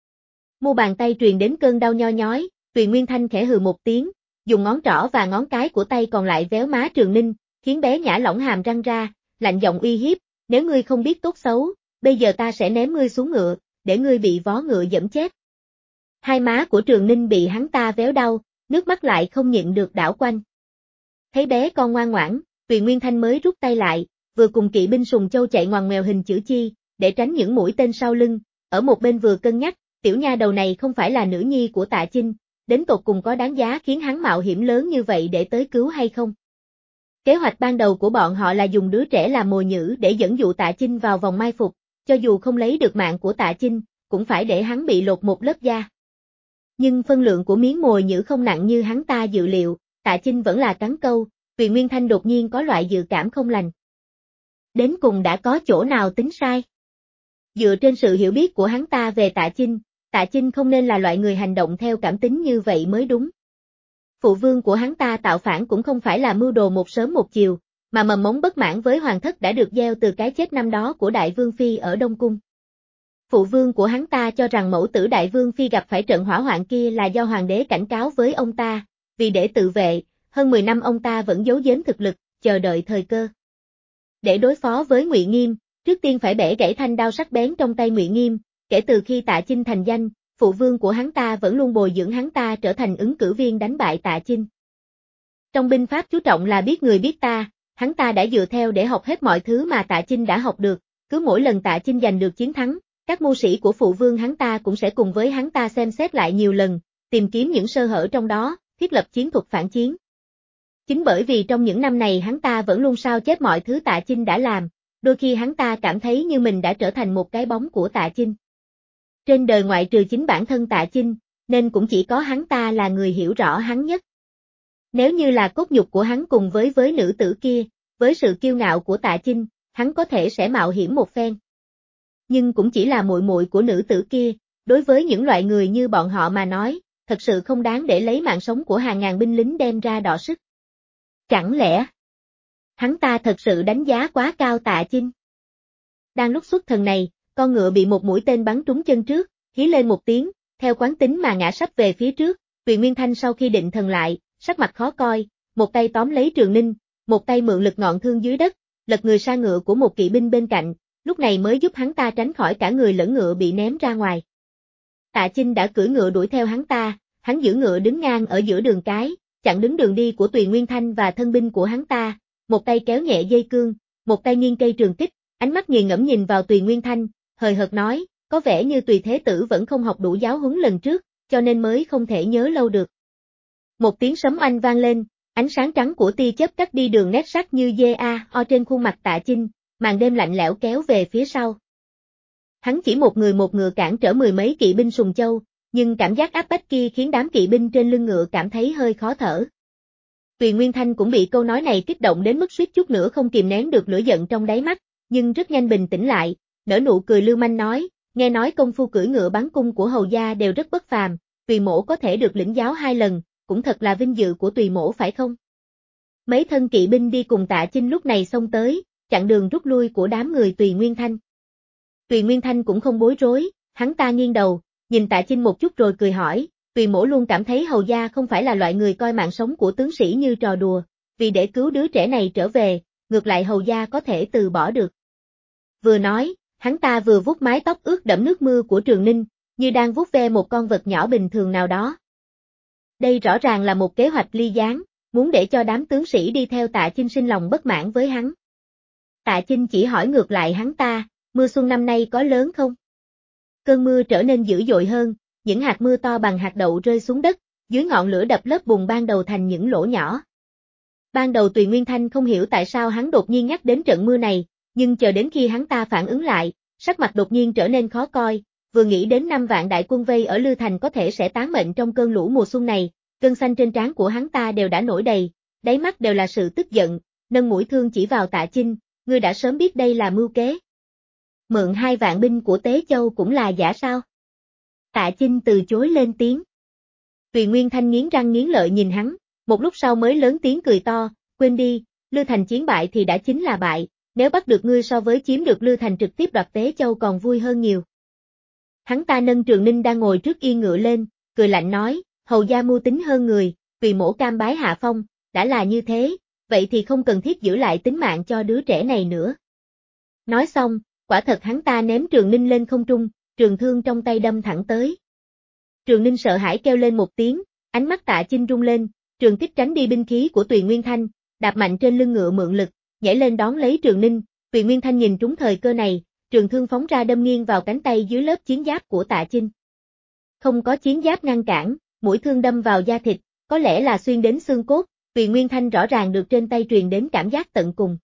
Speaker 1: Mu bàn tay truyền đến cơn đau nho nhói, Tùy Nguyên Thanh khẽ hừ một tiếng, dùng ngón trỏ và ngón cái của tay còn lại véo má Trường Ninh, khiến bé nhả lỏng hàm răng ra, lạnh giọng uy hiếp, nếu ngươi không biết tốt xấu, bây giờ ta sẽ ném ngươi xuống ngựa, để ngươi bị vó ngựa giẫm chết. Hai má của Trường Ninh bị hắn ta véo đau, nước mắt lại không nhịn được đảo quanh. Thấy bé con ngoan ngoãn, Tuyền Nguyên Thanh mới rút tay lại, vừa cùng kỵ binh Sùng Châu chạy ngoằn ngoèo hình chữ chi, để tránh những mũi tên sau lưng, ở một bên vừa cân nhắc, tiểu nha đầu này không phải là nữ nhi của Tạ Chinh, đến tột cùng có đáng giá khiến hắn mạo hiểm lớn như vậy để tới cứu hay không? Kế hoạch ban đầu của bọn họ là dùng đứa trẻ làm mồi nhử để dẫn dụ Tạ Chinh vào vòng mai phục, cho dù không lấy được mạng của Tạ Chinh, cũng phải để hắn bị lột một lớp da. Nhưng phân lượng của miếng mồi nhử không nặng như hắn ta dự liệu, Tạ Chinh vẫn là cắn câu, Tuyền Nguyên Thanh đột nhiên có loại dự cảm không lành. Đến cùng đã có chỗ nào tính sai? Dựa trên sự hiểu biết của hắn ta về Tạ Chinh không nên là loại người hành động theo cảm tính như vậy mới đúng. Phụ vương của hắn ta tạo phản cũng không phải là mưu đồ một sớm một chiều, mà mầm mống bất mãn với hoàng thất đã được gieo từ cái chết năm đó của Đại Vương Phi ở Đông Cung. Phụ vương của hắn ta cho rằng mẫu tử Đại Vương Phi gặp phải trận hỏa hoạn kia là do hoàng đế cảnh cáo với ông ta, vì để tự vệ, hơn 10 năm ông ta vẫn giấu giếm thực lực, chờ đợi thời cơ. Để đối phó với Ngụy Nghiêm, trước tiên phải bẻ gãy thanh đao sắc bén trong tay Ngụy Nghiêm, kể từ khi Tạ Chinh thành danh, phụ vương của hắn ta vẫn luôn bồi dưỡng hắn ta trở thành ứng cử viên đánh bại Tạ Chinh. Trong binh pháp chú trọng là biết người biết ta, hắn ta đã dựa theo để học hết mọi thứ mà Tạ Chinh đã học được, cứ mỗi lần Tạ Chinh giành được chiến thắng, các mưu sĩ của phụ vương hắn ta cũng sẽ cùng với hắn ta xem xét lại nhiều lần, tìm kiếm những sơ hở trong đó, thiết lập chiến thuật phản chiến. Chính bởi vì trong những năm này hắn ta vẫn luôn sao chép mọi thứ Tạ Chinh đã làm, đôi khi hắn ta cảm thấy như mình đã trở thành một cái bóng của Tạ Chinh. Trên đời ngoại trừ chính bản thân Tạ Chinh, nên cũng chỉ có hắn ta là người hiểu rõ hắn nhất. Nếu như là cốt nhục của hắn cùng với nữ tử kia, với sự kiêu ngạo của Tạ Chinh, hắn có thể sẽ mạo hiểm một phen. Nhưng cũng chỉ là muội muội của nữ tử kia, đối với những loại người như bọn họ mà nói, thật sự không đáng để lấy mạng sống của hàng ngàn binh lính đem ra đọ sức. Chẳng lẽ hắn ta thật sự đánh giá quá cao Tạ Chinh? Đang lúc xuất thần này, con ngựa bị một mũi tên bắn trúng chân trước, hí lên một tiếng, theo quán tính mà ngã sấp về phía trước, Tuyền Nguyên Thanh sau khi định thần lại, sắc mặt khó coi, một tay tóm lấy Trường Ninh, một tay mượn lực ngọn thương dưới đất, lật người sang ngựa của một kỵ binh bên cạnh, lúc này mới giúp hắn ta tránh khỏi cả người lẫn ngựa bị ném ra ngoài. Tạ Chinh đã cưỡi ngựa đuổi theo hắn giữ ngựa đứng ngang ở giữa đường cái, chặn đứng đường đi của Tuyền Nguyên Thanh và thân binh của hắn ta, một tay kéo nhẹ dây cương, một tay nghiêng cây trường kích, ánh mắt nghiền ngẫm nhìn vào Tuyền Nguyên Thanh, hời hợt nói, có vẻ như Tùy Thế Tử vẫn không học đủ giáo huấn lần trước, cho nên mới không thể nhớ lâu được. Một tiếng sấm oanh vang lên, ánh sáng trắng của tia chớp cắt đi đường nét sắc như o trên khuôn mặt Tạ Chinh, màn đêm lạnh lẽo kéo về phía sau. Hắn chỉ một người một ngựa cản trở mười mấy kỵ binh Sùng Châu, nhưng cảm giác áp bách kia khiến đám kỵ binh trên lưng ngựa cảm thấy hơi khó thở. Tuyền Nguyên Thanh cũng bị câu nói này kích động đến mức suýt chút nữa không kìm nén được lửa giận trong đáy mắt, nhưng rất nhanh bình tĩnh lại, nở nụ cười lưu manh nói, nghe nói công phu cưỡi ngựa bắn cung của hầu gia đều rất bất phàm, Tùy mỗ có thể được lĩnh giáo 2 lần, cũng thật là vinh dự của Tùy mỗ phải không? Mấy thân kỵ binh đi cùng Tạ Chinh lúc này xông tới, chặn đường rút lui của đám người Tùy Nguyên Thanh. Tùy Nguyên Thanh cũng không bối rối, hắn ta nghiêng đầu, nhìn Tạ Chinh một chút rồi cười hỏi, Tùy mỗ luôn cảm thấy hầu gia không phải là loại người coi mạng sống của tướng sĩ như trò đùa, vì để cứu đứa trẻ này trở về, ngược lại hầu gia có thể từ bỏ được. Vừa nói, hắn ta vừa vuốt mái tóc ướt đẫm nước mưa của Trường Ninh, như đang vuốt ve một con vật nhỏ bình thường nào đó. Đây rõ ràng là một kế hoạch ly gián, muốn để cho đám tướng sĩ đi theo Tạ Chinh sinh lòng bất mãn với hắn. Tạ Chinh chỉ hỏi ngược lại hắn ta, mưa xuân năm nay có lớn không? Cơn mưa trở nên dữ dội hơn, những hạt mưa to bằng hạt đậu rơi xuống đất, dưới ngọn lửa đập lớp bùn ban đầu thành những lỗ nhỏ. Ban đầu Tùy Nguyên Thanh không hiểu tại sao hắn đột nhiên nhắc đến trận mưa này, nhưng chờ đến khi hắn ta phản ứng lại, sắc mặt đột nhiên trở nên khó coi, vừa nghĩ đến 5 vạn đại quân vây ở Lư Thành có thể sẽ tán mệnh trong cơn lũ mùa xuân này, gân xanh trên trán của hắn ta đều đã nổi đầy, đáy mắt đều là sự tức giận, nâng mũi thương chỉ vào Tạ Chinh, ngươi đã sớm biết đây là mưu kế. Mượn 2 vạn binh của Tế Châu cũng là giả sao? Tạ Chinh từ chối lên tiếng. Tùy Nguyên Thanh nghiến răng nghiến lợi nhìn hắn, một lúc sau mới lớn tiếng cười to, quên đi, Lư Thành chiến bại thì đã chính là bại, nếu bắt được ngươi so với chiếm được Lư Thành trực tiếp đoạt Tế Châu còn vui hơn nhiều. Hắn ta nâng Trường Ninh đang ngồi trước yên ngựa lên, cười lạnh nói, hầu gia mưu tính hơn người, Tùy mỗ cam bái hạ phong, đã là như thế, vậy thì không cần thiết giữ lại tính mạng cho đứa trẻ này nữa. Nói xong, quả thật hắn ta ném Trường Ninh lên không trung, trường thương trong tay đâm thẳng tới. Trường Ninh sợ hãi kêu lên một tiếng, Ánh mắt Tạ Chinh rung lên, Trường Tích tránh đi binh khí của Tùy Nguyên Thanh, đạp mạnh trên lưng ngựa mượn lực, nhảy lên đón lấy Trường Ninh. Tùy Nguyên Thanh nhìn trúng thời cơ này, trường thương phóng ra đâm nghiêng vào cánh tay dưới lớp chiến giáp của Tạ Chinh. Không có chiến giáp ngăn cản, mũi thương đâm vào da thịt, có lẽ là xuyên đến xương cốt, Tùy Nguyên Thanh rõ ràng được trên tay truyền đến cảm giác tận cùng.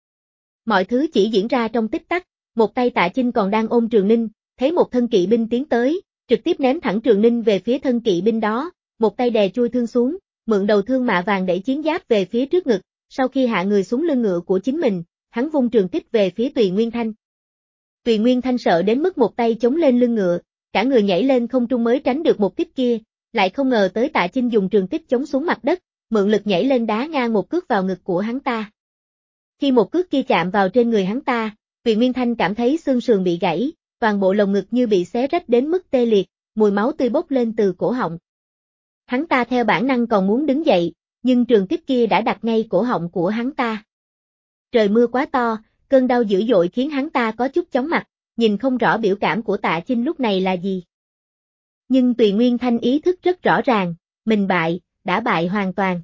Speaker 1: Mọi thứ chỉ diễn ra trong tích tắc, một tay Tạ Chinh còn đang ôm Trường Ninh, thấy một thân kỵ binh tiến tới, trực tiếp ném thẳng Trường Ninh về phía thân kỵ binh đó, một tay đè chui thương xuống, mượn đầu thương mạ vàng đẩy chiến giáp về phía trước ngực, sau khi hạ người xuống lưng ngựa của chính mình, hắn vung trường kích về phía Tùy Nguyên Thanh. Tùy Nguyên Thanh sợ đến mức một tay chống lên lưng ngựa, cả người nhảy lên không trung mới tránh được một kích kia, lại không ngờ tới Tạ Chinh dùng trường kích chống xuống mặt đất, mượn lực nhảy lên đá ngang một cước vào ngực của hắn ta. Khi một cước kia chạm vào trên người hắn ta, Tùy Nguyên Thanh cảm thấy xương sườn bị gãy, toàn bộ lồng ngực như bị xé rách đến mức tê liệt, mùi máu tươi bốc lên từ cổ họng. Hắn ta theo bản năng còn muốn đứng dậy, nhưng trường kích kia đã đặt ngay cổ họng của hắn ta. Trời mưa quá to, cơn đau dữ dội khiến hắn ta có chút chóng mặt, nhìn không rõ biểu cảm của Tạ Chinh lúc này là gì. Nhưng Tùy Nguyên Thanh ý thức rất rõ ràng, mình bại, đã bại hoàn toàn.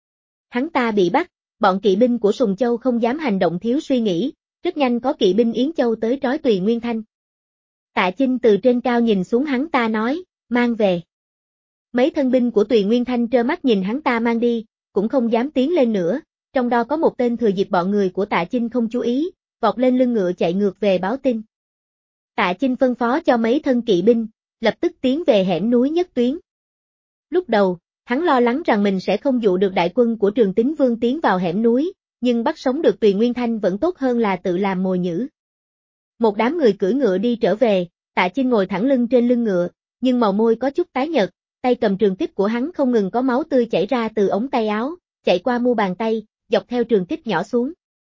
Speaker 1: Hắn ta bị bắt, bọn kỵ binh của Sùng Châu không dám hành động thiếu suy nghĩ, rất nhanh có kỵ binh Yến Châu tới trói Tùy Nguyên Thanh. Tạ Chinh từ trên cao nhìn xuống hắn ta nói, mang về. Mấy thân binh của Tùy Nguyên Thanh trơ mắt nhìn hắn ta mang đi, cũng không dám tiến lên nữa, trong đó có một tên thừa dịp bọn người của Tạ Chinh không chú ý, vọt lên lưng ngựa chạy ngược về báo tin. Tạ Chinh phân phó cho mấy thân kỵ binh, lập tức tiến về hẻm núi Nhất Tuyến. Lúc đầu, hắn lo lắng rằng mình sẽ không dụ được đại quân của Trường Tín Vương tiến vào hẻm núi, nhưng bắt sống được Tùy Nguyên Thanh vẫn tốt hơn là tự làm mồi nhử. Một đám người cưỡi ngựa đi trở về, Tạ Chinh ngồi thẳng lưng trên lưng ngựa, nhưng màu môi có chút tái nhợt, tay cầm trường kích của hắn không ngừng có máu tươi chảy ra từ ống tay áo, chạy qua mu bàn tay, dọc theo trường kích nhỏ xuống.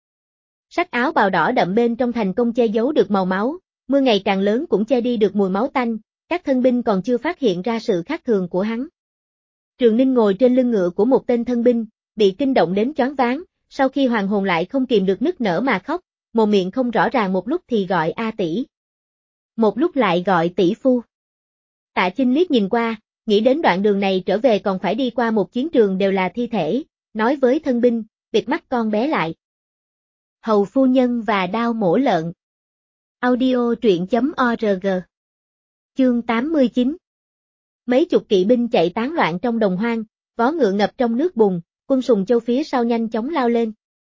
Speaker 1: Sắc áo bào đỏ đậm bên trong thành công che giấu được màu máu, mưa ngày càng lớn cũng che đi được mùi máu tanh, các thân binh còn chưa phát hiện ra sự khác thường của hắn. Trường Ninh ngồi trên lưng ngựa của một tên thân binh, bị kinh động đến choáng váng, sau khi hoàn hồn lại không kìm được nức nở mà khóc, mồm miệng không rõ ràng, một lúc thì gọi A tỷ, một lúc lại gọi tỷ phu. Tạ Chinh liếc nhìn qua, nghĩ đến đoạn đường này trở về còn phải đi qua một chiến trường đều là thi thể, nói với thân binh, bịt mắt con bé lại. Hầu phu nhân và đao mổ lợn. Audio truyện.org. Chương 89. Mấy chục kỵ binh chạy tán loạn trong đồng hoang, vó ngựa ngập trong nước bùn, quân Sùng Châu phía sau nhanh chóng lao lên.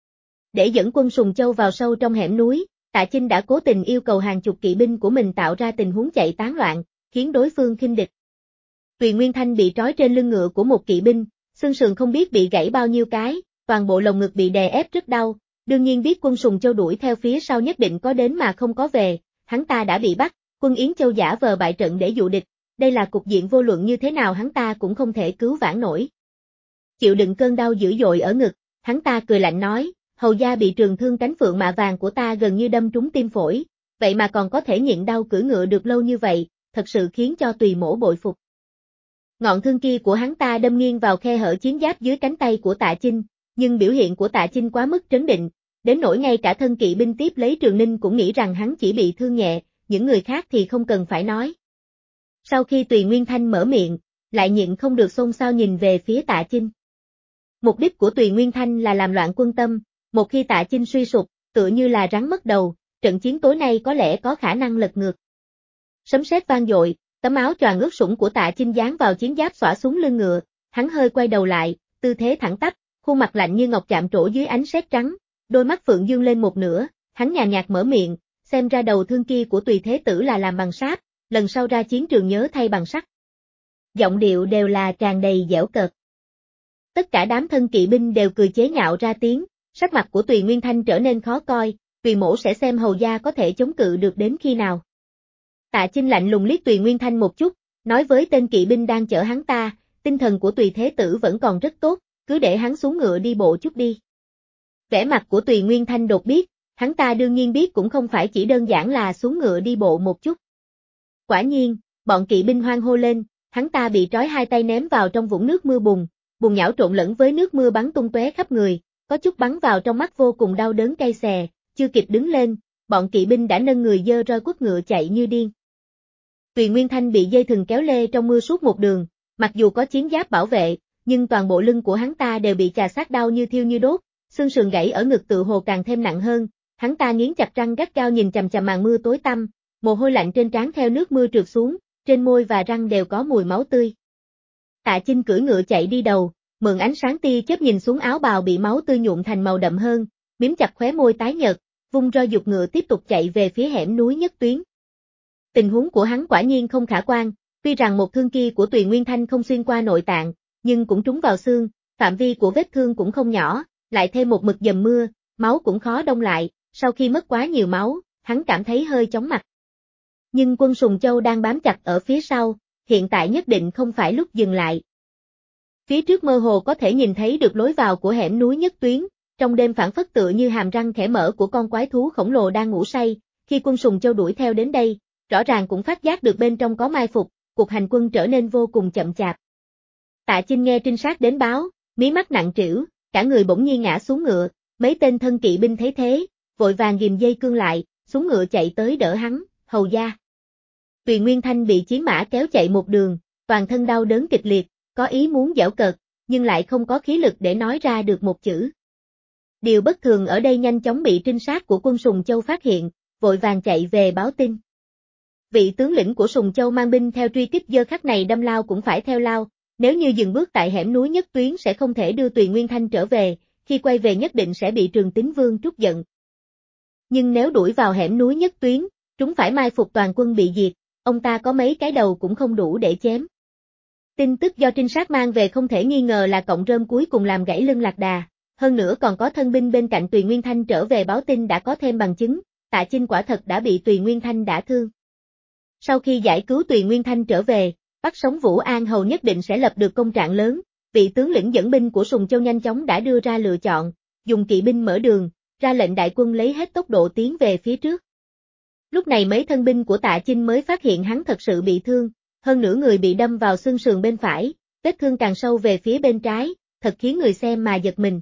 Speaker 1: Để dẫn quân Sùng Châu vào sâu trong hẻm núi, Tạ Chinh đã cố tình yêu cầu hàng chục kỵ binh của mình tạo ra tình huống chạy tán loạn, khiến đối phương khinh địch. Tùy Nguyên Thanh bị trói trên lưng ngựa của một kỵ binh, xương sườn không biết bị gãy bao nhiêu cái, toàn bộ lồng ngực bị đè ép rất đau, đương nhiên biết quân Sùng Châu đuổi theo phía sau nhất định có đến mà không có về, hắn ta đã bị bắt, quân Yến Châu giả vờ bại trận để dụ địch, đây là cục diện vô luận như thế nào hắn ta cũng không thể cứu vãn nổi. Chịu đựng cơn đau dữ dội ở ngực, hắn ta cười lạnh nói, hầu gia bị trường thương cánh phượng mạ vàng của ta gần như đâm trúng tim phổi, vậy mà còn có thể nhịn đau cưỡi ngựa được lâu như vậy, thật sự khiến cho Tùy mổ bội phục. Ngọn thương kia của hắn ta đâm nghiêng vào khe hở chiến giáp dưới cánh tay của Tạ Chinh, nhưng biểu hiện của Tạ Chinh quá mức trấn định, đến nỗi ngay cả thân kỵ binh tiếp lấy Trường Ninh cũng nghĩ rằng hắn chỉ bị thương nhẹ, những người khác thì không cần phải nói. Sau khi Tùy Nguyên Thanh mở miệng, lại nhịn không được xôn xao nhìn về phía Tạ Chinh. Mục đích của Tùy Nguyên Thanh là làm loạn quân tâm, một khi Tạ Chinh suy sụp, tựa như là rắn mất đầu, trận chiến tối nay có lẽ có khả năng lật ngược. Sấm sét vang dội, tấm áo choàng ướt sũng của Tạ Chinh dán vào chiến giáp xõa xuống lưng ngựa, hắn hơi quay đầu lại, tư thế thẳng tắp, khuôn mặt lạnh như ngọc chạm trổ dưới ánh sét trắng, đôi mắt phượng dương lên một nửa, hắn nhàn nhạt mở miệng, xem ra đầu thương kia của Tùy Thế Tử là làm bằng sáp, lần sau ra chiến trường nhớ thay bằng sắt. Giọng điệu đều là tràn đầy giễu cợt. Tất cả đám thân kỵ binh đều cười chế nhạo ra tiếng, sắc mặt của Tùy Nguyên Thanh trở nên khó coi, Tùy mổ sẽ xem hầu gia có thể chống cự được đến khi nào. Tạ Chinh lạnh lùng liếc Tùy Nguyên Thanh một chút, nói với tên kỵ binh đang chở hắn ta, tinh thần của Tùy Thế Tử vẫn còn rất tốt, cứ để hắn xuống ngựa đi bộ chút đi. Vẻ mặt của Tùy Nguyên Thanh đột biết, hắn ta đương nhiên biết cũng không phải chỉ đơn giản là xuống ngựa đi bộ một chút. Quả nhiên, bọn kỵ binh hoan hô lên, hắn ta bị trói hai tay ném vào trong vũng nước mưa bùn, bùn nhão trộn lẫn với nước mưa bắn tung tóe khắp người, có chút bắn vào trong mắt vô cùng đau đớn cay xè, chưa kịp đứng lên, bọn kỵ binh đã nâng người dơ roi quất ngựa chạy như điên. Tùy Nguyên Thanh bị dây thừng kéo lê trong mưa suốt một đường, Mặc dù có chiến giáp bảo vệ, nhưng toàn bộ lưng của hắn ta đều bị chà sát đau như thiêu như đốt, xương sườn gãy ở ngực tự hồ càng thêm nặng hơn, hắn ta nghiến chặt răng gắt gao nhìn chằm chằm màn mưa tối tăm, mồ hôi lạnh trên trán theo nước mưa trượt xuống, trên môi và răng đều có mùi máu tươi. Tạ Chinh cưỡi ngựa chạy đi đầu, mượn ánh sáng tia chớp nhìn xuống áo bào bị máu tươi nhuộm thành màu đậm hơn, mím chặt khóe môi tái nhợt, vung roi giục ngựa tiếp tục chạy về phía hẻm núi Nhất Tuyến. Tình huống của hắn quả nhiên không khả quan, tuy rằng một thương kia của Tùy Nguyên Thanh không xuyên qua nội tạng, nhưng cũng trúng vào xương, phạm vi của vết thương cũng không nhỏ, lại thêm một mực dầm mưa, máu cũng khó đông lại, sau khi mất quá nhiều máu, hắn cảm thấy hơi chóng mặt. Nhưng quân Sùng Châu đang bám chặt ở phía sau, hiện tại nhất định không phải lúc dừng lại. Phía trước mơ hồ có thể nhìn thấy được lối vào của hẻm núi Nhất Tuyến, trong đêm phảng phất tựa như hàm răng khẽ mở của con quái thú khổng lồ đang ngủ say, khi quân Sùng Châu đuổi theo đến đây, rõ ràng cũng phát giác được bên trong có mai phục, cuộc hành quân trở nên vô cùng chậm chạp. Tạ Chinh nghe trinh sát đến báo, mí mắt nặng trĩu, cả người bỗng nhiên ngã xuống ngựa, mấy tên thân kỵ binh thấy thế, vội vàng ghim dây cương lại, xuống ngựa chạy tới đỡ hắn, hầu gia. Tùy Nguyên Thanh bị chiến mã kéo chạy một đường, toàn thân đau đớn kịch liệt, có ý muốn giễu cợt, nhưng lại không có khí lực để nói ra được một chữ. Điều bất thường ở đây nhanh chóng bị trinh sát của quân Sùng Châu phát hiện, vội vàng chạy về báo tin. Vị tướng lĩnh của Sùng Châu mang binh theo truy kích giờ khắc này đâm lao cũng phải theo lao, nếu như dừng bước tại hẻm núi Nhất Tuyến sẽ không thể đưa Tùy Nguyên Thanh trở về, khi quay về nhất định sẽ bị Trường Tín Vương trút giận. Nhưng nếu đuổi vào hẻm núi Nhất Tuyến, chúng phải mai phục toàn quân bị diệt, ông ta có mấy cái đầu cũng không đủ để chém. Tin tức do trinh sát mang về không thể nghi ngờ là cọng rơm cuối cùng làm gãy lưng lạc đà, hơn nữa còn có thân binh bên cạnh Tùy Nguyên Thanh trở về báo tin đã có thêm bằng chứng, Tạ Chinh quả thật đã bị Tùy Nguyên Thanh đả thương. Sau khi giải cứu Tùy Nguyên Thanh trở về, bắt sống Vũ An Hầu nhất định sẽ lập được công trạng lớn, vị tướng lĩnh dẫn binh của Sùng Châu nhanh chóng đã đưa ra lựa chọn, dùng kỵ binh mở đường, ra lệnh đại quân lấy hết tốc độ tiến về phía trước. Lúc này mấy thân binh của Tạ Chinh mới phát hiện hắn thật sự bị thương, hơn nửa người bị đâm vào xương sườn bên phải, vết thương càng sâu về phía bên trái, thật khiến người xem mà giật mình.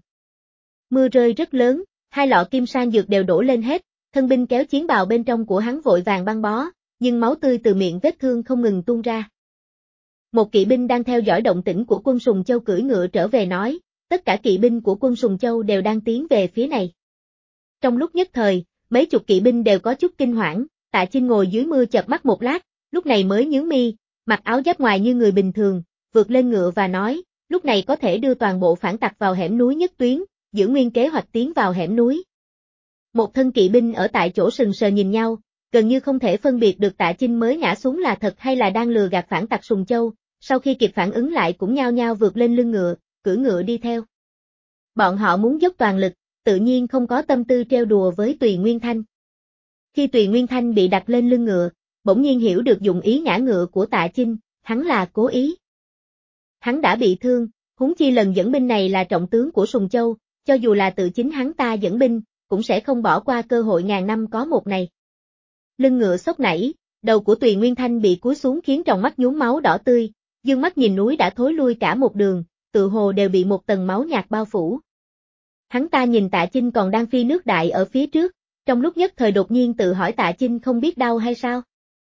Speaker 1: Mưa rơi rất lớn, hai lọ kim sang dược đều đổ lên hết, thân binh kéo chiến bào bên trong của hắn vội vàng băng bó, nhưng máu tươi từ miệng vết thương không ngừng tuôn ra. Một kỵ binh đang theo dõi động tĩnh của quân Sùng Châu cưỡi ngựa trở về nói, tất cả kỵ binh của quân Sùng Châu đều đang tiến về phía này. Trong lúc nhất thời, mấy chục kỵ binh đều có chút kinh hoảng, Tạ Chinh ngồi dưới mưa chợp mắt một lát, lúc này mới nhướng mi, mặc áo giáp ngoài như người bình thường, vượt lên ngựa và nói, lúc này có thể đưa toàn bộ phản tặc vào hẻm núi Nhất Tuyến, giữ nguyên kế hoạch tiến vào hẻm núi. Một thân kỵ binh ở tại chỗ sừng sờ nhìn nhau, gần như không thể phân biệt được Tạ Chinh mới ngã xuống là thật hay là đang lừa gạt phản tặc Sùng Châu, sau khi kịp phản ứng lại cũng nhao nhao vượt lên lưng ngựa, cưỡi ngựa đi theo. Bọn họ muốn dốc toàn lực, tự nhiên không có tâm tư trêu đùa với Tùy Nguyên Thanh. Khi Tùy Nguyên Thanh bị đặt lên lưng ngựa, bỗng nhiên hiểu được dụng ý ngã ngựa của Tạ Chinh, hắn là cố ý. Hắn đã bị thương, huống chi lần dẫn binh này là trọng tướng của Sùng Châu, cho dù là tự chính hắn ta dẫn binh, cũng sẽ không bỏ qua cơ hội ngàn năm có một này. Lưng ngựa sốc nảy, đầu của Tùy Nguyên Thanh bị cúi xuống khiến tròng mắt nhuốm máu đỏ tươi, dương mắt nhìn núi đã thối lui cả một đường, tự hồ đều bị một tầng máu nhạt bao phủ. Hắn ta nhìn Tạ Chinh còn đang phi nước đại ở phía trước, trong lúc nhất thời đột nhiên tự hỏi Tạ Chinh không biết đau hay sao.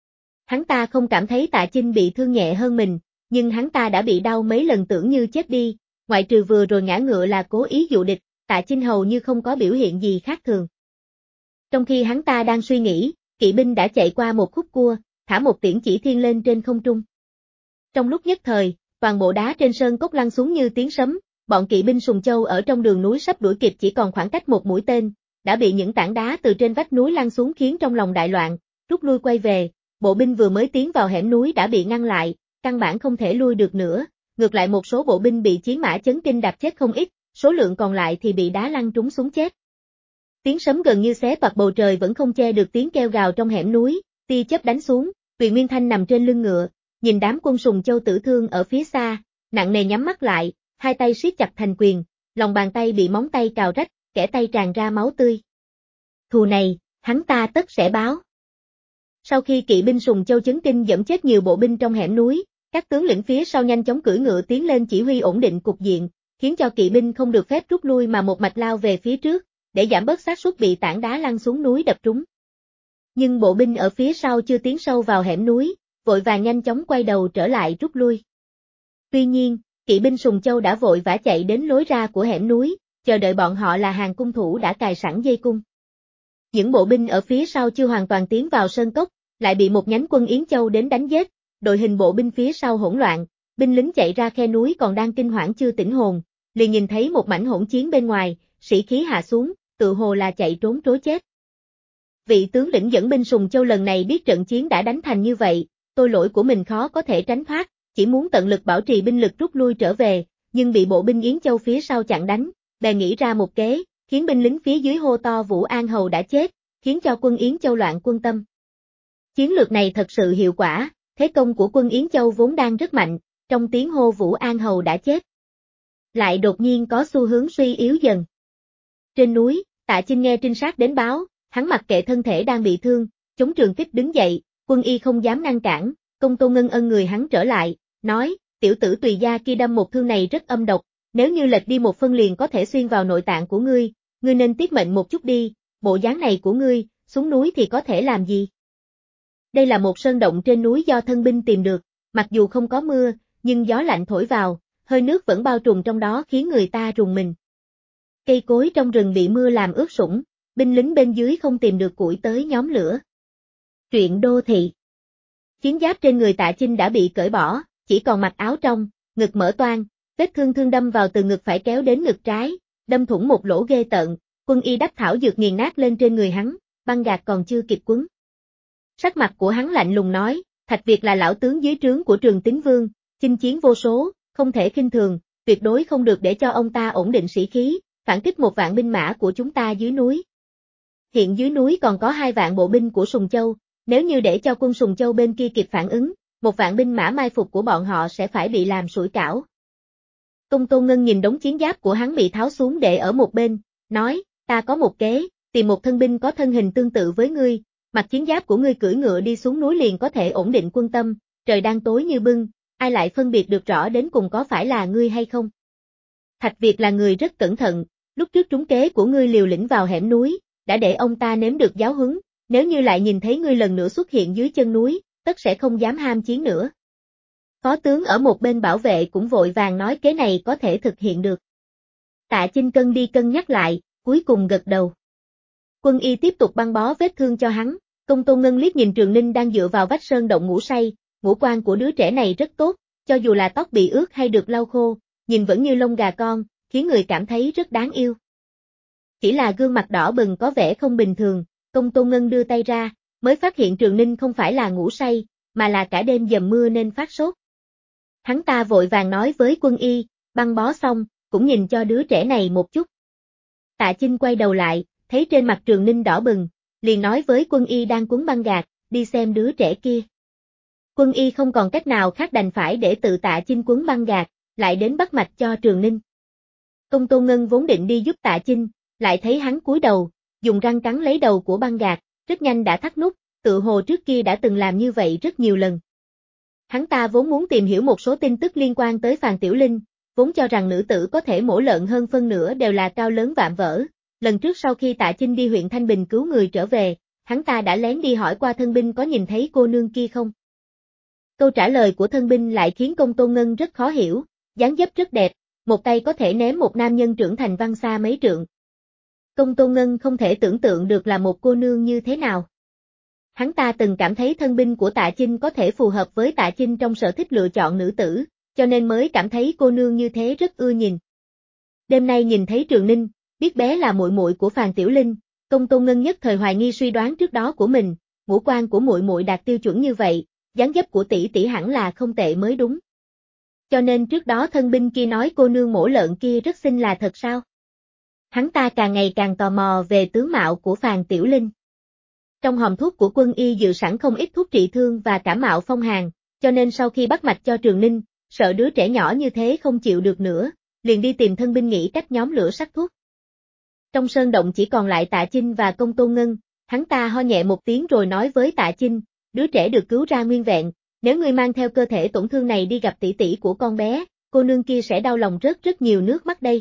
Speaker 1: Hắn ta không cảm thấy Tạ Chinh bị thương nhẹ hơn mình, nhưng hắn ta đã bị đau mấy lần tưởng như chết đi, ngoại trừ vừa rồi ngã ngựa là cố ý dụ địch, Tạ Chinh hầu như không có biểu hiện gì khác thường. Trong khi hắn ta đang suy nghĩ, kỵ binh đã chạy qua một khúc cua, thả một tiễn chỉ thiên lên trên không trung. Trong lúc nhất thời, toàn bộ đá trên sơn cốc lăn xuống như tiếng sấm, bọn kỵ binh Sùng Châu ở trong đường núi sắp đuổi kịp chỉ còn khoảng cách một mũi tên, đã bị những tảng đá từ trên vách núi lăn xuống khiến trong lòng đại loạn, rút lui quay về, bộ binh vừa mới tiến vào hẻm núi đã bị ngăn lại, căn bản không thể lui được nữa, ngược lại một số bộ binh bị chiến mã chấn kinh đạp chết không ít, số lượng còn lại thì bị đá lăn trúng xuống chết. Tiếng sấm gần như xé toạc bầu trời vẫn không che được tiếng kêu gào trong hẻm núi, tia chớp đánh xuống, Tùy Nguyên Thanh nằm trên lưng ngựa, nhìn đám quân Sùng Châu tử thương ở phía xa, nặng nề nhắm mắt lại, hai tay siết chặt thành quyền, lòng bàn tay bị móng tay cào rách, kẽ tay tràn ra máu tươi. Thù này, hắn ta tất sẽ báo. Sau khi kỵ binh Sùng Châu chấn kinh dẫm chết nhiều bộ binh trong hẻm núi, các tướng lĩnh phía sau nhanh chóng cưỡi ngựa tiến lên chỉ huy ổn định cục diện, khiến cho kỵ binh không được phép rút lui mà một mạch lao về phía trước, để giảm bớt xác suất bị tảng đá lăn xuống núi đập trúng. Nhưng bộ binh ở phía sau chưa tiến sâu vào hẻm núi, vội vàng nhanh chóng quay đầu trở lại rút lui. Tuy nhiên, kỵ binh Sùng Châu đã vội vã chạy đến lối ra của hẻm núi, chờ đợi bọn họ là hàng cung thủ đã cài sẵn dây cung. Những bộ binh ở phía sau chưa hoàn toàn tiến vào sơn cốc, lại bị một nhánh quân Yến Châu đến đánh giết, đội hình bộ binh phía sau hỗn loạn, binh lính chạy ra khe núi còn đang kinh hoảng chưa tỉnh hồn, liền nhìn thấy một mảnh hỗn chiến bên ngoài, sĩ khí hạ xuống, tự hồ là chạy trốn trối chết. Vị tướng lĩnh dẫn binh Sùng Châu lần này biết trận chiến đã đánh thành như vậy, tôi lỗi của mình khó có thể tránh thoát, chỉ muốn tận lực bảo trì binh lực rút lui trở về, nhưng bị bộ binh Yến Châu phía sau chặn đánh, bèn nghĩ ra một kế, khiến binh lính phía dưới hô to Vũ An Hầu đã chết, khiến cho quân Yến Châu loạn quân tâm. Chiến lược này thật sự hiệu quả, thế công của quân Yến Châu vốn đang rất mạnh, trong tiếng hô Vũ An Hầu đã chết, lại đột nhiên có xu hướng suy yếu dần. Trên núi, Tạ Chinh nghe trinh sát đến báo, hắn mặc kệ thân thể đang bị thương, chống trường kích đứng dậy, quân y không dám ngăn cản, Công Tôn Ngân ân người hắn trở lại, nói, tiểu tử Tùy gia kia đâm một thương này rất âm độc, nếu như lệch đi một phân liền có thể xuyên vào nội tạng của ngươi nên tiết mệnh một chút đi, bộ dáng này của ngươi, xuống núi thì có thể làm gì? Đây là một sơn động trên núi do thân binh tìm được, mặc dù không có mưa, nhưng gió lạnh thổi vào, hơi nước vẫn bao trùm trong đó khiến người ta rùng mình. Cây cối trong rừng bị mưa làm ướt sũng, binh lính bên dưới không tìm được củi tới nhóm lửa. Truyện đô thị. Chiến giáp trên người Tạ Chinh đã bị cởi bỏ, chỉ còn mặc áo trong, ngực mở toang, vết thương đâm vào từ ngực phải kéo đến ngực trái, đâm thủng một lỗ ghê tợn, quân y đắp thảo dược nghiền nát lên trên người hắn, băng gạc còn chưa kịp quấn. Sắc mặt của hắn lạnh lùng nói, Thạch Việt là lão tướng dưới trướng của Trường Tín Vương, chinh chiến vô số, không thể khinh thường, tuyệt đối không được để cho ông ta ổn định sĩ khí, phản kích một vạn binh mã của chúng ta dưới núi. Hiện dưới núi còn có 2 vạn bộ binh của Sùng Châu, nếu như để cho quân Sùng Châu bên kia kịp phản ứng, 1 vạn binh mã mai phục của bọn họ sẽ phải bị làm sủi cảo. Công Tôn Ngân nhìn đống chiến giáp của hắn bị tháo xuống để ở một bên, nói, ta có một kế, tìm một thân binh có thân hình tương tự với ngươi, mặc chiến giáp của ngươi cưỡi ngựa đi xuống núi liền có thể ổn định quân tâm, trời đang tối như bưng, ai lại phân biệt được rõ đến cùng có phải là ngươi hay không? Thạch Việt là người rất cẩn thận, lúc trước trúng kế của ngươi liều lĩnh vào hẻm núi, đã để ông ta nếm được giáo huấn, nếu như lại nhìn thấy ngươi lần nữa xuất hiện dưới chân núi, tất sẽ không dám ham chiến nữa. Phó tướng ở một bên bảo vệ cũng vội vàng nói kế này có thể thực hiện được. Tạ Chinh cân đi cân nhắc lại, cuối cùng gật đầu. Quân y tiếp tục băng bó vết thương cho hắn, Công Tôn Ngân liếc nhìn Trường Ninh đang dựa vào vách sơn động ngủ say, ngũ quan của đứa trẻ này rất tốt, cho dù là tóc bị ướt hay được lau khô, nhìn vẫn như lông gà con, khiến người cảm thấy rất đáng yêu. Chỉ là gương mặt đỏ bừng có vẻ không bình thường, Công Tôn Ngân đưa tay ra, mới phát hiện Trường Ninh không phải là ngủ say, mà là cả đêm dầm mưa nên phát sốt. Hắn ta vội vàng nói với quân y, băng bó xong, cũng nhìn cho đứa trẻ này một chút. Tạ Chinh quay đầu lại, thấy trên mặt Trường Ninh đỏ bừng, liền nói với quân y đang quấn băng gạc, đi xem đứa trẻ kia. Quân y không còn cách nào khác đành phải để tự Tạ Chinh quấn băng gạc, lại đến bắt mạch cho Trường Ninh. Công Tôn Ngân vốn định đi giúp Tạ Chinh, lại thấy hắn cúi đầu, dùng răng cắn lấy đầu của băng gạc, rất nhanh đã thắt nút, tự hồ trước kia đã từng làm như vậy rất nhiều lần. Hắn ta vốn muốn tìm hiểu một số tin tức liên quan tới Phàn Tiểu Linh, vốn cho rằng nữ tử có thể mổ lợn hơn phân nửa đều là cao lớn vạm vỡ. Lần trước sau khi Tạ Chinh đi huyện Thanh Bình cứu người trở về, hắn ta đã lén đi hỏi qua thân binh có nhìn thấy cô nương kia không. Câu trả lời của thân binh lại khiến Công Tôn Ngân rất khó hiểu, dáng dấp rất đẹp, một tay có thể ném một nam nhân trưởng thành văng xa mấy trượng. Công Tôn Ngân không thể tưởng tượng được là một cô nương như thế nào. Hắn ta từng cảm thấy thân binh của Tạ Chinh có thể phù hợp với Tạ Chinh trong sở thích lựa chọn nữ tử, cho nên mới cảm thấy cô nương như thế rất ưa nhìn. Đêm nay nhìn thấy Trường Ninh, biết bé là muội muội của Phàn Tiểu Linh, Công Tôn Ngân nhất thời hoài nghi suy đoán trước đó của mình, ngũ quan của muội muội đạt tiêu chuẩn như vậy, dáng dấp của tỷ tỷ hẳn là không tệ mới đúng. Cho nên trước đó thân binh kia nói cô nương mổ lợn kia rất xinh là thật sao? Hắn ta càng ngày càng tò mò về tướng mạo của Phàn Tiểu Linh. Trong hòm thuốc của quân y dự sẵn không ít thuốc trị thương và cảm mạo phong hàn, cho nên sau khi bắt mạch cho Trường Ninh, sợ đứa trẻ nhỏ như thế không chịu được nữa, liền đi tìm thân binh nghĩ cách nhóm lửa sắc thuốc. Trong sơn động chỉ còn lại Tạ Chinh và Công Tôn Ngân, hắn ta ho nhẹ một tiếng rồi nói với Tạ Chinh, đứa trẻ được cứu ra nguyên vẹn, nếu ngươi mang theo cơ thể tổn thương này đi gặp tỷ tỷ của con bé, cô nương kia sẽ đau lòng rất nhiều nước mắt đây.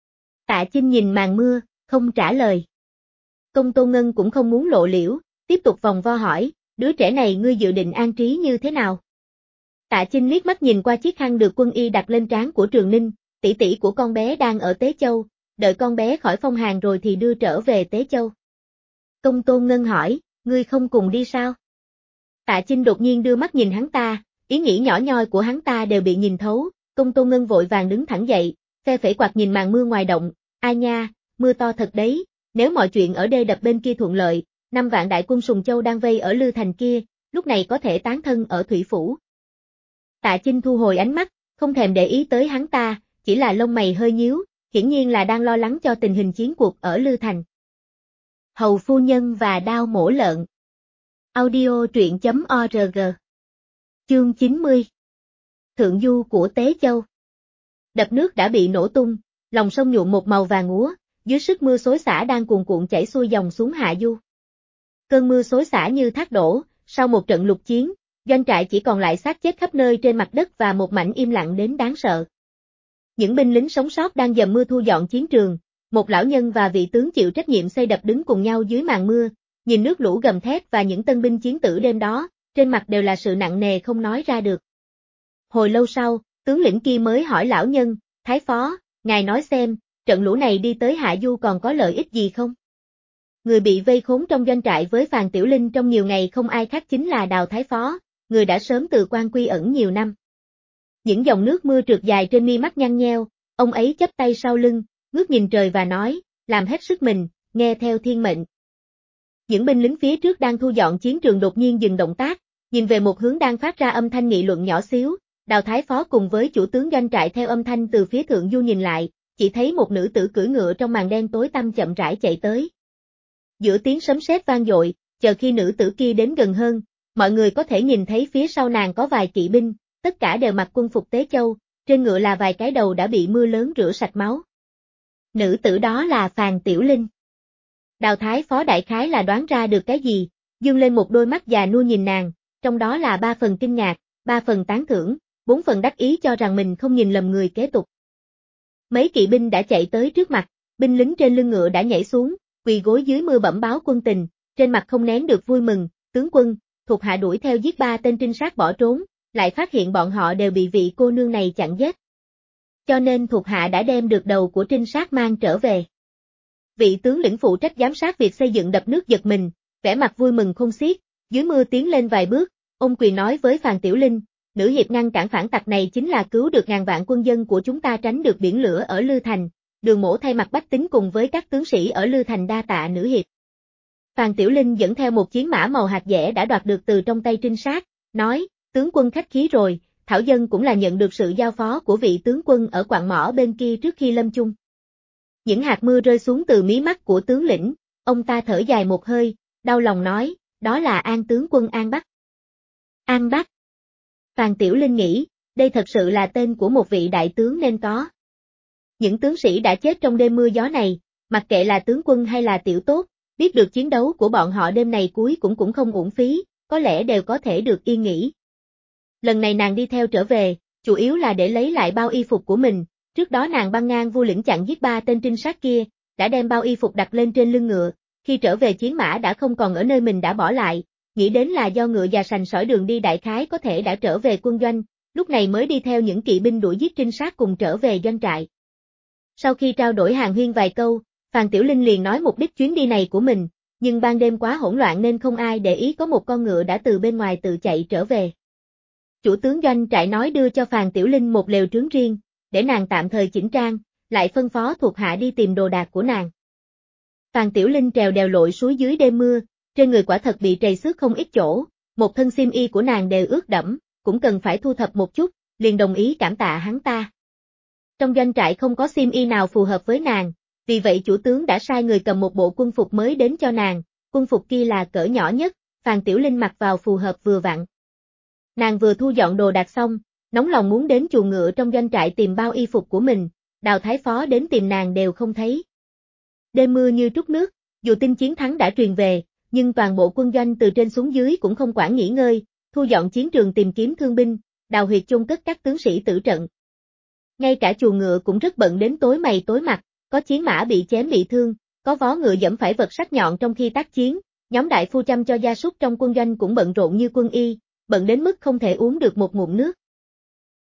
Speaker 1: Tạ Chinh nhìn màn mưa, không trả lời. Công Tôn Ngân cũng không muốn lộ liễu, tiếp tục vòng vo hỏi, đứa trẻ này ngươi dự định an trí như thế nào? Tạ Chinh liếc mắt nhìn qua chiếc khăn được quân y đặt lên trán của Trường Ninh, tỷ tỷ của con bé đang ở Tế Châu, đợi con bé khỏi phong hàn rồi thì đưa trở về Tế Châu. Công Tôn Ngân hỏi, ngươi không cùng đi sao? Tạ Chinh đột nhiên đưa mắt nhìn hắn ta, ý nghĩ nhỏ nhoi của hắn ta đều bị nhìn thấu, Công Tôn Ngân vội vàng đứng thẳng dậy, phe phẩy quạt nhìn màn mưa ngoài động, ai nha, mưa to thật đấy, nếu mọi chuyện ở đê đập bên kia thuận lợi, 5 vạn đại quân Sùng Châu đang vây ở Lư Thành kia, lúc này có thể tán thân ở Thủy Phủ. Tạ Chinh thu hồi ánh mắt, không thèm để ý tới hắn ta, chỉ là lông mày hơi nhíu, hiển nhiên là đang lo lắng cho tình hình chiến cuộc ở Lư Thành. Hầu phu nhân và đao mổ lợn. Audio truyện.org. Chương 90. Thượng du của Tế Châu. Đập nước đã bị nổ tung, lòng sông nhuộm một màu vàng úa, dưới sức mưa xối xả đang cuồn cuộn chảy xuôi dòng xuống hạ du. Cơn mưa xối xả như thác đổ, sau một trận lục chiến, doanh trại chỉ còn lại xác chết khắp nơi trên mặt đất và một mảnh im lặng đến đáng sợ. Những binh lính sống sót đang dầm mưa thu dọn chiến trường, một lão nhân và vị tướng chịu trách nhiệm xây đập đứng cùng nhau dưới màn mưa, nhìn nước lũ gầm thét và những tân binh chiến tử đêm đó, trên mặt đều là sự nặng nề không nói ra được. Hồi lâu sau, tướng lĩnh kia mới hỏi lão nhân, Thái phó, ngài nói xem, trận lũ này đi tới Hạ Du còn có lợi ích gì không? Người bị vây khốn trong doanh trại với Phàn Tiểu Linh trong nhiều ngày không ai khác chính là Đào Thái phó, người đã sớm từ quan quy ẩn nhiều năm. Những dòng nước mưa trượt dài trên mi mắt nhăn nheo, ông ấy chắp tay sau lưng, ngước nhìn trời và nói, làm hết sức mình, nghe theo thiên mệnh. Những binh lính phía trước đang thu dọn chiến trường đột nhiên dừng động tác, nhìn về một hướng đang phát ra âm thanh nghị luận nhỏ xíu, Đào Thái phó cùng với chủ tướng doanh trại theo âm thanh từ phía thượng du nhìn lại, chỉ thấy một nữ tử cưỡi ngựa trong màn đen tối tăm chậm rãi chạy tới. Giữa tiếng sấm sét vang dội, chờ khi nữ tử kia đến gần hơn, mọi người có thể nhìn thấy phía sau nàng có vài kỵ binh, tất cả đều mặc quân phục Tế Châu, trên ngựa là vài cái đầu đã bị mưa lớn rửa sạch máu. Nữ tử đó là Phàn Tiểu Linh. Đào Thái phó đại khái là đoán ra được cái gì, dương lên một đôi mắt già nua nhìn nàng, trong đó là 3 phần kinh ngạc, 3 phần tán thưởng, 4 phần đắc ý cho rằng mình không nhìn lầm người kế tục. Mấy kỵ binh đã chạy tới trước mặt, binh lính trên lưng ngựa đã nhảy xuống, quỳ gối dưới mưa bẩm báo quân tình, trên mặt không nén được vui mừng, tướng quân, thuộc hạ đuổi theo giết 3 tên trinh sát bỏ trốn, lại phát hiện bọn họ đều bị vị cô nương này chặn giết. Cho nên thuộc hạ đã đem được đầu của trinh sát mang trở về. Vị tướng lĩnh phụ trách giám sát việc xây dựng đập nước giật mình, vẻ mặt vui mừng không xiết, dưới mưa tiến lên vài bước, ôm quyền nói với Phàn Tiểu Linh, nữ hiệp ngăn cản phản tặc này chính là cứu được ngàn vạn quân dân của chúng ta tránh được biển lửa ở Lư Thành, Đường mỗ thay mặt bách tính cùng với các tướng sĩ ở Lư Thành đa tạ nữ hiệp. Phàn Tiểu Linh dẫn theo một chiến mã màu hạt dẻ đã đoạt được từ trong tay trinh sát, nói, tướng quân khách khí rồi, thảo dân cũng là nhận được sự giao phó của vị tướng quân ở quặng mỏ bên kia trước khi lâm chung. Những hạt mưa rơi xuống từ mí mắt của tướng lĩnh, ông ta thở dài một hơi, đau lòng nói, đó là An tướng quân An Bắc. An Bắc. Phàn Tiểu Linh nghĩ, đây thật sự là tên của một vị đại tướng nên có. Những tướng sĩ đã chết trong đêm mưa gió này, mặc kệ là tướng quân hay là tiểu tốt, biết được chiến đấu của bọn họ đêm này cuối cũng không uổng phí, có lẽ đều có thể được yên nghỉ. Lần này nàng đi theo trở về, chủ yếu là để lấy lại bao y phục của mình, trước đó nàng băng ngang vu lĩnh chặn giết 3 tên trinh sát kia, đã đem bao y phục đặt lên trên lưng ngựa, khi trở về chiến mã đã không còn ở nơi mình đã bỏ lại, nghĩ đến là do ngựa già sành sỏi đường đi đại khái có thể đã trở về quân doanh, lúc này mới đi theo những kỵ binh đuổi giết trinh sát cùng trở về doanh trại. Sau khi trao đổi hàn huyên vài câu, Phàn Tiểu Linh liền nói mục đích chuyến đi này của mình, nhưng ban đêm quá hỗn loạn nên không ai để ý có một con ngựa đã từ bên ngoài tự chạy trở về. Chủ tướng doanh trại nói đưa cho Phàn Tiểu Linh một lều trướng riêng, để nàng tạm thời chỉnh trang, lại phân phó thuộc hạ đi tìm đồ đạc của nàng. Phàn Tiểu Linh trèo đèo lội suối dưới đêm mưa, trên người quả thật bị trầy xước không ít chỗ, một thân xiêm y của nàng đều ướt đẫm, cũng cần phải thu thập một chút, liền đồng ý cảm tạ hắn ta. Trong doanh trại không có xiêm y nào phù hợp với nàng, vì vậy chủ tướng đã sai người cầm một bộ quân phục mới đến cho nàng, quân phục kia là cỡ nhỏ nhất, Phàn Tiểu Linh mặc vào phù hợp vừa vặn. Nàng vừa thu dọn đồ đạc xong, nóng lòng muốn đến chuồng ngựa trong doanh trại tìm bao y phục của mình, Đào Thái phó đến tìm nàng đều không thấy. Đêm mưa như trút nước, dù tin chiến thắng đã truyền về, nhưng toàn bộ quân doanh từ trên xuống dưới cũng không quản nghỉ ngơi, thu dọn chiến trường tìm kiếm thương binh, đào huyệt chôn cất các tướng sĩ tử trận. Ngay cả chuồng ngựa cũng rất bận đến tối mày tối mặt, có chiến mã bị chém bị thương, có vó ngựa giẫm phải vật sắc nhọn trong khi tác chiến, nhóm đại phu chăm cho gia súc trong quân doanh cũng bận rộn như quân y, bận đến mức không thể uống được một ngụm nước.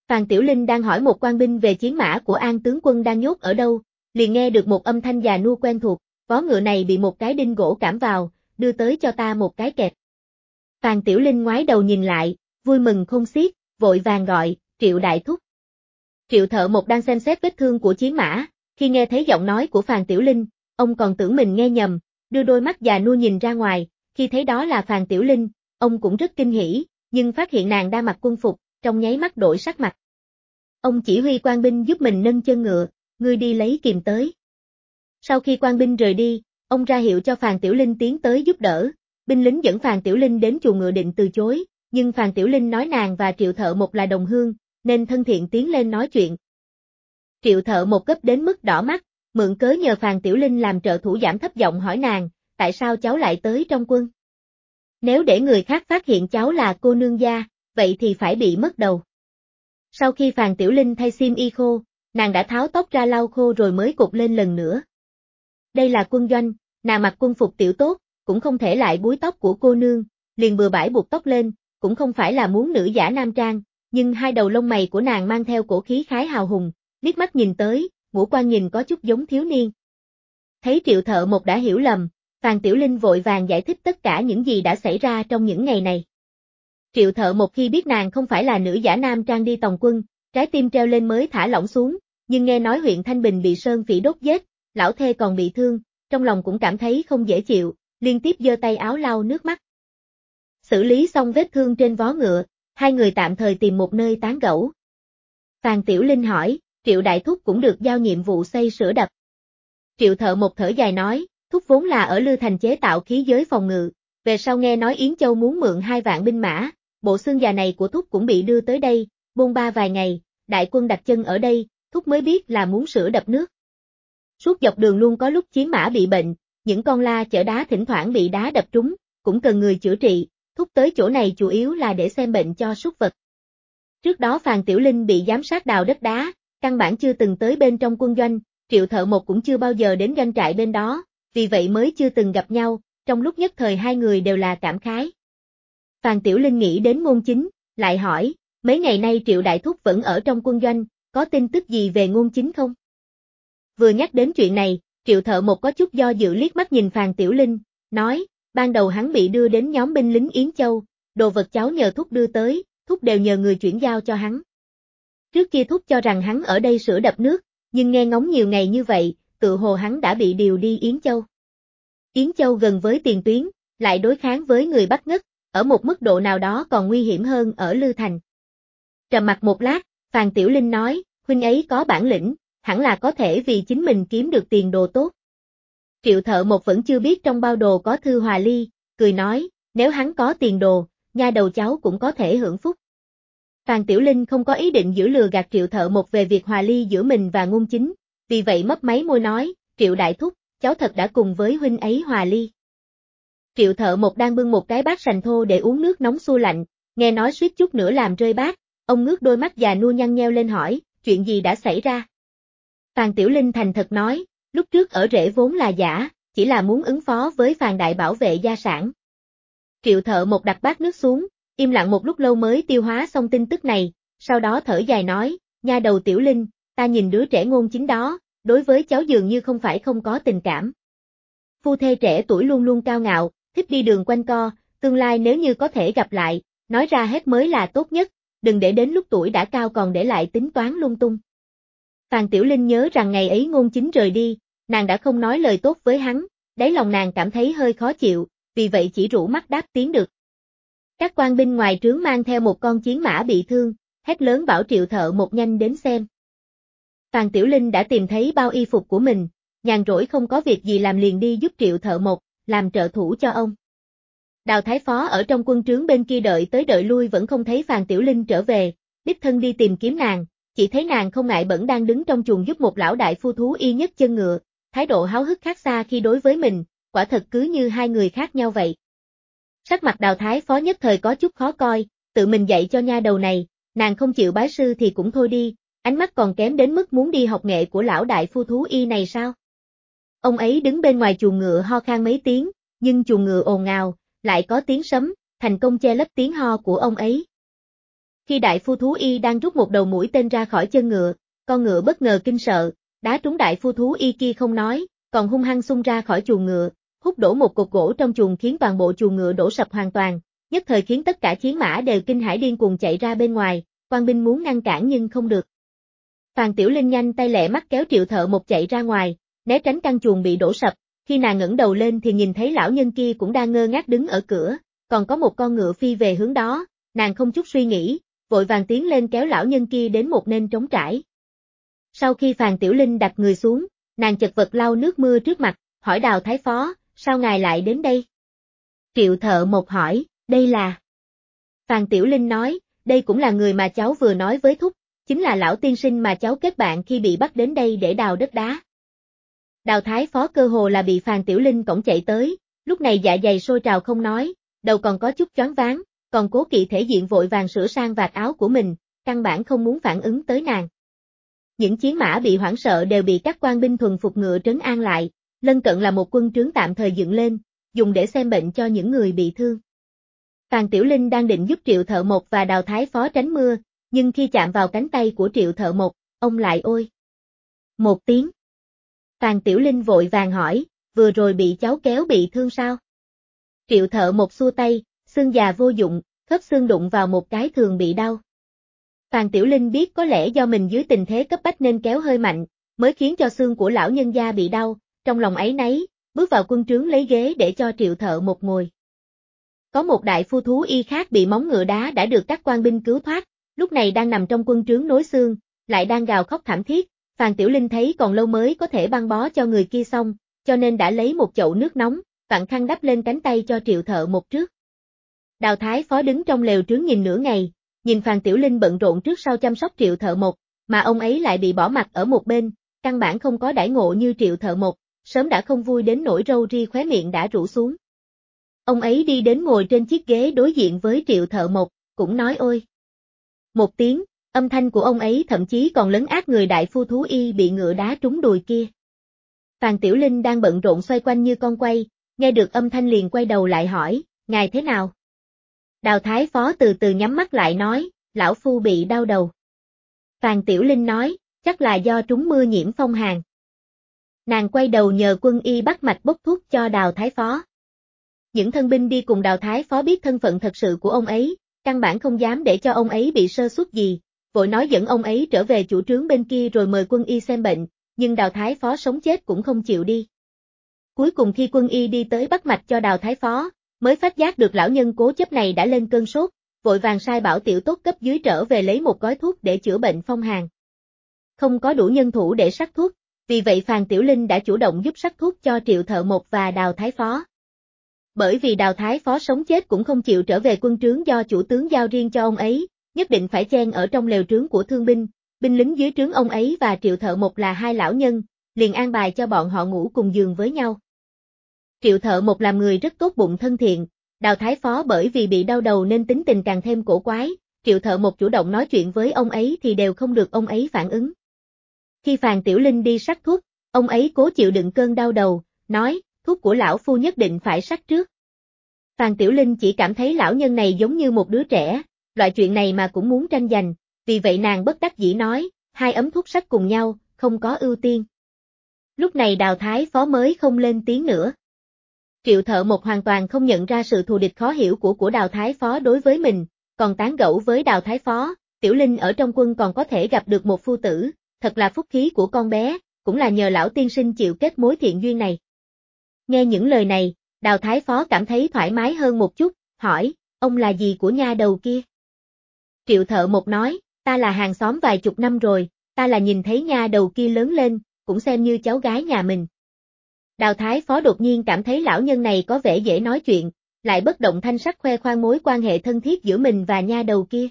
Speaker 1: Phàn Tiểu Linh đang hỏi một quan binh về chiến mã của An tướng quân đang nhốt ở đâu, liền nghe được một âm thanh già nua quen thuộc, vó ngựa này bị một cái đinh gỗ cản vào, đưa tới cho ta một cái kẹp. Phàn Tiểu Linh ngoái đầu nhìn lại, vui mừng khôn xiết, vội vàng gọi, Triệu đại thúc. Triệu Thợ Một đang xem xét vết thương của chiến mã, khi nghe thấy giọng nói của Phàn Tiểu Linh, ông còn tưởng mình nghe nhầm, đưa đôi mắt già nua nhìn ra ngoài, khi thấy đó là Phàn Tiểu Linh, ông cũng rất kinh hỉ, nhưng phát hiện nàng đang mặc quân phục, trong nháy mắt đổi sắc mặt. Ông chỉ huy quan binh giúp mình nâng chân ngựa, ngươi đi lấy kìm tới. Sau khi quan binh rời đi, ông ra hiệu cho Phàn Tiểu Linh tiến tới giúp đỡ, binh lính dẫn Phàn Tiểu Linh đến chuồng ngựa định từ chối, nhưng Phàn Tiểu Linh nói nàng và Triệu Thợ Một là đồng hương, nên thân thiện tiến lên nói chuyện. Triệu Thợ Một gấp đến mức đỏ mắt, mượn cớ nhờ Phàn Tiểu Linh làm trợ thủ giảm thấp giọng hỏi nàng, tại sao cháu lại tới trong quân? Nếu để người khác phát hiện cháu là cô nương gia, vậy thì phải bị mất đầu. Sau khi Phàn Tiểu Linh thay xiêm y khô, nàng đã tháo tóc ra lau khô rồi mới cột lên lần nữa. Đây là quân doanh, nàng mặc quân phục tiểu tốt, cũng không thể lại búi tóc của cô nương, liền bừa bãi buộc tóc lên, cũng không phải là muốn nữ giả nam trang, nhưng hai đầu lông mày của nàng mang theo cổ khí khái hào hùng, liếc mắt nhìn tới, ngũ quan nhìn có chút giống thiếu niên. Thấy Triệu Thợ Một đã hiểu lầm, Phàn Tiểu Linh vội vàng giải thích tất cả những gì đã xảy ra trong những ngày này. Triệu Thợ Một khi biết nàng không phải là nữ giả nam trang đi tòng quân, trái tim treo lên mới thả lỏng xuống, nhưng nghe nói huyện Thanh Bình bị sơn phỉ đốt giết, lão thê còn bị thương, trong lòng cũng cảm thấy không dễ chịu, liên tiếp giơ tay áo lau nước mắt. Xử lý xong vết thương trên vó ngựa, hai người tạm thời tìm một nơi tán gẫu. Phàn Tiểu Linh hỏi, Triệu đại thúc cũng được giao nhiệm vụ xây sửa đập. Triệu Thợ Một thở dài nói, thúc vốn là ở Lư Thành chế tạo khí giới phòng ngự, về sau nghe nói Yến Châu muốn mượn 2 vạn binh mã, bộ xương già này của thúc cũng bị đưa tới đây, bôn ba vài ngày, đại quân đặt chân ở đây, thúc mới biết là muốn sửa đập nước. Suốt dọc đường luôn có lúc chiến mã bị bệnh, những con la chở đá thỉnh thoảng bị đá đập trúng, cũng cần người chữa trị, thúc tới chỗ này chủ yếu là để xem bệnh cho súc vật. Trước đó Phàn Tiểu Linh bị giám sát đào đất đá, căn bản chưa từng tới bên trong quân doanh, Triệu Thợ Một cũng chưa bao giờ đến doanh trại bên đó, vì vậy mới chưa từng gặp nhau, trong lúc nhất thời hai người đều là cảm khái. Phàn Tiểu Linh nghĩ đến Ngôn Chính, lại hỏi, mấy ngày nay Triệu đại thúc vẫn ở trong quân doanh, có tin tức gì về Ngôn Chính không? Vừa nhắc đến chuyện này, Triệu Thợ Một có chút do dự liếc mắt nhìn Phàn Tiểu Linh, nói, ban đầu hắn bị đưa đến nhóm binh lính Yến Châu, đồ vật cháu nhờ thúc đưa tới, thúc đều nhờ người chuyển giao cho hắn. Trước kia thúc cho rằng hắn ở đây sửa đập nước, nhưng nghe ngóng nhiều ngày như vậy, tự hồ hắn đã bị điều đi Yến Châu. Yến Châu gần với tiền tuyến, lại đối kháng với người Bắc Ngất, ở một mức độ nào đó còn nguy hiểm hơn ở Lư Thành. Trầm mặc một lát, Phàn Tiểu Linh nói, huynh ấy có bản lĩnh, hẳn là có thể vì chính mình kiếm được tiền đồ tốt. Triệu Thợ Một vẫn chưa biết trong bao đồ có thư hòa ly, cười nói, nếu hắn có tiền đồ, nha đầu cháu cũng có thể hưởng phúc. Phàn Tiểu Linh không có ý định giữ lừa gạt Triệu Thợ Một về việc hòa ly giữa mình và Ngôn Chính, vì vậy mấp máy môi nói, Triệu đại thúc, cháu thật đã cùng với huynh ấy hòa ly. Triệu Thợ Một đang bưng một cái bát sành thô để uống nước nóng xua lạnh, nghe nói suýt chút nữa làm rơi bát, ông ngước đôi mắt già nua nhăn nheo lên hỏi, chuyện gì đã xảy ra? Phàn Tiểu Linh thành thật nói, lúc trước ở rễ vốn là giả, chỉ là muốn ứng phó với Phàn đại bảo vệ gia sản. Triệu Thợ Một đặt bát nước xuống, im lặng một lúc lâu mới tiêu hóa xong tin tức này, sau đó thở dài nói, nha đầu Tiểu Linh, ta nhìn đứa trẻ Ngôn Chính đó, đối với cháu dường như không phải không có tình cảm. Phu thê trẻ tuổi luôn luôn cao ngạo, thích đi đường quanh co, tương lai nếu như có thể gặp lại, nói ra hết mới là tốt nhất, đừng để đến lúc tuổi đã cao còn để lại tính toán lung tung. Phàn Tiểu Linh nhớ rằng ngày ấy Ngôn Chính rời đi, nàng đã không nói lời tốt với hắn, đáy lòng nàng cảm thấy hơi khó chịu, vì vậy chỉ rũ mắt đáp tiếng được. Các quan binh ngoài trướng mang theo một con chiến mã bị thương, hét lớn bảo Triệu Thợ Một nhanh đến xem. Phàn Tiểu Linh đã tìm thấy bao y phục của mình, nhàn rỗi không có việc gì làm liền đi giúp Triệu Thợ Một, làm trợ thủ cho ông. Đào Thái Phó ở trong quân trướng bên kia đợi tới đợi lui vẫn không thấy Phàn Tiểu Linh trở về, đích thân đi tìm kiếm nàng, chỉ thấy nàng không ngại bẩn đang đứng trong chuồng giúp một lão đại phu thú y nhấc chân ngựa, thái độ háo hức khác xa khi đối với mình, quả thật cứ như hai người khác nhau vậy. Sắc mặt Đào Thái Phó nhất thời có chút khó coi, tự mình dạy cho nha đầu này, nàng không chịu bái sư thì cũng thôi đi, ánh mắt còn kém đến mức muốn đi học nghệ của lão đại phu thú y này sao? Ông ấy đứng bên ngoài chuồng ngựa ho khan mấy tiếng, nhưng chuồng ngựa ồn ào, lại có tiếng sấm, thành công che lấp tiếng ho của ông ấy. Khi đại phu thú y đang rút một đầu mũi tên ra khỏi chân ngựa, con ngựa bất ngờ kinh sợ, đá trúng đại phu thú y kia không nói, còn hung hăng xung ra khỏi chuồng ngựa, hút đổ một cột gỗ trong chuồng khiến toàn bộ chuồng ngựa đổ sập hoàn toàn, nhất thời khiến tất cả chiến mã đều kinh hãi điên cuồng chạy ra bên ngoài, quan binh muốn ngăn cản nhưng không được. Phàn Tiểu Linh nhanh tay lẹ mắt kéo Triệu Thợ Một chạy ra ngoài, né tránh căn chuồng bị đổ sập, khi nàng ngẩng đầu lên thì nhìn thấy lão nhân kia cũng đang ngơ ngác đứng ở cửa, còn có một con ngựa phi về hướng đó, nàng không chút suy nghĩ, vội vàng tiến lên kéo lão nhân kia đến một nền trống trải. Sau khi Phàn Tiểu Linh đặt người xuống, nàng chật vật lau nước mưa trước mặt, hỏi Đào Thái Phó, sao ngài lại đến đây? Triệu Thợ Một hỏi, đây là... Phàn Tiểu Linh nói, đây cũng là người mà cháu vừa nói với thúc, chính là lão tiên sinh mà cháu kết bạn khi bị bắt đến đây để đào đất đá. Đào Thái Phó cơ hồ là bị Phàn Tiểu Linh cõng chạy tới, lúc này dạ dày sôi trào không nói, đầu còn có chút choáng váng, còn cố kỵ thể diện vội vàng sửa sang vạt áo của mình, căn bản không muốn phản ứng tới nàng. Những chiến mã bị hoảng sợ đều bị các quan binh thuần phục ngựa trấn an lại, lân cận là một quân trướng tạm thời dựng lên, dùng để xem bệnh cho những người bị thương. Phàn Tiểu Linh đang định giúp Triệu Thợ Một và Đào Thái Phó tránh mưa, nhưng khi chạm vào cánh tay của Triệu Thợ Một, ông lại ôi một tiếng. Phàn Tiểu Linh vội vàng hỏi, vừa rồi bị cháu kéo bị thương sao? Triệu Thợ Một xua tay, xương già vô dụng, khớp xương đụng vào một cái thường bị đau. Phàn Tiểu Linh biết có lẽ do mình dưới tình thế cấp bách nên kéo hơi mạnh, mới khiến cho xương của lão nhân gia bị đau, trong lòng áy náy, bước vào quân trướng lấy ghế để cho Triệu Thợ Một ngồi. Có một đại phu thú y khác bị móng ngựa đá đã được các quan binh cứu thoát, lúc này đang nằm trong quân trướng nối xương, lại đang gào khóc thảm thiết, Phàn Tiểu Linh thấy còn lâu mới có thể băng bó cho người kia xong, cho nên đã lấy một chậu nước nóng, vặn khăn đắp lên cánh tay cho Triệu Thợ Một trước. Đào Thái Phó đứng trong lều trướng nhìn nửa ngày, nhìn Phàn Tiểu Linh bận rộn trước sau chăm sóc Triệu Thợ Một, mà ông ấy lại bị bỏ mặc ở một bên, căn bản không có đãi ngộ như Triệu Thợ Một, sớm đã không vui đến nỗi râu ria khóe miệng đã rũ xuống. Ông ấy đi đến ngồi trên chiếc ghế đối diện với Triệu Thợ Một, cũng nói ôi một tiếng, âm thanh của ông ấy thậm chí còn lấn át người đại phu thú y bị ngựa đá trúng đùi kia. Phàn Tiểu Linh đang bận rộn xoay quanh như con quay, nghe được âm thanh liền quay đầu lại hỏi, ngài thế nào? Đào Thái Phó từ từ nhắm mắt lại nói, lão phu bị đau đầu. Phàn Tiểu Linh nói, chắc là do trúng mưa nhiễm phong hàn. Nàng quay đầu nhờ quân y bắt mạch bốc thuốc cho Đào Thái Phó. Những thân binh đi cùng Đào Thái Phó biết thân phận thật sự của ông ấy, căn bản không dám để cho ông ấy bị sơ suất gì, vội nói dẫn ông ấy trở về chủ trướng bên kia rồi mời quân y xem bệnh, nhưng Đào Thái Phó sống chết cũng không chịu đi. Cuối cùng khi quân y đi tới bắt mạch cho Đào Thái Phó, mới phát giác được lão nhân cố chấp này đã lên cơn sốt, vội vàng sai bảo tiểu tốt cấp dưới trở về lấy một gói thuốc để chữa bệnh phong hàn. Không có đủ nhân thủ để sắc thuốc, vì vậy Phàn Tiểu Linh đã chủ động giúp sắc thuốc cho Triệu Thợ Một và Đào Thái Phó. Bởi vì Đào Thái Phó sống chết cũng không chịu trở về quân trướng do chủ tướng giao riêng cho ông ấy, nhất định phải chen ở trong lều trướng của thương binh, binh lính dưới trướng ông ấy và Triệu Thợ Một là hai lão nhân, liền an bài cho bọn họ ngủ cùng giường với nhau. Triệu Thợ Một làm người rất tốt bụng thân thiện, Đào Thái Phó bởi vì bị đau đầu nên tính tình càng thêm cổ quái, Triệu Thợ Một chủ động nói chuyện với ông ấy thì đều không được ông ấy phản ứng. Khi Phàn Tiểu Linh đi sắc thuốc, ông ấy cố chịu đựng cơn đau đầu, nói, thuốc của lão phu nhất định phải sắc trước. Phàn Tiểu Linh chỉ cảm thấy lão nhân này giống như một đứa trẻ, loại chuyện này mà cũng muốn tranh giành, vì vậy nàng bất đắc dĩ nói, hai ấm thuốc sắc cùng nhau, không có ưu tiên. Lúc này Đào Thái Phó mới không lên tiếng nữa. Triệu Thợ Một hoàn toàn không nhận ra sự thù địch khó hiểu của Đào Thái Phó đối với mình, còn tán gẫu với Đào Thái Phó, Tiểu Linh ở trong quân còn có thể gặp được một phu tử, thật là phúc khí của con bé, cũng là nhờ lão tiên sinh chịu kết mối thiện duyên này. Nghe những lời này, Đào Thái Phó cảm thấy thoải mái hơn một chút, hỏi, ông là gì của nha đầu kia? Triệu Thợ Một nói, ta là hàng xóm vài chục năm rồi, ta là nhìn thấy nha đầu kia lớn lên, cũng xem như cháu gái nhà mình. Đào Thái Phó đột nhiên cảm thấy lão nhân này có vẻ dễ nói chuyện, lại bất động thanh sắc khoe khoang mối quan hệ thân thiết giữa mình và nha đầu kia.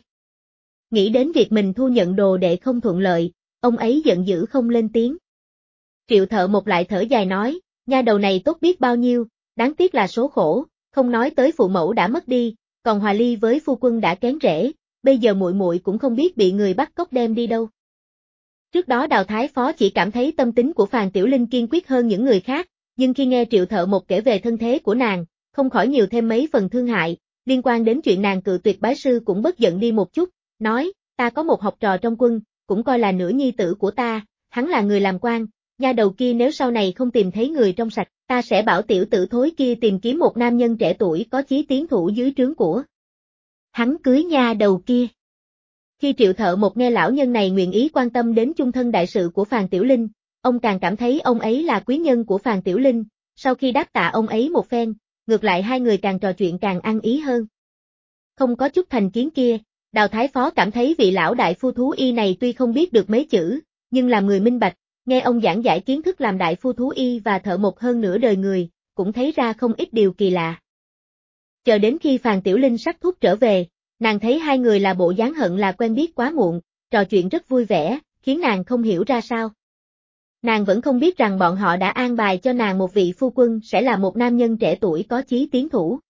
Speaker 1: Nghĩ đến việc mình thu nhận đồ đệ không thuận lợi, ông ấy giận dữ không lên tiếng. Triệu Thợ Một lại thở dài nói, nha đầu này tốt biết bao nhiêu, đáng tiếc là số khổ, không nói tới phụ mẫu đã mất đi, còn hòa ly với phu quân đã kén rễ, bây giờ muội muội cũng không biết bị người bắt cóc đem đi đâu. Trước đó Đào Thái Phó chỉ cảm thấy tâm tính của Phàn Tiểu Linh kiên quyết hơn những người khác, nhưng khi nghe Triệu Thợ Một kể về thân thế của nàng, không khỏi nhiều thêm mấy phần thương hại, liên quan đến chuyện nàng cự tuyệt bái sư cũng bớt giận đi một chút, nói, ta có một học trò trong quân, cũng coi là nửa nhi tử của ta, hắn là người làm quan, nha đầu kia nếu sau này không tìm thấy người trong sạch, ta sẽ bảo tiểu tử thối kia tìm kiếm một nam nhân trẻ tuổi có chí tiến thủ dưới trướng của hắn cưới nha đầu kia. Khi Triệu Thợ Một nghe lão nhân này nguyện ý quan tâm đến chung thân đại sự của Phàn Tiểu Linh, ông càng cảm thấy ông ấy là quý nhân của Phàn Tiểu Linh, sau khi đáp tạ ông ấy một phen, ngược lại hai người càng trò chuyện càng ăn ý hơn. Không có chút thành kiến kia, Đào Thái Phó cảm thấy vị lão đại phu thú y này tuy không biết được mấy chữ, nhưng làm người minh bạch, nghe ông giảng giải kiến thức làm đại phu thú y và thợ một hơn nửa đời người, cũng thấy ra không ít điều kỳ lạ. Chờ đến khi Phàn Tiểu Linh sắc thuốc trở về, nàng thấy hai người là bộ dáng hận là quen biết quá muộn, trò chuyện rất vui vẻ, khiến nàng không hiểu ra sao. Nàng vẫn không biết rằng bọn họ đã an bài cho nàng một vị phu quân sẽ là một nam nhân trẻ tuổi có chí tiến thủ.